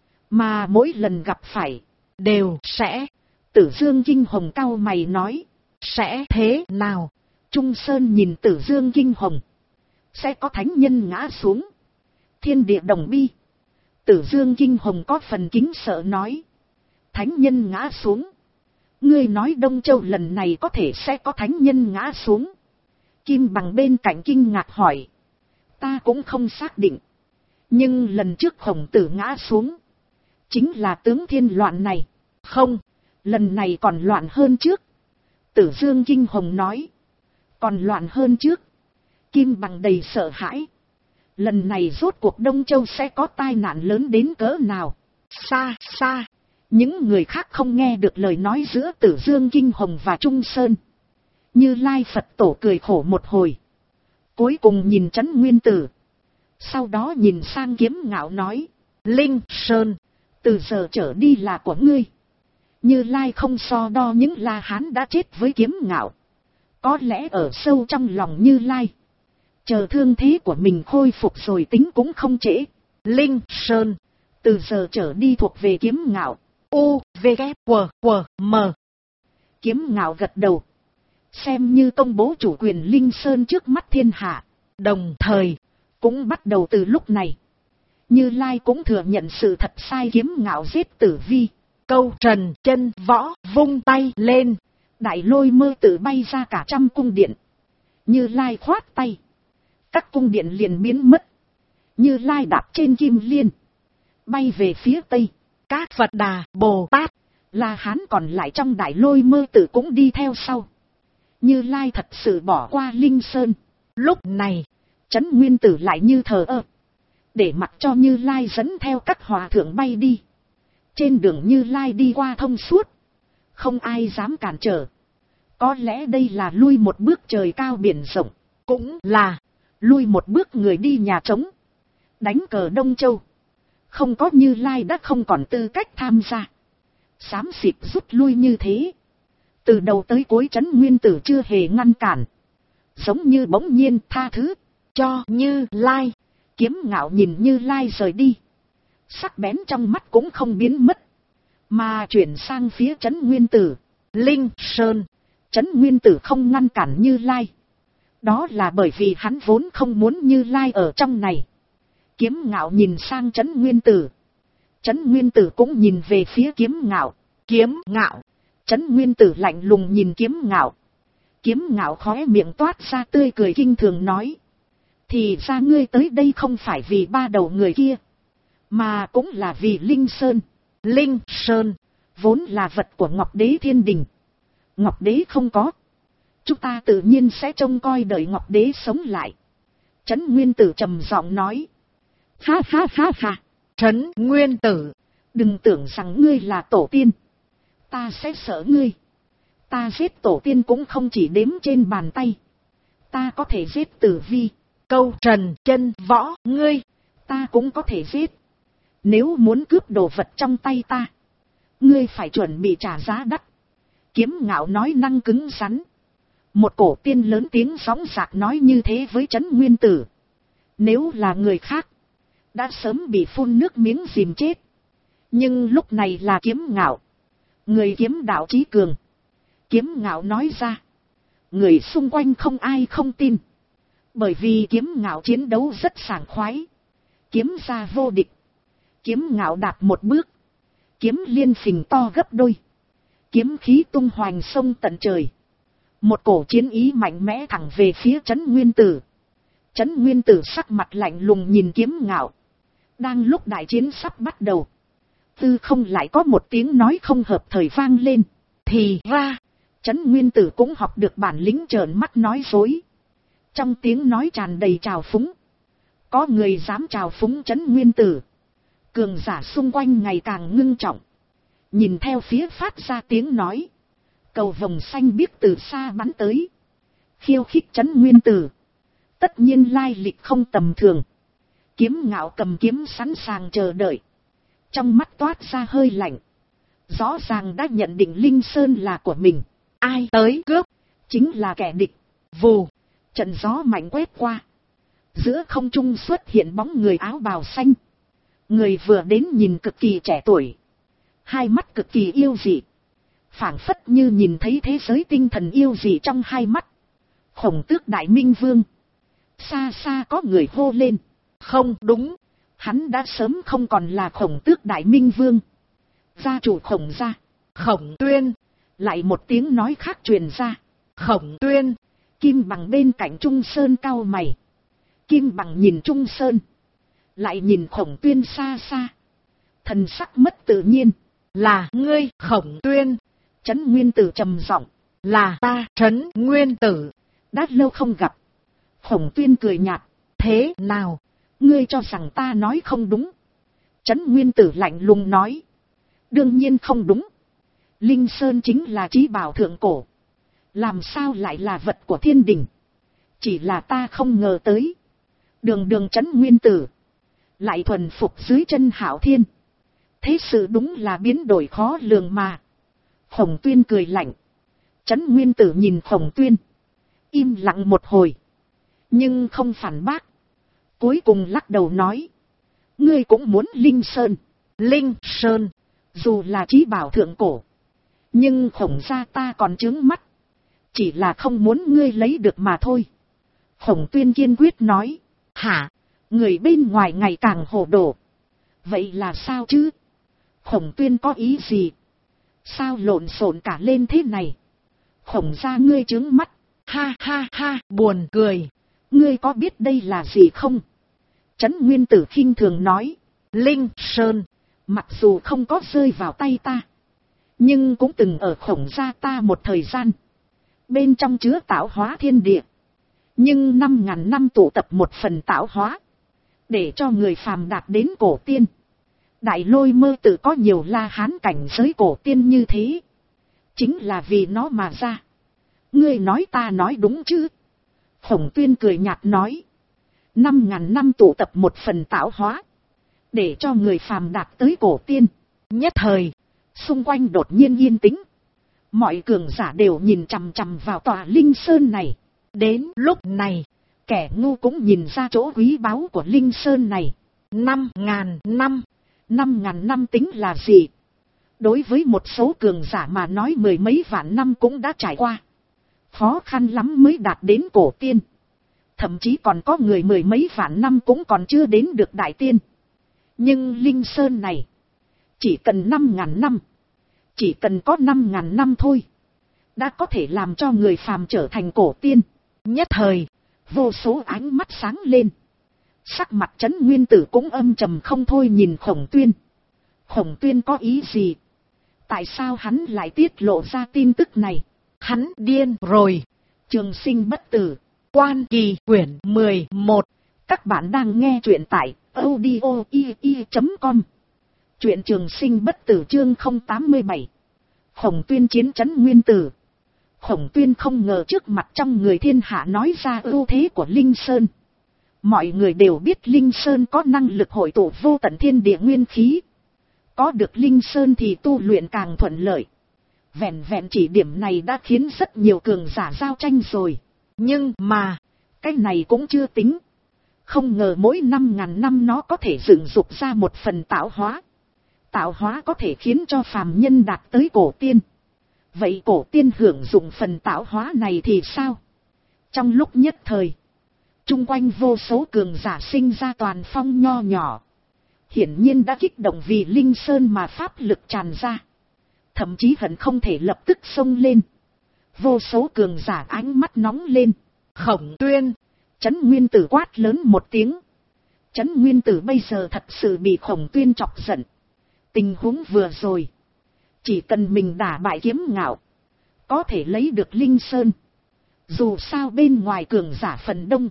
Mà mỗi lần gặp phải, đều sẽ. Tử Dương Kinh Hồng cau mày nói. Sẽ thế nào? Trung Sơn nhìn Tử Dương Kinh Hồng. Sẽ có thánh nhân ngã xuống. Thiên địa đồng bi. Tử Dương Kinh Hồng có phần kính sợ nói. Thánh nhân ngã xuống. Ngươi nói Đông Châu lần này có thể sẽ có thánh nhân ngã xuống. Kim Bằng bên cạnh kinh ngạc hỏi. Ta cũng không xác định. Nhưng lần trước Khổng Tử ngã xuống. Chính là tướng thiên loạn này. Không, lần này còn loạn hơn trước. Tử Dương Kinh Hồng nói. còn loạn hơn trước. Kim Bằng đầy sợ hãi. Lần này rốt cuộc Đông Châu sẽ có tai nạn lớn đến cỡ nào? Xa xa, những người khác không nghe được lời nói giữa Tử Dương Kinh Hồng và Trung Sơn. Như Lai Phật Tổ cười khổ một hồi, cuối cùng nhìn Trấn Nguyên Tử, sau đó nhìn sang Kiếm Ngạo nói, Linh Sơn, từ giờ trở đi là của ngươi. Như Lai không so đo những La Hán đã chết với Kiếm Ngạo, có lẽ ở sâu trong lòng Như Lai, chờ thương thế của mình khôi phục rồi tính cũng không trễ. Linh Sơn, từ giờ trở đi thuộc về Kiếm Ngạo. U, V, K, W, W, M. Kiếm Ngạo gật đầu, xem như công bố chủ quyền Linh Sơn trước mắt thiên hạ. Đồng thời, cũng bắt đầu từ lúc này, Như Lai cũng thừa nhận sự thật sai Kiếm Ngạo giết Tử Vi. Câu trần chân võ vung tay lên, đại lôi mơ tử bay ra cả 100 cung điện. Như Lai khoát tay, các cung điện liền biến mất. Như Lai đạp trên kim liên, bay về phía tây. Các Phật Đà, Bồ Tát, La Hán còn lại trong đại lôi mơ tử cũng đi theo sau. Như Lai thật sự bỏ qua Linh Sơn. Lúc này, Trấn Nguyên Tử lại như thờ ơ, để mặc cho Như Lai dẫn theo các hòa thượng bay đi. Trên đường Như Lai đi qua thông suốt, không ai dám cản trở. Có lẽ đây là lui một bước trời cao biển rộng, cũng là lui một bước người đi nhà trống. Đánh cờ Đông Châu, không có Như Lai đã không còn tư cách tham gia. Xám xịt rút lui như thế, từ đầu tới cuối Trấn Nguyên Tử chưa hề ngăn cản, giống như bỗng nhiên tha thứ cho Như Lai. Kiếm Ngạo nhìn Như Lai rời đi, sắc bén trong mắt cũng không biến mất, mà chuyển sang phía Trấn Nguyên Tử. Linh Sơn, Trấn Nguyên Tử không ngăn cản Như Lai, đó là bởi vì hắn vốn không muốn Như Lai ở trong này. Kiếm Ngạo nhìn sang Trấn Nguyên Tử, Trấn Nguyên Tử cũng nhìn về phía Kiếm Ngạo. Kiếm Ngạo, Trấn Nguyên Tử lạnh lùng nhìn Kiếm Ngạo. Kiếm Ngạo khóe miệng toát ra tươi cười kinh thường nói, thì ra ngươi tới đây không phải vì ba đầu người kia, mà cũng là vì Linh Sơn. Linh Sơn vốn là vật của Ngọc Đế Thiên Đình, Ngọc Đế không có, chúng ta tự nhiên sẽ trông coi đợi Ngọc Đế sống lại. Trấn Nguyên Tử trầm giọng nói, ha ha ha ha, Trấn Nguyên Tử, đừng tưởng rằng ngươi là tổ tiên, ta sẽ sợ ngươi. Ta giết tổ tiên cũng không chỉ đếm trên bàn tay, ta có thể giết Tử Vi, Câu Trần chân võ ngươi, ta cũng có thể giết. Nếu muốn cướp đồ vật trong tay ta, ngươi phải chuẩn bị trả giá đắt. Kiếm Ngạo nói năng cứng rắn. Một cổ tiên lớn tiếng sóng dạc nói như thế với Trấn Nguyên Tử, nếu là người khác, đã sớm bị phun nước miếng dìm chết. Nhưng lúc này là Kiếm Ngạo, người kiếm đạo trí cường. Kiếm Ngạo nói ra, người xung quanh không ai không tin, bởi vì Kiếm Ngạo chiến đấu rất sảng khoái, kiếm ra vô địch. Kiếm Ngạo đạp một bước, kiếm liên phình to gấp đôi, kiếm khí tung hoành sông tận trời. Một cổ chiến ý mạnh mẽ thẳng về phía Trấn Nguyên Tử. Trấn Nguyên Tử sắc mặt lạnh lùng nhìn Kiếm Ngạo. Đang lúc đại chiến sắp bắt đầu, tư không lại có một tiếng nói không hợp thời vang lên. Thì ra, Trấn Nguyên Tử cũng học được bản lĩnh trợn mắt nói dối. Trong tiếng nói tràn đầy trào phúng. Có người dám trào phúng Trấn Nguyên Tử. Cường giả xung quanh ngày càng ngưng trọng. Nhìn theo phía phát ra tiếng nói, cầu vồng xanh biếc từ xa bắn tới, khiêu khích Trấn Nguyên Tử. Tất nhiên lai lịch không tầm thường. Kiếm Ngạo cầm kiếm sẵn sàng chờ đợi, trong mắt toát ra hơi lạnh. Rõ ràng đã nhận định Linh Sơn là của mình, ai tới cướp chính là kẻ địch. Vù, trận gió mạnh quét qua, giữa không trung xuất hiện bóng người áo bào xanh. Người vừa đến nhìn cực kỳ trẻ tuổi, hai mắt cực kỳ yêu dị, phảng phất như nhìn thấy thế giới tinh thần yêu dị trong hai mắt. Khổng Tước Đại Minh Vương. Xa xa có người hô lên, không đúng, hắn đã sớm không còn là Khổng Tước Đại Minh Vương. Gia chủ Khổng gia, Khổng Tuyên. Lại một tiếng nói khác truyền ra, Khổng Tuyên. Kim Bằng bên cạnh Trung Sơn cau mày. Kim Bằng nhìn Trung Sơn, lại nhìn Khổng Tuyên xa xa, thần sắc mất tự nhiên. Là ngươi Khổng Tuyên? Trấn Nguyên Tử trầm giọng, là ta Trấn Nguyên Tử. Đã lâu không gặp. Khổng Tuyên cười nhạt. Thế nào? Ngươi cho rằng ta nói không đúng? Trấn Nguyên Tử lạnh lùng nói. Đương nhiên không đúng. Linh Sơn chính là trí bảo thượng cổ. Làm sao lại là vật của thiên đình? Chỉ là ta không ngờ tới. Đường Trấn Nguyên Tử lại thuần phục dưới chân Hạo Thiên. Thế sự đúng là biến đổi khó lường mà. Khổng Tuyên cười lạnh. Trấn Nguyên Tử nhìn Khổng Tuyên, im lặng một hồi, nhưng không phản bác. Cuối cùng lắc đầu nói. Ngươi cũng muốn Linh Sơn. Linh Sơn, dù là trí bảo thượng cổ, nhưng Khổng gia ta còn chướng mắt. Chỉ là không muốn ngươi lấy được mà thôi. Khổng Tuyên kiên quyết nói. Hả? Người bên ngoài ngày càng hồ đồ. Vậy là sao chứ? Khổng Tuyên có ý gì? Sao lộn xộn cả lên thế này? Khổng gia ngươi chướng mắt. Ha ha ha, buồn cười. Ngươi có biết đây là gì không? Trấn Nguyên Tử khinh thường nói. Linh Sơn, mặc dù không có rơi vào tay ta, nhưng cũng từng ở Khổng gia ta một thời gian. Bên trong chứa tạo hóa thiên địa. Nhưng 5.000 năm tụ tập một phần tạo hóa, để cho người phàm đạt đến cổ tiên. Đại Lôi Mơ Tự có nhiều La Hán cảnh giới cổ tiên như thế, chính là vì nó mà ra. Ngươi nói ta nói đúng chứ? Khổng Tuyên cười nhạt nói. 5.000 năm tụ tập một phần tạo hóa, để cho người phàm đạt tới cổ tiên. Nhất thời, xung quanh đột nhiên yên tĩnh. Mọi cường giả đều nhìn chằm chằm vào tòa Linh Sơn này. Đến lúc này, kẻ ngu cũng nhìn ra chỗ quý báu của Linh Sơn này. 5.000 năm. 5.000 năm tính là gì? Đối với một số cường giả mà nói mười mấy vạn năm cũng đã trải qua. Khó khăn lắm mới đạt đến cổ tiên. Thậm chí còn có người mười mấy vạn năm cũng còn chưa đến được đại tiên. Nhưng Linh Sơn này, chỉ cần 5.000 năm. Chỉ cần có 5.000 năm thôi, đã có thể làm cho người phàm trở thành cổ tiên. Nhất thời, vô số ánh mắt sáng lên. Sắc mặt Trấn Nguyên Tử cũng âm trầm không thôi nhìn Khổng Tuyên. Khổng Tuyên có ý gì? Tại sao hắn lại tiết lộ ra tin tức này? Hắn điên rồi. Trường Sinh Bất Tử, Quan Kỳ quyển 11. Các bạn đang nghe truyện tại audio.com. Truyện Trường Sinh Bất Tử chương 087. Khổng Tuyên chiến Trấn Nguyên Tử. Khổng Tuyên không ngờ trước mặt trong người thiên hạ nói ra ưu thế của Linh Sơn. Mọi người đều biết Linh Sơn có năng lực hội tụ vô tận thiên địa nguyên khí. Có được Linh Sơn thì tu luyện càng thuận lợi. Vẹn vẹn chỉ điểm này đã khiến rất nhiều cường giả giao tranh rồi. Nhưng mà, cái này cũng chưa tính. Không ngờ mỗi 5.000 năm nó có thể dựng dục ra một phần tạo hóa. Tạo hóa có thể khiến cho phàm nhân đạt tới cổ tiên. Vậy cổ tiên hưởng dụng phần tạo hóa này thì sao? Trong lúc nhất thời, chung quanh vô số cường giả sinh ra toàn phong nho nhỏ. Hiển nhiên đã kích động vì Linh Sơn mà pháp lực tràn ra. Thậm chí hận không thể lập tức xông lên. Vô số cường giả ánh mắt nóng lên. Khổng Tuyên! Trấn Nguyên Tử quát lớn một tiếng. Trấn Nguyên Tử bây giờ thật sự bị Khổng Tuyên chọc giận. Tình huống vừa rồi, chỉ cần mình đả bại Kiếm Ngạo, có thể lấy được Linh Sơn. Dù sao bên ngoài cường giả phần đông,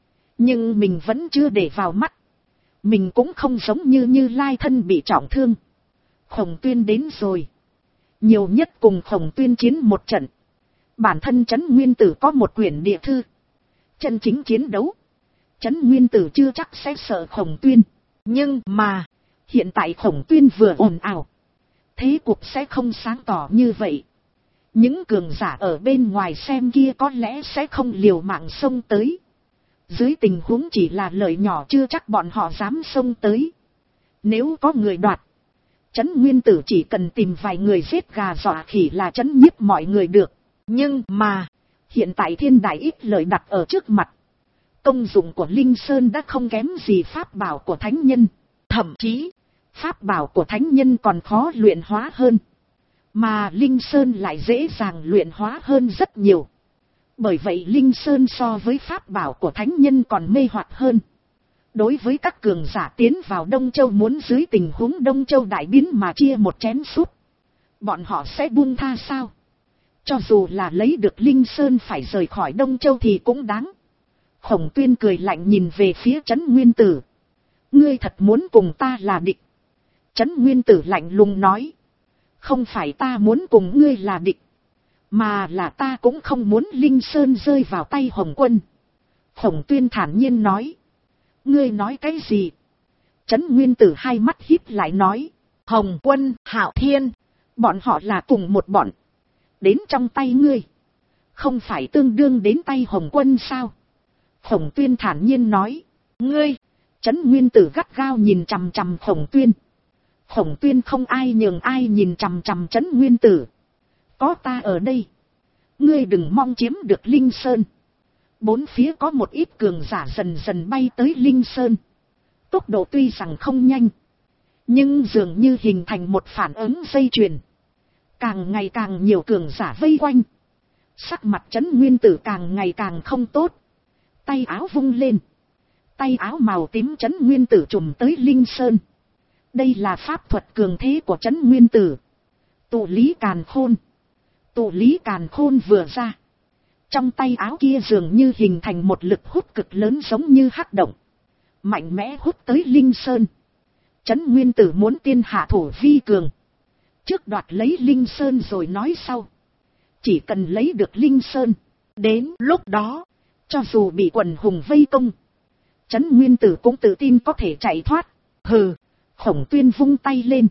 nhưng mình vẫn chưa để vào mắt. Mình cũng không giống như Như Lai thân bị trọng thương. Khổng Tuyên đến rồi, nhiều nhất cùng Khổng Tuyên chiến một trận. Bản thân Trấn Nguyên Tử có một quyển địa thư. Chân chính chiến đấu, Trấn Nguyên Tử chưa chắc sẽ sợ Khổng Tuyên. Nhưng mà, hiện tại Khổng Tuyên vừa ồn ào, thế cục sẽ không sáng tỏ như vậy. Những cường giả ở bên ngoài xem kia có lẽ sẽ không liều mạng xông tới. Dưới tình huống chỉ là lợi nhỏ chưa chắc bọn họ dám xông tới. Nếu có người đoạt, Trấn Nguyên Tử chỉ cần tìm vài người giết gà dọa khỉ là trấn nhiếp mọi người được. Nhưng mà, hiện tại thiên đại ít lợi đặt ở trước mặt. Công dụng của Linh Sơn đã không kém gì pháp bảo của thánh nhân. Thậm chí, pháp bảo của thánh nhân còn khó luyện hóa hơn. Mà Linh Sơn lại dễ dàng luyện hóa hơn rất nhiều. Bởi vậy Linh Sơn so với pháp bảo của thánh nhân còn mê hoặc hơn. Đối với các cường giả tiến vào Đông Châu muốn dưới tình huống Đông Châu đại biến mà chia một chén súp, bọn họ sẽ buông tha sao? Cho dù là lấy được Linh Sơn phải rời khỏi Đông Châu thì cũng đáng. Khổng Tuyên cười lạnh nhìn về phía Trấn Nguyên Tử. Ngươi thật muốn cùng ta là địch? Trấn Nguyên Tử lạnh lùng nói. Không phải ta muốn cùng ngươi là địch, mà là ta cũng không muốn Linh Sơn rơi vào tay Hồng Quân. Khổng Tuyên thản nhiên nói. Ngươi nói cái gì? Trấn Nguyên Tử hai mắt híp lại nói. Hồng Quân, Hạo Thiên, bọn họ là cùng một bọn. Đến trong tay ngươi, không phải tương đương đến tay Hồng Quân sao? Khổng Tuyên thản nhiên nói. Ngươi! Trấn Nguyên Tử gắt gao nhìn chằm chằm Khổng Tuyên. Khổng Tuyên không ai nhường ai nhìn chằm chằm Trấn Nguyên Tử. Có ta ở đây, ngươi đừng mong chiếm được Linh Sơn. Bốn phía có một ít cường giả dần dần bay tới Linh Sơn. Tốc độ tuy rằng không nhanh, nhưng dường như hình thành một phản ứng dây chuyền. Càng ngày càng nhiều cường giả vây quanh. Sắc mặt Trấn Nguyên Tử càng ngày càng không tốt. Tay áo vung lên. Tay áo màu tím Trấn Nguyên Tử trùm tới Linh Sơn. Đây là pháp thuật cường thế của Trấn Nguyên Tử. Tụ lý càn khôn. Tụ lý càn khôn vừa ra, trong tay áo kia dường như hình thành một lực hút cực lớn giống như hắc động. Mạnh mẽ hút tới Linh Sơn. Trấn Nguyên Tử muốn tiên hạ thủ vi cường. Trước đoạt lấy Linh Sơn rồi nói sau. Chỉ cần lấy được Linh Sơn, đến lúc đó, cho dù bị quần hùng vây công, Trấn Nguyên Tử cũng tự tin có thể chạy thoát. Hừ! Khổng Tuyên vung tay lên.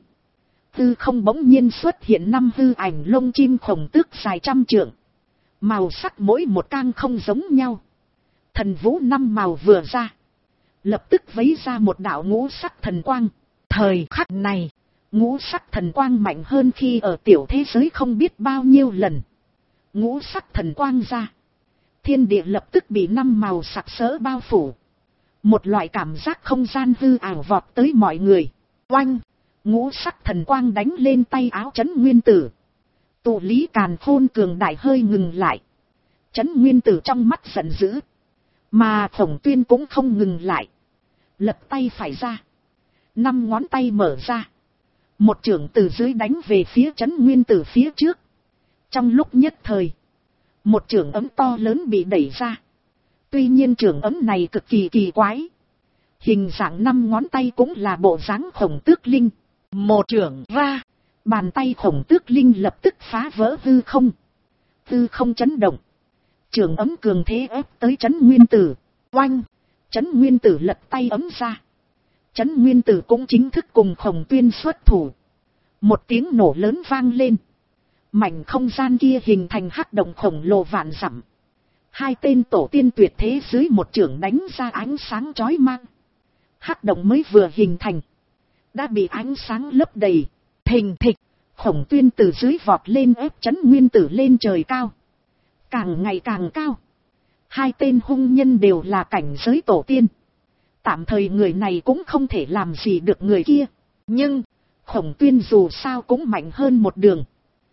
Hư không bỗng nhiên xuất hiện 5 hư ảnh lông chim khổng tước dài 100 trượng. Màu sắc mỗi một cang không giống nhau. Thần vũ 5 màu vừa ra, lập tức vấy ra một đạo ngũ sắc thần quang. Thời khắc này, ngũ sắc thần quang mạnh hơn khi ở tiểu thế giới không biết bao nhiêu lần. Ngũ sắc thần quang ra, thiên địa lập tức bị 5 màu sặc sỡ bao phủ. Một loại cảm giác không gian hư ảo vọt tới mọi người. Oanh! Ngũ sắc thần quang đánh lên tay áo Trấn Nguyên Tử. Tụ lý càn khôn cường đại hơi ngừng lại. Trấn Nguyên Tử trong mắt giận dữ. Mà Khổng Tuyên cũng không ngừng lại. Lật tay phải ra. 5 ngón tay mở ra. Một chưởng từ dưới đánh về phía Trấn Nguyên Tử phía trước. Trong lúc nhất thời, một chưởng ấm to lớn bị đẩy ra. Tuy nhiên chưởng ấm này cực kỳ kỳ quái. Hình dạng 5 ngón tay cũng là bộ dáng Khổng Tước Linh. Một chưởng ra, bàn tay Khổng Tước Linh lập tức phá vỡ hư không. Hư không chấn động. Chưởng ấm cường thế ép tới Trấn Nguyên Tử. Oanh! Trấn Nguyên Tử lật tay ấm ra. Trấn Nguyên Tử cũng chính thức cùng Khổng Tuyên xuất thủ. Một tiếng nổ lớn vang lên. Mảnh không gian kia hình thành hắc động khổng lồ vạn dặm. 2 tên tổ tiên tuyệt thế dưới một chưởng đánh ra ánh sáng chói mang. Hắc động mới vừa hình thành, đã bị ánh sáng lấp đầy. Thình thịch! Khổng Tuyên từ dưới vọt lên ép Trấn Nguyên Tử lên trời cao. Càng ngày càng cao. 2 tên hung nhân đều là cảnh giới tổ tiên. Tạm thời người này cũng không thể làm gì được người kia. Nhưng Khổng Tuyên dù sao cũng mạnh hơn một đường.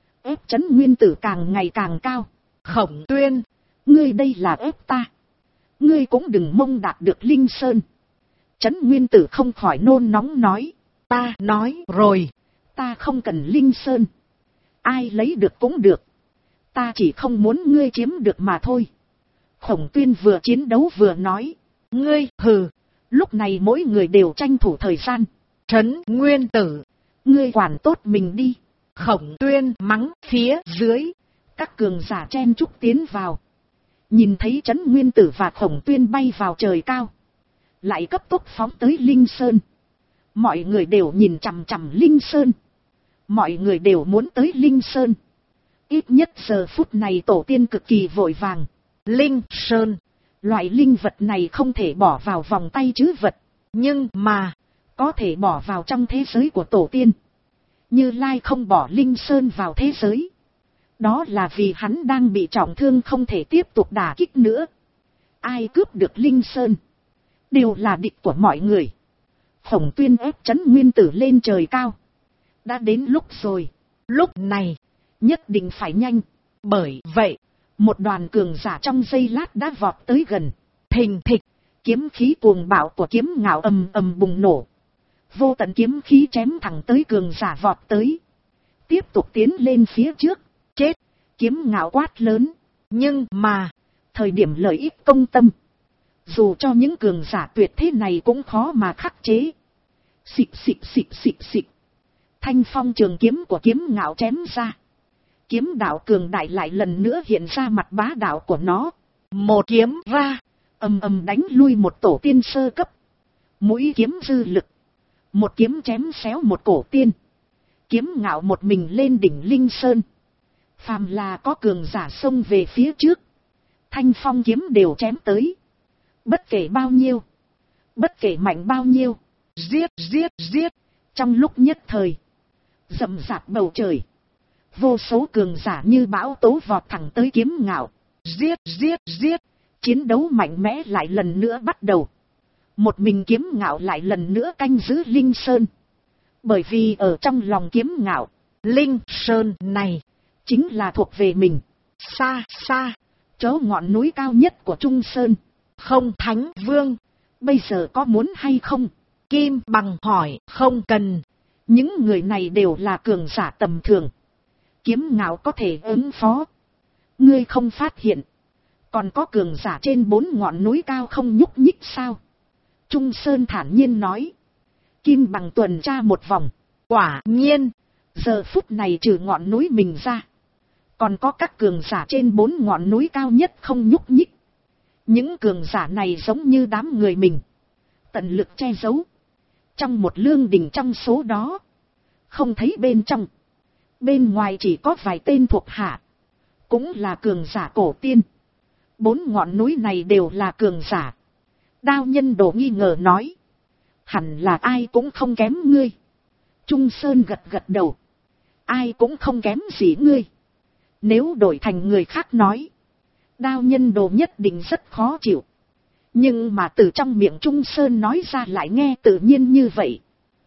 Ép Trấn Nguyên Tử càng ngày càng cao. Khổng Tuyên! Ngươi đây là ép ta. Ngươi cũng đừng mong đạt được Linh Sơn. Trấn Nguyên Tử không khỏi nôn nóng nói. Ta nói rồi. Ta không cần Linh Sơn. Ai lấy được cũng được. Ta chỉ không muốn ngươi chiếm được mà thôi. Khổng Tuyên vừa chiến đấu vừa nói. Ngươi, hừ. Lúc này mỗi người đều tranh thủ thời gian. Trấn Nguyên Tử, ngươi quản tốt mình đi. Khổng Tuyên mắng phía dưới. Các cường giả chen chúc tiến vào. Nhìn thấy Trấn Nguyên Tử và Khổng Tuyên bay vào trời cao, lại cấp tốc phóng tới Linh Sơn. Mọi người đều nhìn chằm chằm Linh Sơn. Mọi người đều muốn tới Linh Sơn. Ít nhất giờ phút này tổ tiên cực kỳ vội vàng. Linh Sơn, loại linh vật này không thể bỏ vào vòng tay trữ vật, nhưng mà có thể bỏ vào trong thế giới của tổ tiên. Như Lai không bỏ Linh Sơn vào thế giới, đó là vì hắn đang bị trọng thương không thể tiếp tục đả kích nữa. Ai cướp được Linh Sơn đều là địch của mọi người. Khổng Tuyên ép Trấn Nguyên Tử lên trời cao. Đã đến lúc rồi. Lúc này nhất định phải nhanh. Bởi vậy một đoàn cường giả trong giây lát đã vọt tới gần. Thình thịch! Kiếm khí cuồng bạo của kiếm ngạo ầm ầm bùng nổ. Vô tận kiếm khí chém thẳng tới cường giả vọt tới. Tiếp tục tiến lên phía trước. Chết! Kiếm Ngạo quát lớn. Nhưng mà, thời điểm lợi ích công tâm, dù cho những cường giả tuyệt thế này cũng khó mà khắc chế. Xịt xịt xịt xịt xịt. Thanh phong trường kiếm của Kiếm Ngạo chém ra. Kiếm đạo cường đại lại lần nữa hiện ra mặt bá đạo của nó. Một kiếm ra, ầm ầm đánh lui một tổ tiên sơ cấp. Mũi kiếm dư lực, một kiếm chém xéo một cổ tiên. Kiếm Ngạo một mình lên đỉnh Linh Sơn. Phàm là có cường giả xông về phía trước, thanh phong kiếm đều chém tới. Bất kể bao nhiêu, bất kể mạnh bao nhiêu, giết giết giết. Trong lúc nhất thời, rậm rạp bầu trời, vô số cường giả như bão tố vọt thẳng tới Kiếm Ngạo. Giết giết giết. Chiến đấu mạnh mẽ lại lần nữa bắt đầu. Một mình Kiếm Ngạo lại lần nữa canh giữ Linh Sơn. Bởi vì ở trong lòng Kiếm Ngạo, Linh Sơn này chính là thuộc về mình. Xa xa, chỗ ngọn núi cao nhất của Trung Sơn. Không, Thánh Vương, bây giờ có muốn hay không? Kim Bằng hỏi. Không cần. Những người này đều là cường giả tầm thường, Kiếm Ngạo có thể ứng phó. Ngươi không phát hiện còn có cường giả trên 4 ngọn núi cao không nhúc nhích sao? Trung Sơn thản nhiên nói. Kim Bằng tuần tra một vòng. Quả nhiên, giờ phút này trừ ngọn núi mình ra, còn có các cường giả trên 4 ngọn núi cao nhất không nhúc nhích. Những cường giả này giống như đám người mình, tận lực che giấu. Trong một lương đình trong số đó, không thấy bên trong. Bên ngoài chỉ có vài tên thuộc hạ, cũng là cường giả cổ tiên. 4 ngọn núi này đều là cường giả. Đao Nhân Đồ nghi ngờ nói. Hẳn là ai cũng không kém ngươi. Trung Sơn gật gật đầu. Ai cũng không kém gì ngươi. Nếu đổi thành người khác nói, Đao Nhân Đồ nhất định rất khó chịu. Nhưng mà từ trong miệng Trung Sơn nói ra lại nghe tự nhiên như vậy.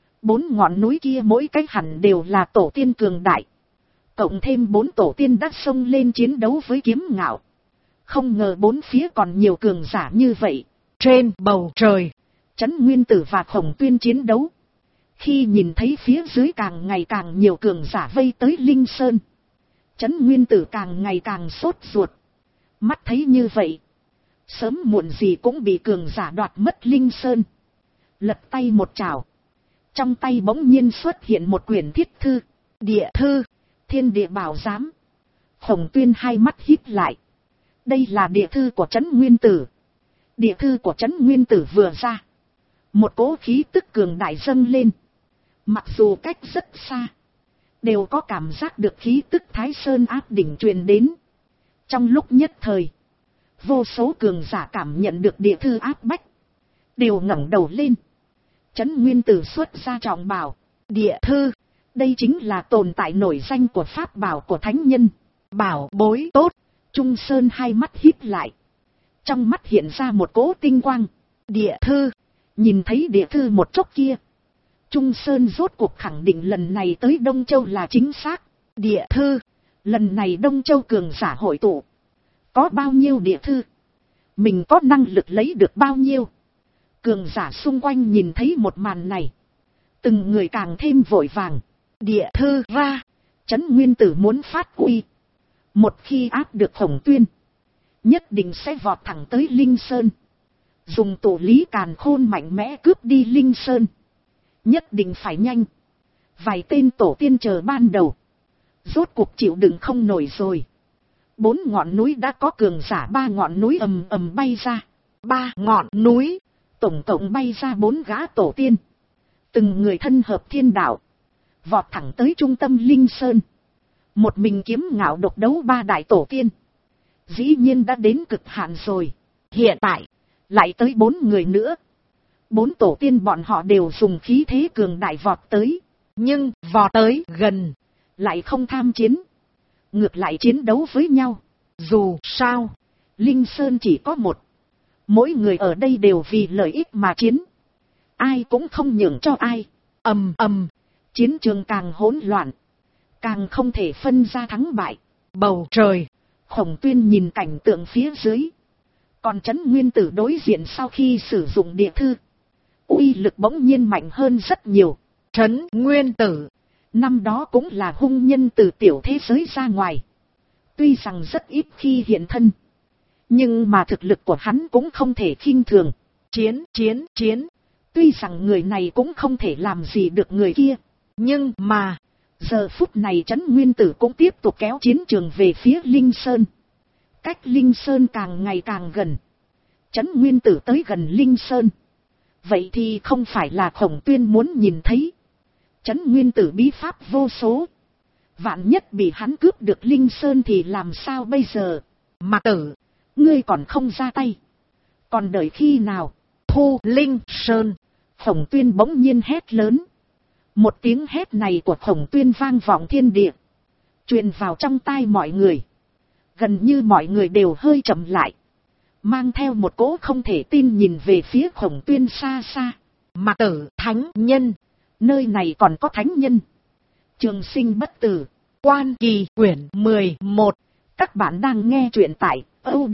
4 ngọn núi kia mỗi cái hẳn đều là tổ tiên cường đại. Cộng thêm 4 tổ tiên đã xông lên chiến đấu với Kiếm Ngạo. Không ngờ 4 phía còn nhiều cường giả như vậy. Trên bầu trời, Trấn Nguyên Tử và Khổng Tuyên chiến đấu. Khi nhìn thấy phía dưới càng ngày càng nhiều cường giả vây tới Linh Sơn, Trấn Nguyên Tử càng ngày càng sốt ruột. Mắt thấy như vậy, sớm muộn gì cũng bị cường giả đoạt mất Linh Sơn. Lật tay một chảo, trong tay bỗng nhiên xuất hiện một quyển thiết thư. Địa thư, Thiên Địa Bảo Giám. Khổng Tuyên hai mắt híp lại. Đây là địa thư của Trấn Nguyên Tử. Địa thư của Trấn Nguyên Tử vừa ra, một cỗ khí tức cường đại dâng lên. Mặc dù cách rất xa, đều có cảm giác được khí tức Thái Sơn áp đỉnh truyền đến. Trong lúc nhất thời, vô số cường giả cảm nhận được địa thư áp bách, đều ngẩng đầu lên. Trấn Nguyên Tử xuất ra trọng bảo. Địa thư, đây chính là tồn tại nổi danh của pháp bảo của thánh nhân. Bảo bối tốt. Trung Sơn hai mắt híp lại. Trong mắt hiện ra một cỗ tinh quang. Địa thư. Nhìn thấy địa thư một chốc kia, Trung Sơn rốt cuộc khẳng định lần này tới Đông Châu là chính xác. Địa thư. Lần này Đông Châu cường giả hội tụ, có bao nhiêu địa thư, mình có năng lực lấy được bao nhiêu. Cường giả xung quanh nhìn thấy một màn này, từng người càng thêm vội vàng. Địa thư ra, Trấn Nguyên Tử muốn phát uy. Một khi áp được Khổng Tuyên, nhất định sẽ vọt thẳng tới Linh Sơn, dùng tổ lý càn khôn mạnh mẽ cướp đi Linh Sơn. Nhất định phải nhanh. Vài tên tổ tiên chờ ban đầu, rốt cuộc chịu đựng không nổi rồi. 4 ngọn núi đã có cường giả 3 ngọn núi ầm ầm bay ra. 3 ngọn núi, tổng cộng bay ra 4 gã tổ tiên. Từng người thân hợp thiên đạo, vọt thẳng tới trung tâm Linh Sơn. Một mình Kiếm Ngạo độc đấu 3 đại tổ tiên, dĩ nhiên đã đến cực hạn rồi. Hiện tại, lại tới 4 người nữa. 4 tổ tiên bọn họ đều dùng khí thế cường đại vọt tới. Nhưng vọt tới gần, lại không tham chiến, ngược lại chiến đấu với nhau. Dù sao, Linh Sơn chỉ có một, mỗi người ở đây đều vì lợi ích mà chiến, ai cũng không nhường cho ai. Ầm ầm, chiến trường càng hỗn loạn, càng không thể phân ra thắng bại. Bầu trời, Khổng Tuyên nhìn cảnh tượng phía dưới, còn Trấn Nguyên Tử đối diện sau khi sử dụng địa thư, uy lực bỗng nhiên mạnh hơn rất nhiều. Trấn Nguyên Tử, năm đó cũng là hung nhân từ tiểu thế giới ra ngoài, Tuy rằng rất ít khi hiện thân, nhưng mà thực lực của hắn cũng không thể khinh thường. Chiến. Tuy rằng người này cũng không thể làm gì được người kia, nhưng mà giờ phút này Trấn Nguyên Tử cũng tiếp tục kéo chiến trường về phía Linh Sơn. Cách Linh Sơn càng ngày càng gần. Trấn Nguyên Tử tới gần Linh Sơn, vậy thì không phải là Khổng Tuyên muốn nhìn thấy. Trấn Nguyên Tử bí pháp vô số, vạn nhất bị hắn cướp được Linh Sơn thì làm sao bây giờ? Mạc Tử, ngươi còn không ra tay, còn đợi khi nào? Thu Linh Sơn. Khổng Tuyên bỗng nhiên hét lớn. Một tiếng hét này của Khổng Tuyên vang vọng thiên địa, truyền vào trong tai mọi người. Gần như mọi người đều hơi chậm lại, mang theo một cỗ không thể tin nhìn về phía Khổng Tuyên xa xa. Mạc Tử, thánh nhân, nơi này còn có thánh nhân. Trường Sinh bất tử, Quan Kỳ quyển 11. Các bạn đang nghe truyện tại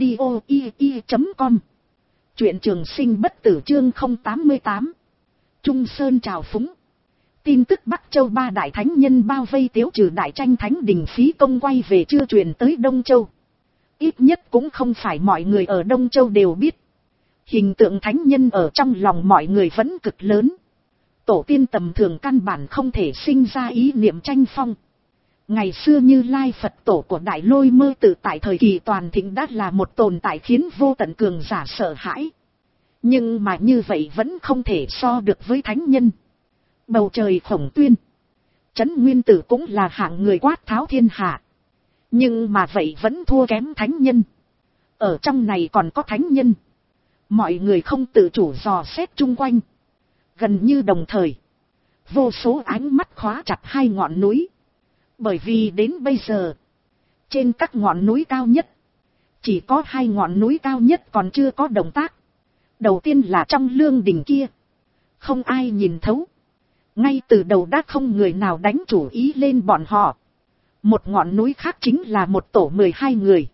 audio.com. Truyện Trường Sinh bất tử chương 088. Trung Sơn trào phúng. Tin tức Bắc Châu ba đại thánh nhân bao vây Tiếu Trừ đại tranh thánh đình phí công quay về chưa truyền tới Đông Châu. Ít nhất cũng không phải mọi người ở Đông Châu đều biết. Hình tượng thánh nhân ở trong lòng mọi người vẫn cực lớn. Tổ tiên tầm thường căn bản không thể sinh ra ý niệm tranh phong. Ngày xưa Như Lai Phật tổ của Đại Lôi Mơ Tự tại thời kỳ toàn thịnh đã là một tồn tại khiến vô tận cường giả sợ hãi. Nhưng mà như vậy vẫn không thể so được với thánh nhân. Bầu trời Khổng Tuyên, Trấn Nguyên Tử cũng là hạng người quát tháo thiên hạ. Nhưng mà vậy vẫn thua kém thánh nhân. Ở trong này còn có thánh nhân. Mọi người không tự chủ dò xét chung quanh. Gần như đồng thời, vô số ánh mắt khóa chặt hai ngọn núi. Bởi vì đến bây giờ, trên các ngọn núi cao nhất, chỉ có hai ngọn núi cao nhất còn chưa có động tác. Đầu tiên là trong lương đình kia, không ai nhìn thấu. Ngay từ đầu đã không người nào đánh chủ ý lên bọn họ. Một ngọn núi khác chính là một tổ 12 người.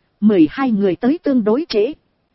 12 người tới tương đối trễ.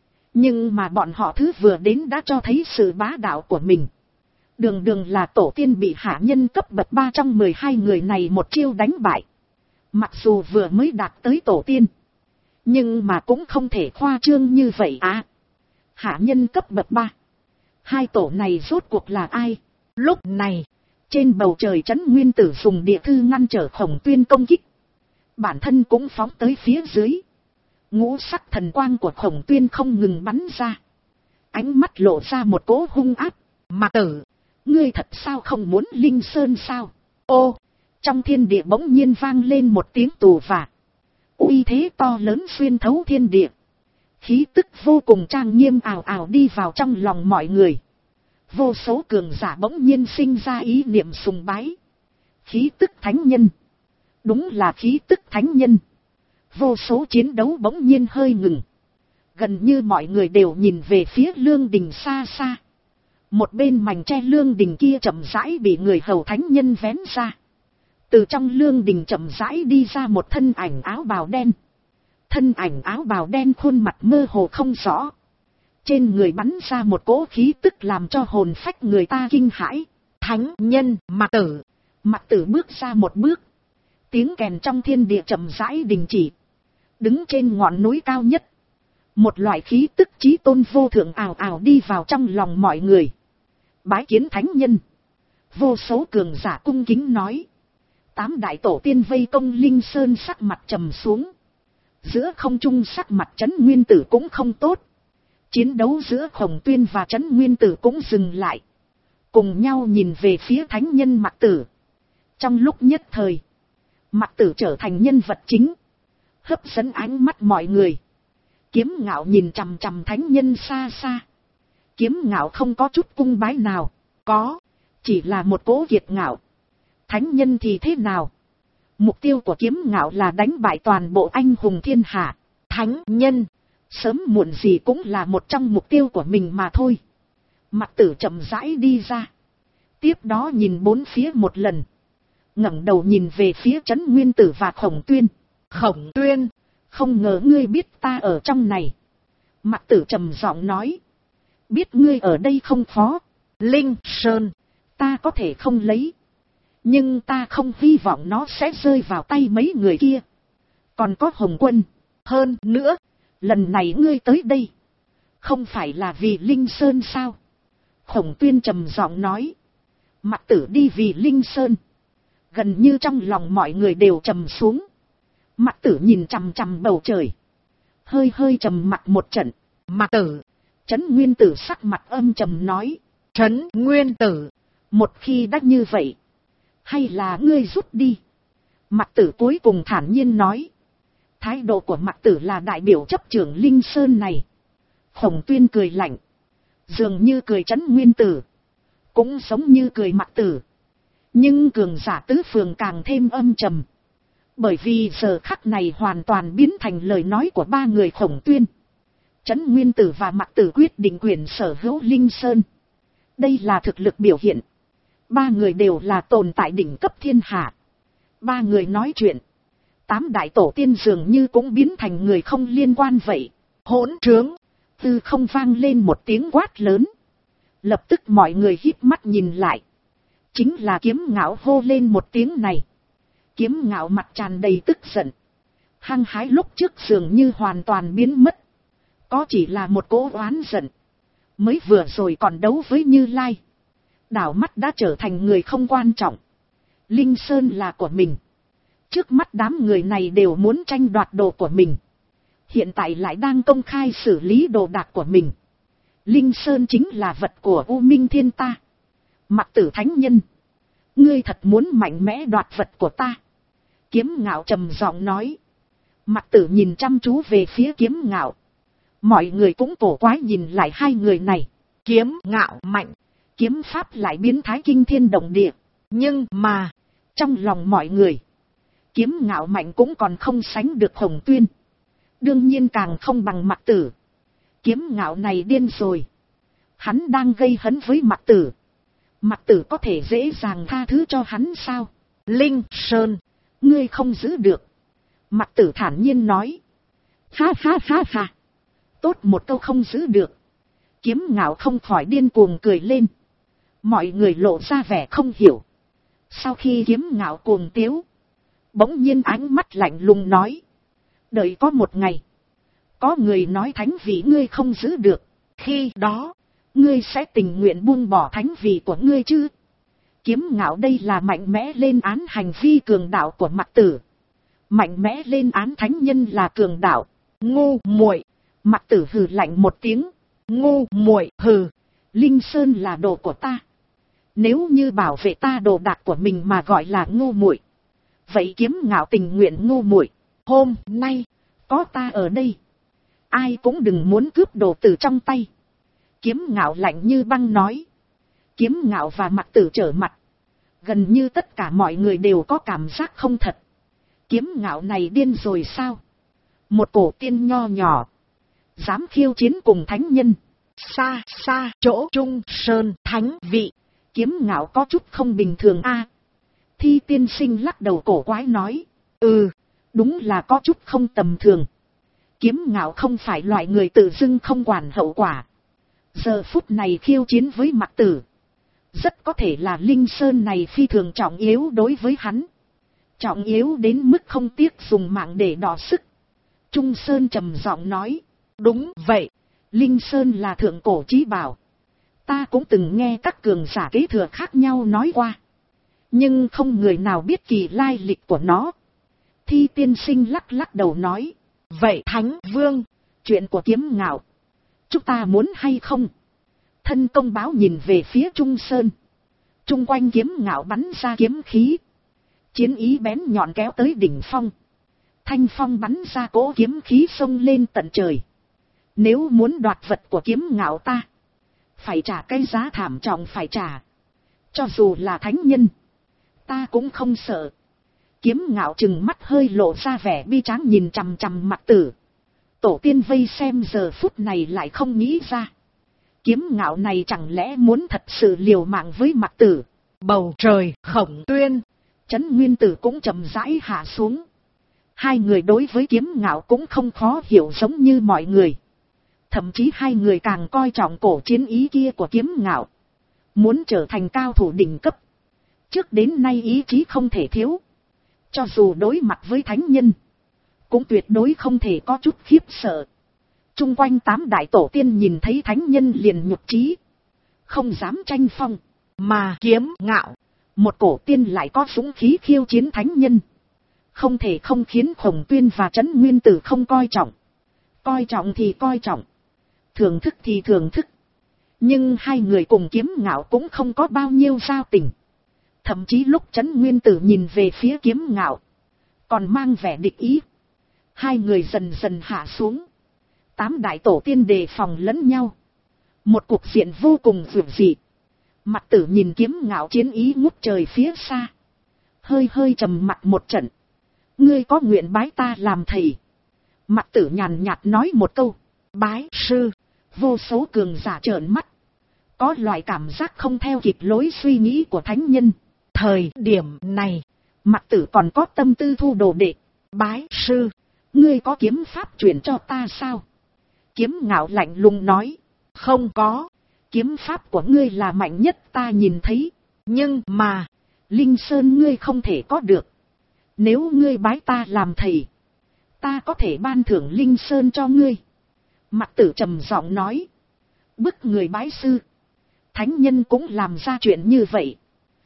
Nhưng mà bọn họ thứ vừa đến đã cho thấy sự bá đạo của mình. Đường đường là tổ tiên bị hạ nhân cấp bậc 3 trong 12 người này một chiêu đánh bại. Mặc dù vừa mới đạt tới tổ tiên, nhưng mà cũng không thể khoa trương như vậy à. Hạ nhân cấp bậc 3. Hai tổ này rốt cuộc là ai? Lúc này, trên bầu trời Trấn Nguyên Tử dùng địa thư ngăn trở Khổng Tuyên công kích. Bản thân cũng phóng tới phía dưới. Ngũ sắc thần quang của Khổng Tuyên không ngừng bắn ra. Ánh mắt lộ ra một cỗ hung ác. Mạc Tử, ngươi thật sao không muốn Linh Sơn sao? Ô, trong thiên địa bỗng nhiên vang lên một tiếng tù vả. Uy thế to lớn xuyên thấu thiên địa. Khí tức vô cùng trang nghiêm ào ào đi vào trong lòng mọi người. Vô số cường giả bỗng nhiên sinh ra ý niệm sùng bái. Khí tức thánh nhân. Đúng là khí tức thánh nhân. Vô số chiến đấu bỗng nhiên hơi ngừng. Gần như mọi người đều nhìn về phía lương đình xa xa. Một bên mảnh tre lương đình kia chậm rãi bị người hầu thánh nhân vén ra. Từ trong lương đình chậm rãi đi ra một thân ảnh áo bào đen. Thân ảnh áo bào đen khuôn mặt mơ hồ không rõ. Trên người bắn ra một cỗ khí tức làm cho hồn phách người ta kinh hãi. Thánh nhân Mạc Tử. Mạc Tử bước ra một bước. Tiếng kèn trong thiên địa chậm rãi đình chỉ. Đứng trên ngọn núi cao nhất. Một loại khí tức chí tôn vô thượng ào ào đi vào trong lòng mọi người. Bái kiến thánh nhân. Vô số cường giả cung kính nói. 8 đại tổ tiên vây công Linh Sơn sắc mặt trầm xuống. Giữa không trung sắc mặt Trấn Nguyên Tử cũng không tốt. Chiến đấu giữa Khổng Tuyên và Trấn Nguyên Tử cũng dừng lại. Cùng nhau nhìn về phía thánh nhân Mạc Tử. Trong lúc nhất thời, Mạc Tử trở thành nhân vật chính. Hấp dẫn ánh mắt mọi người. Kiếm Ngạo nhìn chằm chằm thánh nhân xa xa. Kiếm Ngạo không có chút cung bái nào. Có, chỉ là một cỗ kiệt ngạo. Thánh nhân thì thế nào? Mục tiêu của Kiếm Ngạo là đánh bại toàn bộ anh hùng thiên hạ. Thánh nhân, sớm muộn gì cũng là một trong mục tiêu của mình mà thôi. Mạc Tử chậm rãi đi ra. Tiếp đó nhìn bốn phía một lần. Ngẩng đầu nhìn về phía Trấn Nguyên Tử và Khổng Tuyên. Khổng Tuyên, không ngờ ngươi biết ta ở trong này. Mạc Tử trầm giọng nói. Biết ngươi ở đây không khó. Linh Sơn, ta có thể không lấy. Nhưng ta không hy vọng nó sẽ rơi vào tay mấy người kia. Còn có Hồng Quân. Hơn nữa, lần này ngươi tới đây, không phải là vì Linh Sơn sao? Khổng Tuyên trầm giọng nói. Mặc Tử đi vì Linh Sơn. Gần như trong lòng mọi người đều trầm xuống. Mặc Tử nhìn chằm chằm bầu trời, hơi hơi trầm mặt một trận. Mặc Tử. Trấn Nguyên Tử sắc mặt âm trầm nói. Trấn Nguyên Tử, một khi đã như vậy, hay là ngươi rút đi? Mặc Tử cuối cùng thản nhiên nói. Thái độ của Mặc Tử là đại biểu chấp trưởng Linh Sơn này. Khổng Tuyên cười lạnh, dường như cười Trấn Nguyên Tử, cũng giống như cười Mặc Tử. Nhưng cường giả tứ phường càng thêm âm trầm. Bởi vì giờ khắc này hoàn toàn biến thành lời nói của ba người Khổng Tuyên. Trấn Nguyên Tử và Mặc Tử quyết định quyền sở hữu Linh Sơn. Đây là thực lực biểu hiện. Ba người đều là tồn tại đỉnh cấp thiên hạ. Ba người nói chuyện, 8 đại tổ tiên dường như cũng biến thành người không liên quan vậy. Hỗn trướng! Từ không vang lên một tiếng quát lớn. Lập tức mọi người híp mắt nhìn lại. Chính là Kiếm Ngạo hô lên một tiếng này. Kiếm Ngạo mặt tràn đầy tức giận. Hăng hái lúc trước dường như hoàn toàn biến mất. Có chỉ là một cỗ oán giận. Mới vừa rồi còn đấu với Như Lai, đảo mắt đã trở thành người không quan trọng. Linh Sơn là của mình. Trước mắt đám người này đều muốn tranh đoạt đồ của mình. Hiện tại lại đang công khai xử lý đồ đạc của mình. Linh Sơn chính là vật của U Minh Thiên ta. Mặc Tử thánh nhân, ngươi thật muốn mạnh mẽ đoạt vật của ta? Kiếm Ngạo trầm giọng nói. Mặc Tử nhìn chăm chú về phía Kiếm Ngạo. Mọi người cũng cổ quái nhìn lại hai người này. Kiếm Ngạo mạnh, kiếm pháp lại biến thái kinh thiên động địa. Nhưng mà, trong lòng mọi người, Kiếm Ngạo mạnh cũng còn không sánh được Hồng Tuyên. Đương nhiên càng không bằng Mặc Tử. Kiếm Ngạo này điên rồi. Hắn đang gây hấn với Mặc Tử. Mặc Tử có thể dễ dàng tha thứ cho hắn sao? Linh Sơn, ngươi không giữ được. Mặc Tử thản nhiên nói. Ha ha ha ha. Tốt một câu không giữ được. Kiếm Ngạo không khỏi điên cuồng cười lên. Mọi người lộ ra vẻ không hiểu. Sau khi Kiếm Ngạo cuồng tiếu, bỗng nhiên ánh mắt lạnh lùng nói. Đợi có một ngày, có người nói thánh vị ngươi không giữ được. Khi đó, ngươi sẽ tình nguyện buông bỏ thánh vị của ngươi chứ? Kiếm Ngạo đây là mạnh mẽ lên án hành vi cường đạo của Mặc Tử. Mạnh mẽ lên án thánh nhân là cường đạo. Ngu muội! Mặc Tử hừ lạnh một tiếng. Ngu muội! Hừ! Linh Sơn là đồ của ta. Nếu như bảo vệ ta đồ đạc của mình mà gọi là ngu muội, vậy Kiếm Ngạo tình nguyện ngu muội. Hôm nay, có ta ở đây, ai cũng đừng muốn cướp đồ từ trong tay. Kiếm Ngạo lạnh như băng nói. Kiếm Ngạo và Mặc Tử trở mặt. Gần như tất cả mọi người đều có cảm giác không thật. Kiếm Ngạo này điên rồi sao? Một cổ tiên nho nhỏ, dám khiêu chiến cùng thánh nhân. Xa xa chỗ Trung Sơn thánh vị. Kiếm Ngạo có chút không bình thường a. Thi tiên sinh lắc đầu cổ quái nói. Đúng là có chút không tầm thường. Kiếm Ngạo không phải loại người tự dưng không quản hậu quả. Giờ phút này khiêu chiến với Mặc Tử, rất có thể là Linh Sơn này phi thường trọng yếu đối với hắn. Trọng yếu đến mức không tiếc dùng mạng để đọ sức. Trung Sơn trầm giọng nói. Đúng vậy, Linh Sơn là thượng cổ chí bảo. Ta cũng từng nghe các cường giả kế thừa khác nhau nói qua, nhưng không người nào biết kỳ lai lịch của nó. Thi tiên sinh lắc lắc đầu nói. Vậy Thánh Vương, chuyện của Kiếm Ngạo, chúng ta muốn hay không? Thân công báo nhìn về phía Trung Sơn. Trung quanh Kiếm Ngạo bắn ra kiếm khí. Chiến ý bén nhọn kéo tới đỉnh phong. Thanh phong bắn ra cỗ kiếm khí xông lên tận trời. Nếu muốn đoạt vật của Kiếm Ngạo ta, phải trả cái giá thảm trọng phải trả. Cho dù là thánh nhân, ta cũng không sợ. Kiếm Ngạo trừng mắt hơi lộ ra vẻ bi tráng nhìn chằm chằm Mặc Tử. Tổ tiên vây xem giờ phút này lại không nghĩ ra. Kiếm Ngạo này chẳng lẽ muốn thật sự liều mạng với Mặc Tử? Bầu trời Khổng Tuyên, Trấn Nguyên Tử cũng chậm rãi hạ xuống. Hai người đối với Kiếm Ngạo cũng không khó hiểu giống như mọi người. Thậm chí hai người càng coi trọng cổ chiến ý kia của Kiếm Ngạo. Muốn trở thành cao thủ đỉnh cấp, trước đến nay ý chí không thể thiếu. Cho dù đối mặt với thánh nhân, cũng tuyệt đối không thể có chút khiếp sợ. Trung quanh 8 đại tổ tiên nhìn thấy thánh nhân liền nhục trí, không dám tranh phong, mà Kiếm Ngạo, một cổ tiên lại có dũng khí khiêu chiến thánh nhân. Không thể không khiến Khổng Tuyên và Trấn Nguyên Tử không coi trọng. Coi trọng thì coi trọng, thưởng thức thì thưởng thức. Nhưng hai người cùng Kiếm Ngạo cũng không có bao nhiêu giao tình. Thậm chí lúc Trấn Nguyên Tử nhìn về phía Kiếm Ngạo, còn mang vẻ địch ý. Hai người dần dần hạ xuống. 8 đại tổ tiên đề phòng lẫn nhau. Một cuộc diện vô cùng vượt dị. Mặt Tử nhìn Kiếm Ngạo chiến ý ngút trời phía xa, hơi hơi trầm mặt một trận. Ngươi có nguyện bái ta làm thầy? Mặt Tử nhàn nhạt nói một câu. Bái sư. Vô số cường giả trợn mắt, có loại cảm giác không theo kịp lối suy nghĩ của thánh nhân. Thời điểm này, Mặt Tử còn có tâm tư thu đồ đệ. Bái sư, ngươi có kiếm pháp truyền cho ta sao? Kiếm Ngạo lạnh lùng nói. Không có, kiếm pháp của ngươi là mạnh nhất ta nhìn thấy. Nhưng mà, Linh Sơn ngươi không thể có được. Nếu ngươi bái ta làm thầy, ta có thể ban thưởng Linh Sơn cho ngươi. Mặt Tử trầm giọng nói. Bức người bái sư, thánh nhân cũng làm ra chuyện như vậy,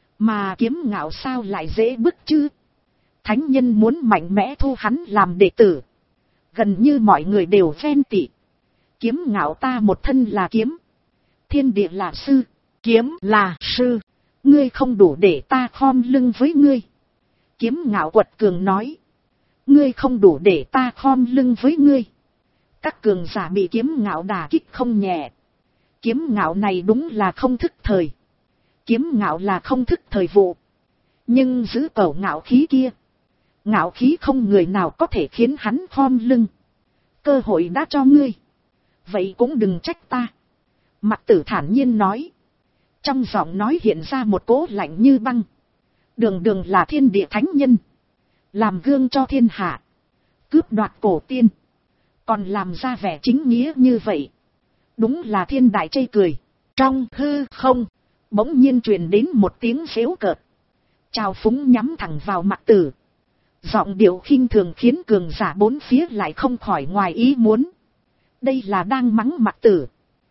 mà Kiếm Ngạo sao lại dễ bức chứ? Thánh nhân muốn mạnh mẽ thu hắn làm đệ tử, gần như mọi người đều ghen tị. Kiếm Ngạo ta một thân là kiếm, thiên địa là sư, kiếm là sư, ngươi không đủ để ta khom lưng với ngươi. Kiếm Ngạo quật cường nói. Ngươi không đủ để ta khom lưng với ngươi. Các cường giả bị Kiếm Ngạo đả kích không nhẹ. Kiếm Ngạo này đúng là không thức thời. Kiếm Ngạo là không thức thời vụ, nhưng giữ cẩu ngạo khí kia, ngạo khí không người nào có thể khiến hắn khom lưng. Cơ hội đã cho ngươi, vậy cũng đừng trách ta. Mặt Tử thản nhiên nói. Trong giọng nói hiện ra một cỗ lạnh như băng. Đường đường là thiên địa thánh nhân, làm gương cho thiên hạ, cướp đoạt cổ tiên, còn làm ra vẻ chính nghĩa như vậy, đúng là thiên đại chê cười. Trong hư không, bỗng nhiên truyền đến một tiếng giễu cợt, trào phúng nhắm thẳng vào Mặt Tử. Giọng điệu khinh thường khiến cường giả bốn phía lại không khỏi ngoài ý muốn. Đây là đang mắng Mặt Tử.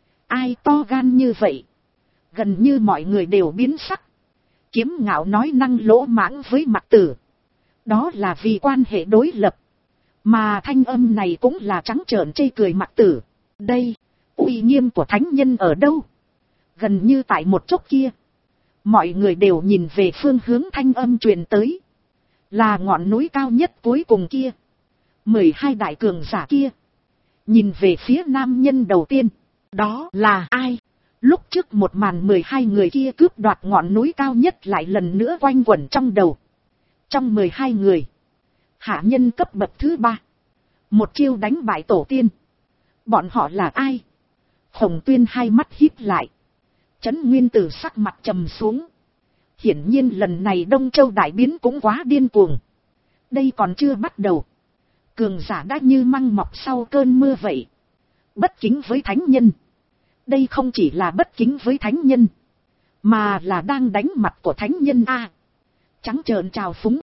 Ai to gan như vậy? Gần như mọi người đều biến sắc. Kiếm Ngạo nói năng lỗ mãng với Mặt Tử, đó là vì quan hệ đối lập, mà thanh âm này cũng là trắng trợn chê cười Mặt Tử. Đây, uy nghiêm của thánh nhân ở đâu? Gần như tại một chốc kia, mọi người đều nhìn về phương hướng thanh âm truyền tới, là ngọn núi cao nhất cuối cùng kia. 12 đại cường giả kia nhìn về phía nam nhân đầu tiên. Đó là ai? Lúc trước một màn 12 người kia cướp đoạt ngọn núi cao nhất lại lần nữa quanh quẩn trong đầu. Trong 12 người, hạ nhân cấp bậc thứ 3, một chiêu đánh bại tổ tiên. Bọn họ là ai? Khổng Tuyên hai mắt híp lại, Trấn Nguyên Tử sắc mặt trầm xuống. Hiển nhiên lần này Đông Châu đại biến cũng quá điên cuồng. Đây còn chưa bắt đầu, cường giả đã như măng mọc sau cơn mưa vậy. Bất kính với thánh nhân. Đây không chỉ là bất kính với thánh nhân, mà là đang đánh mặt của thánh nhân a. Trắng trợn trào phúng.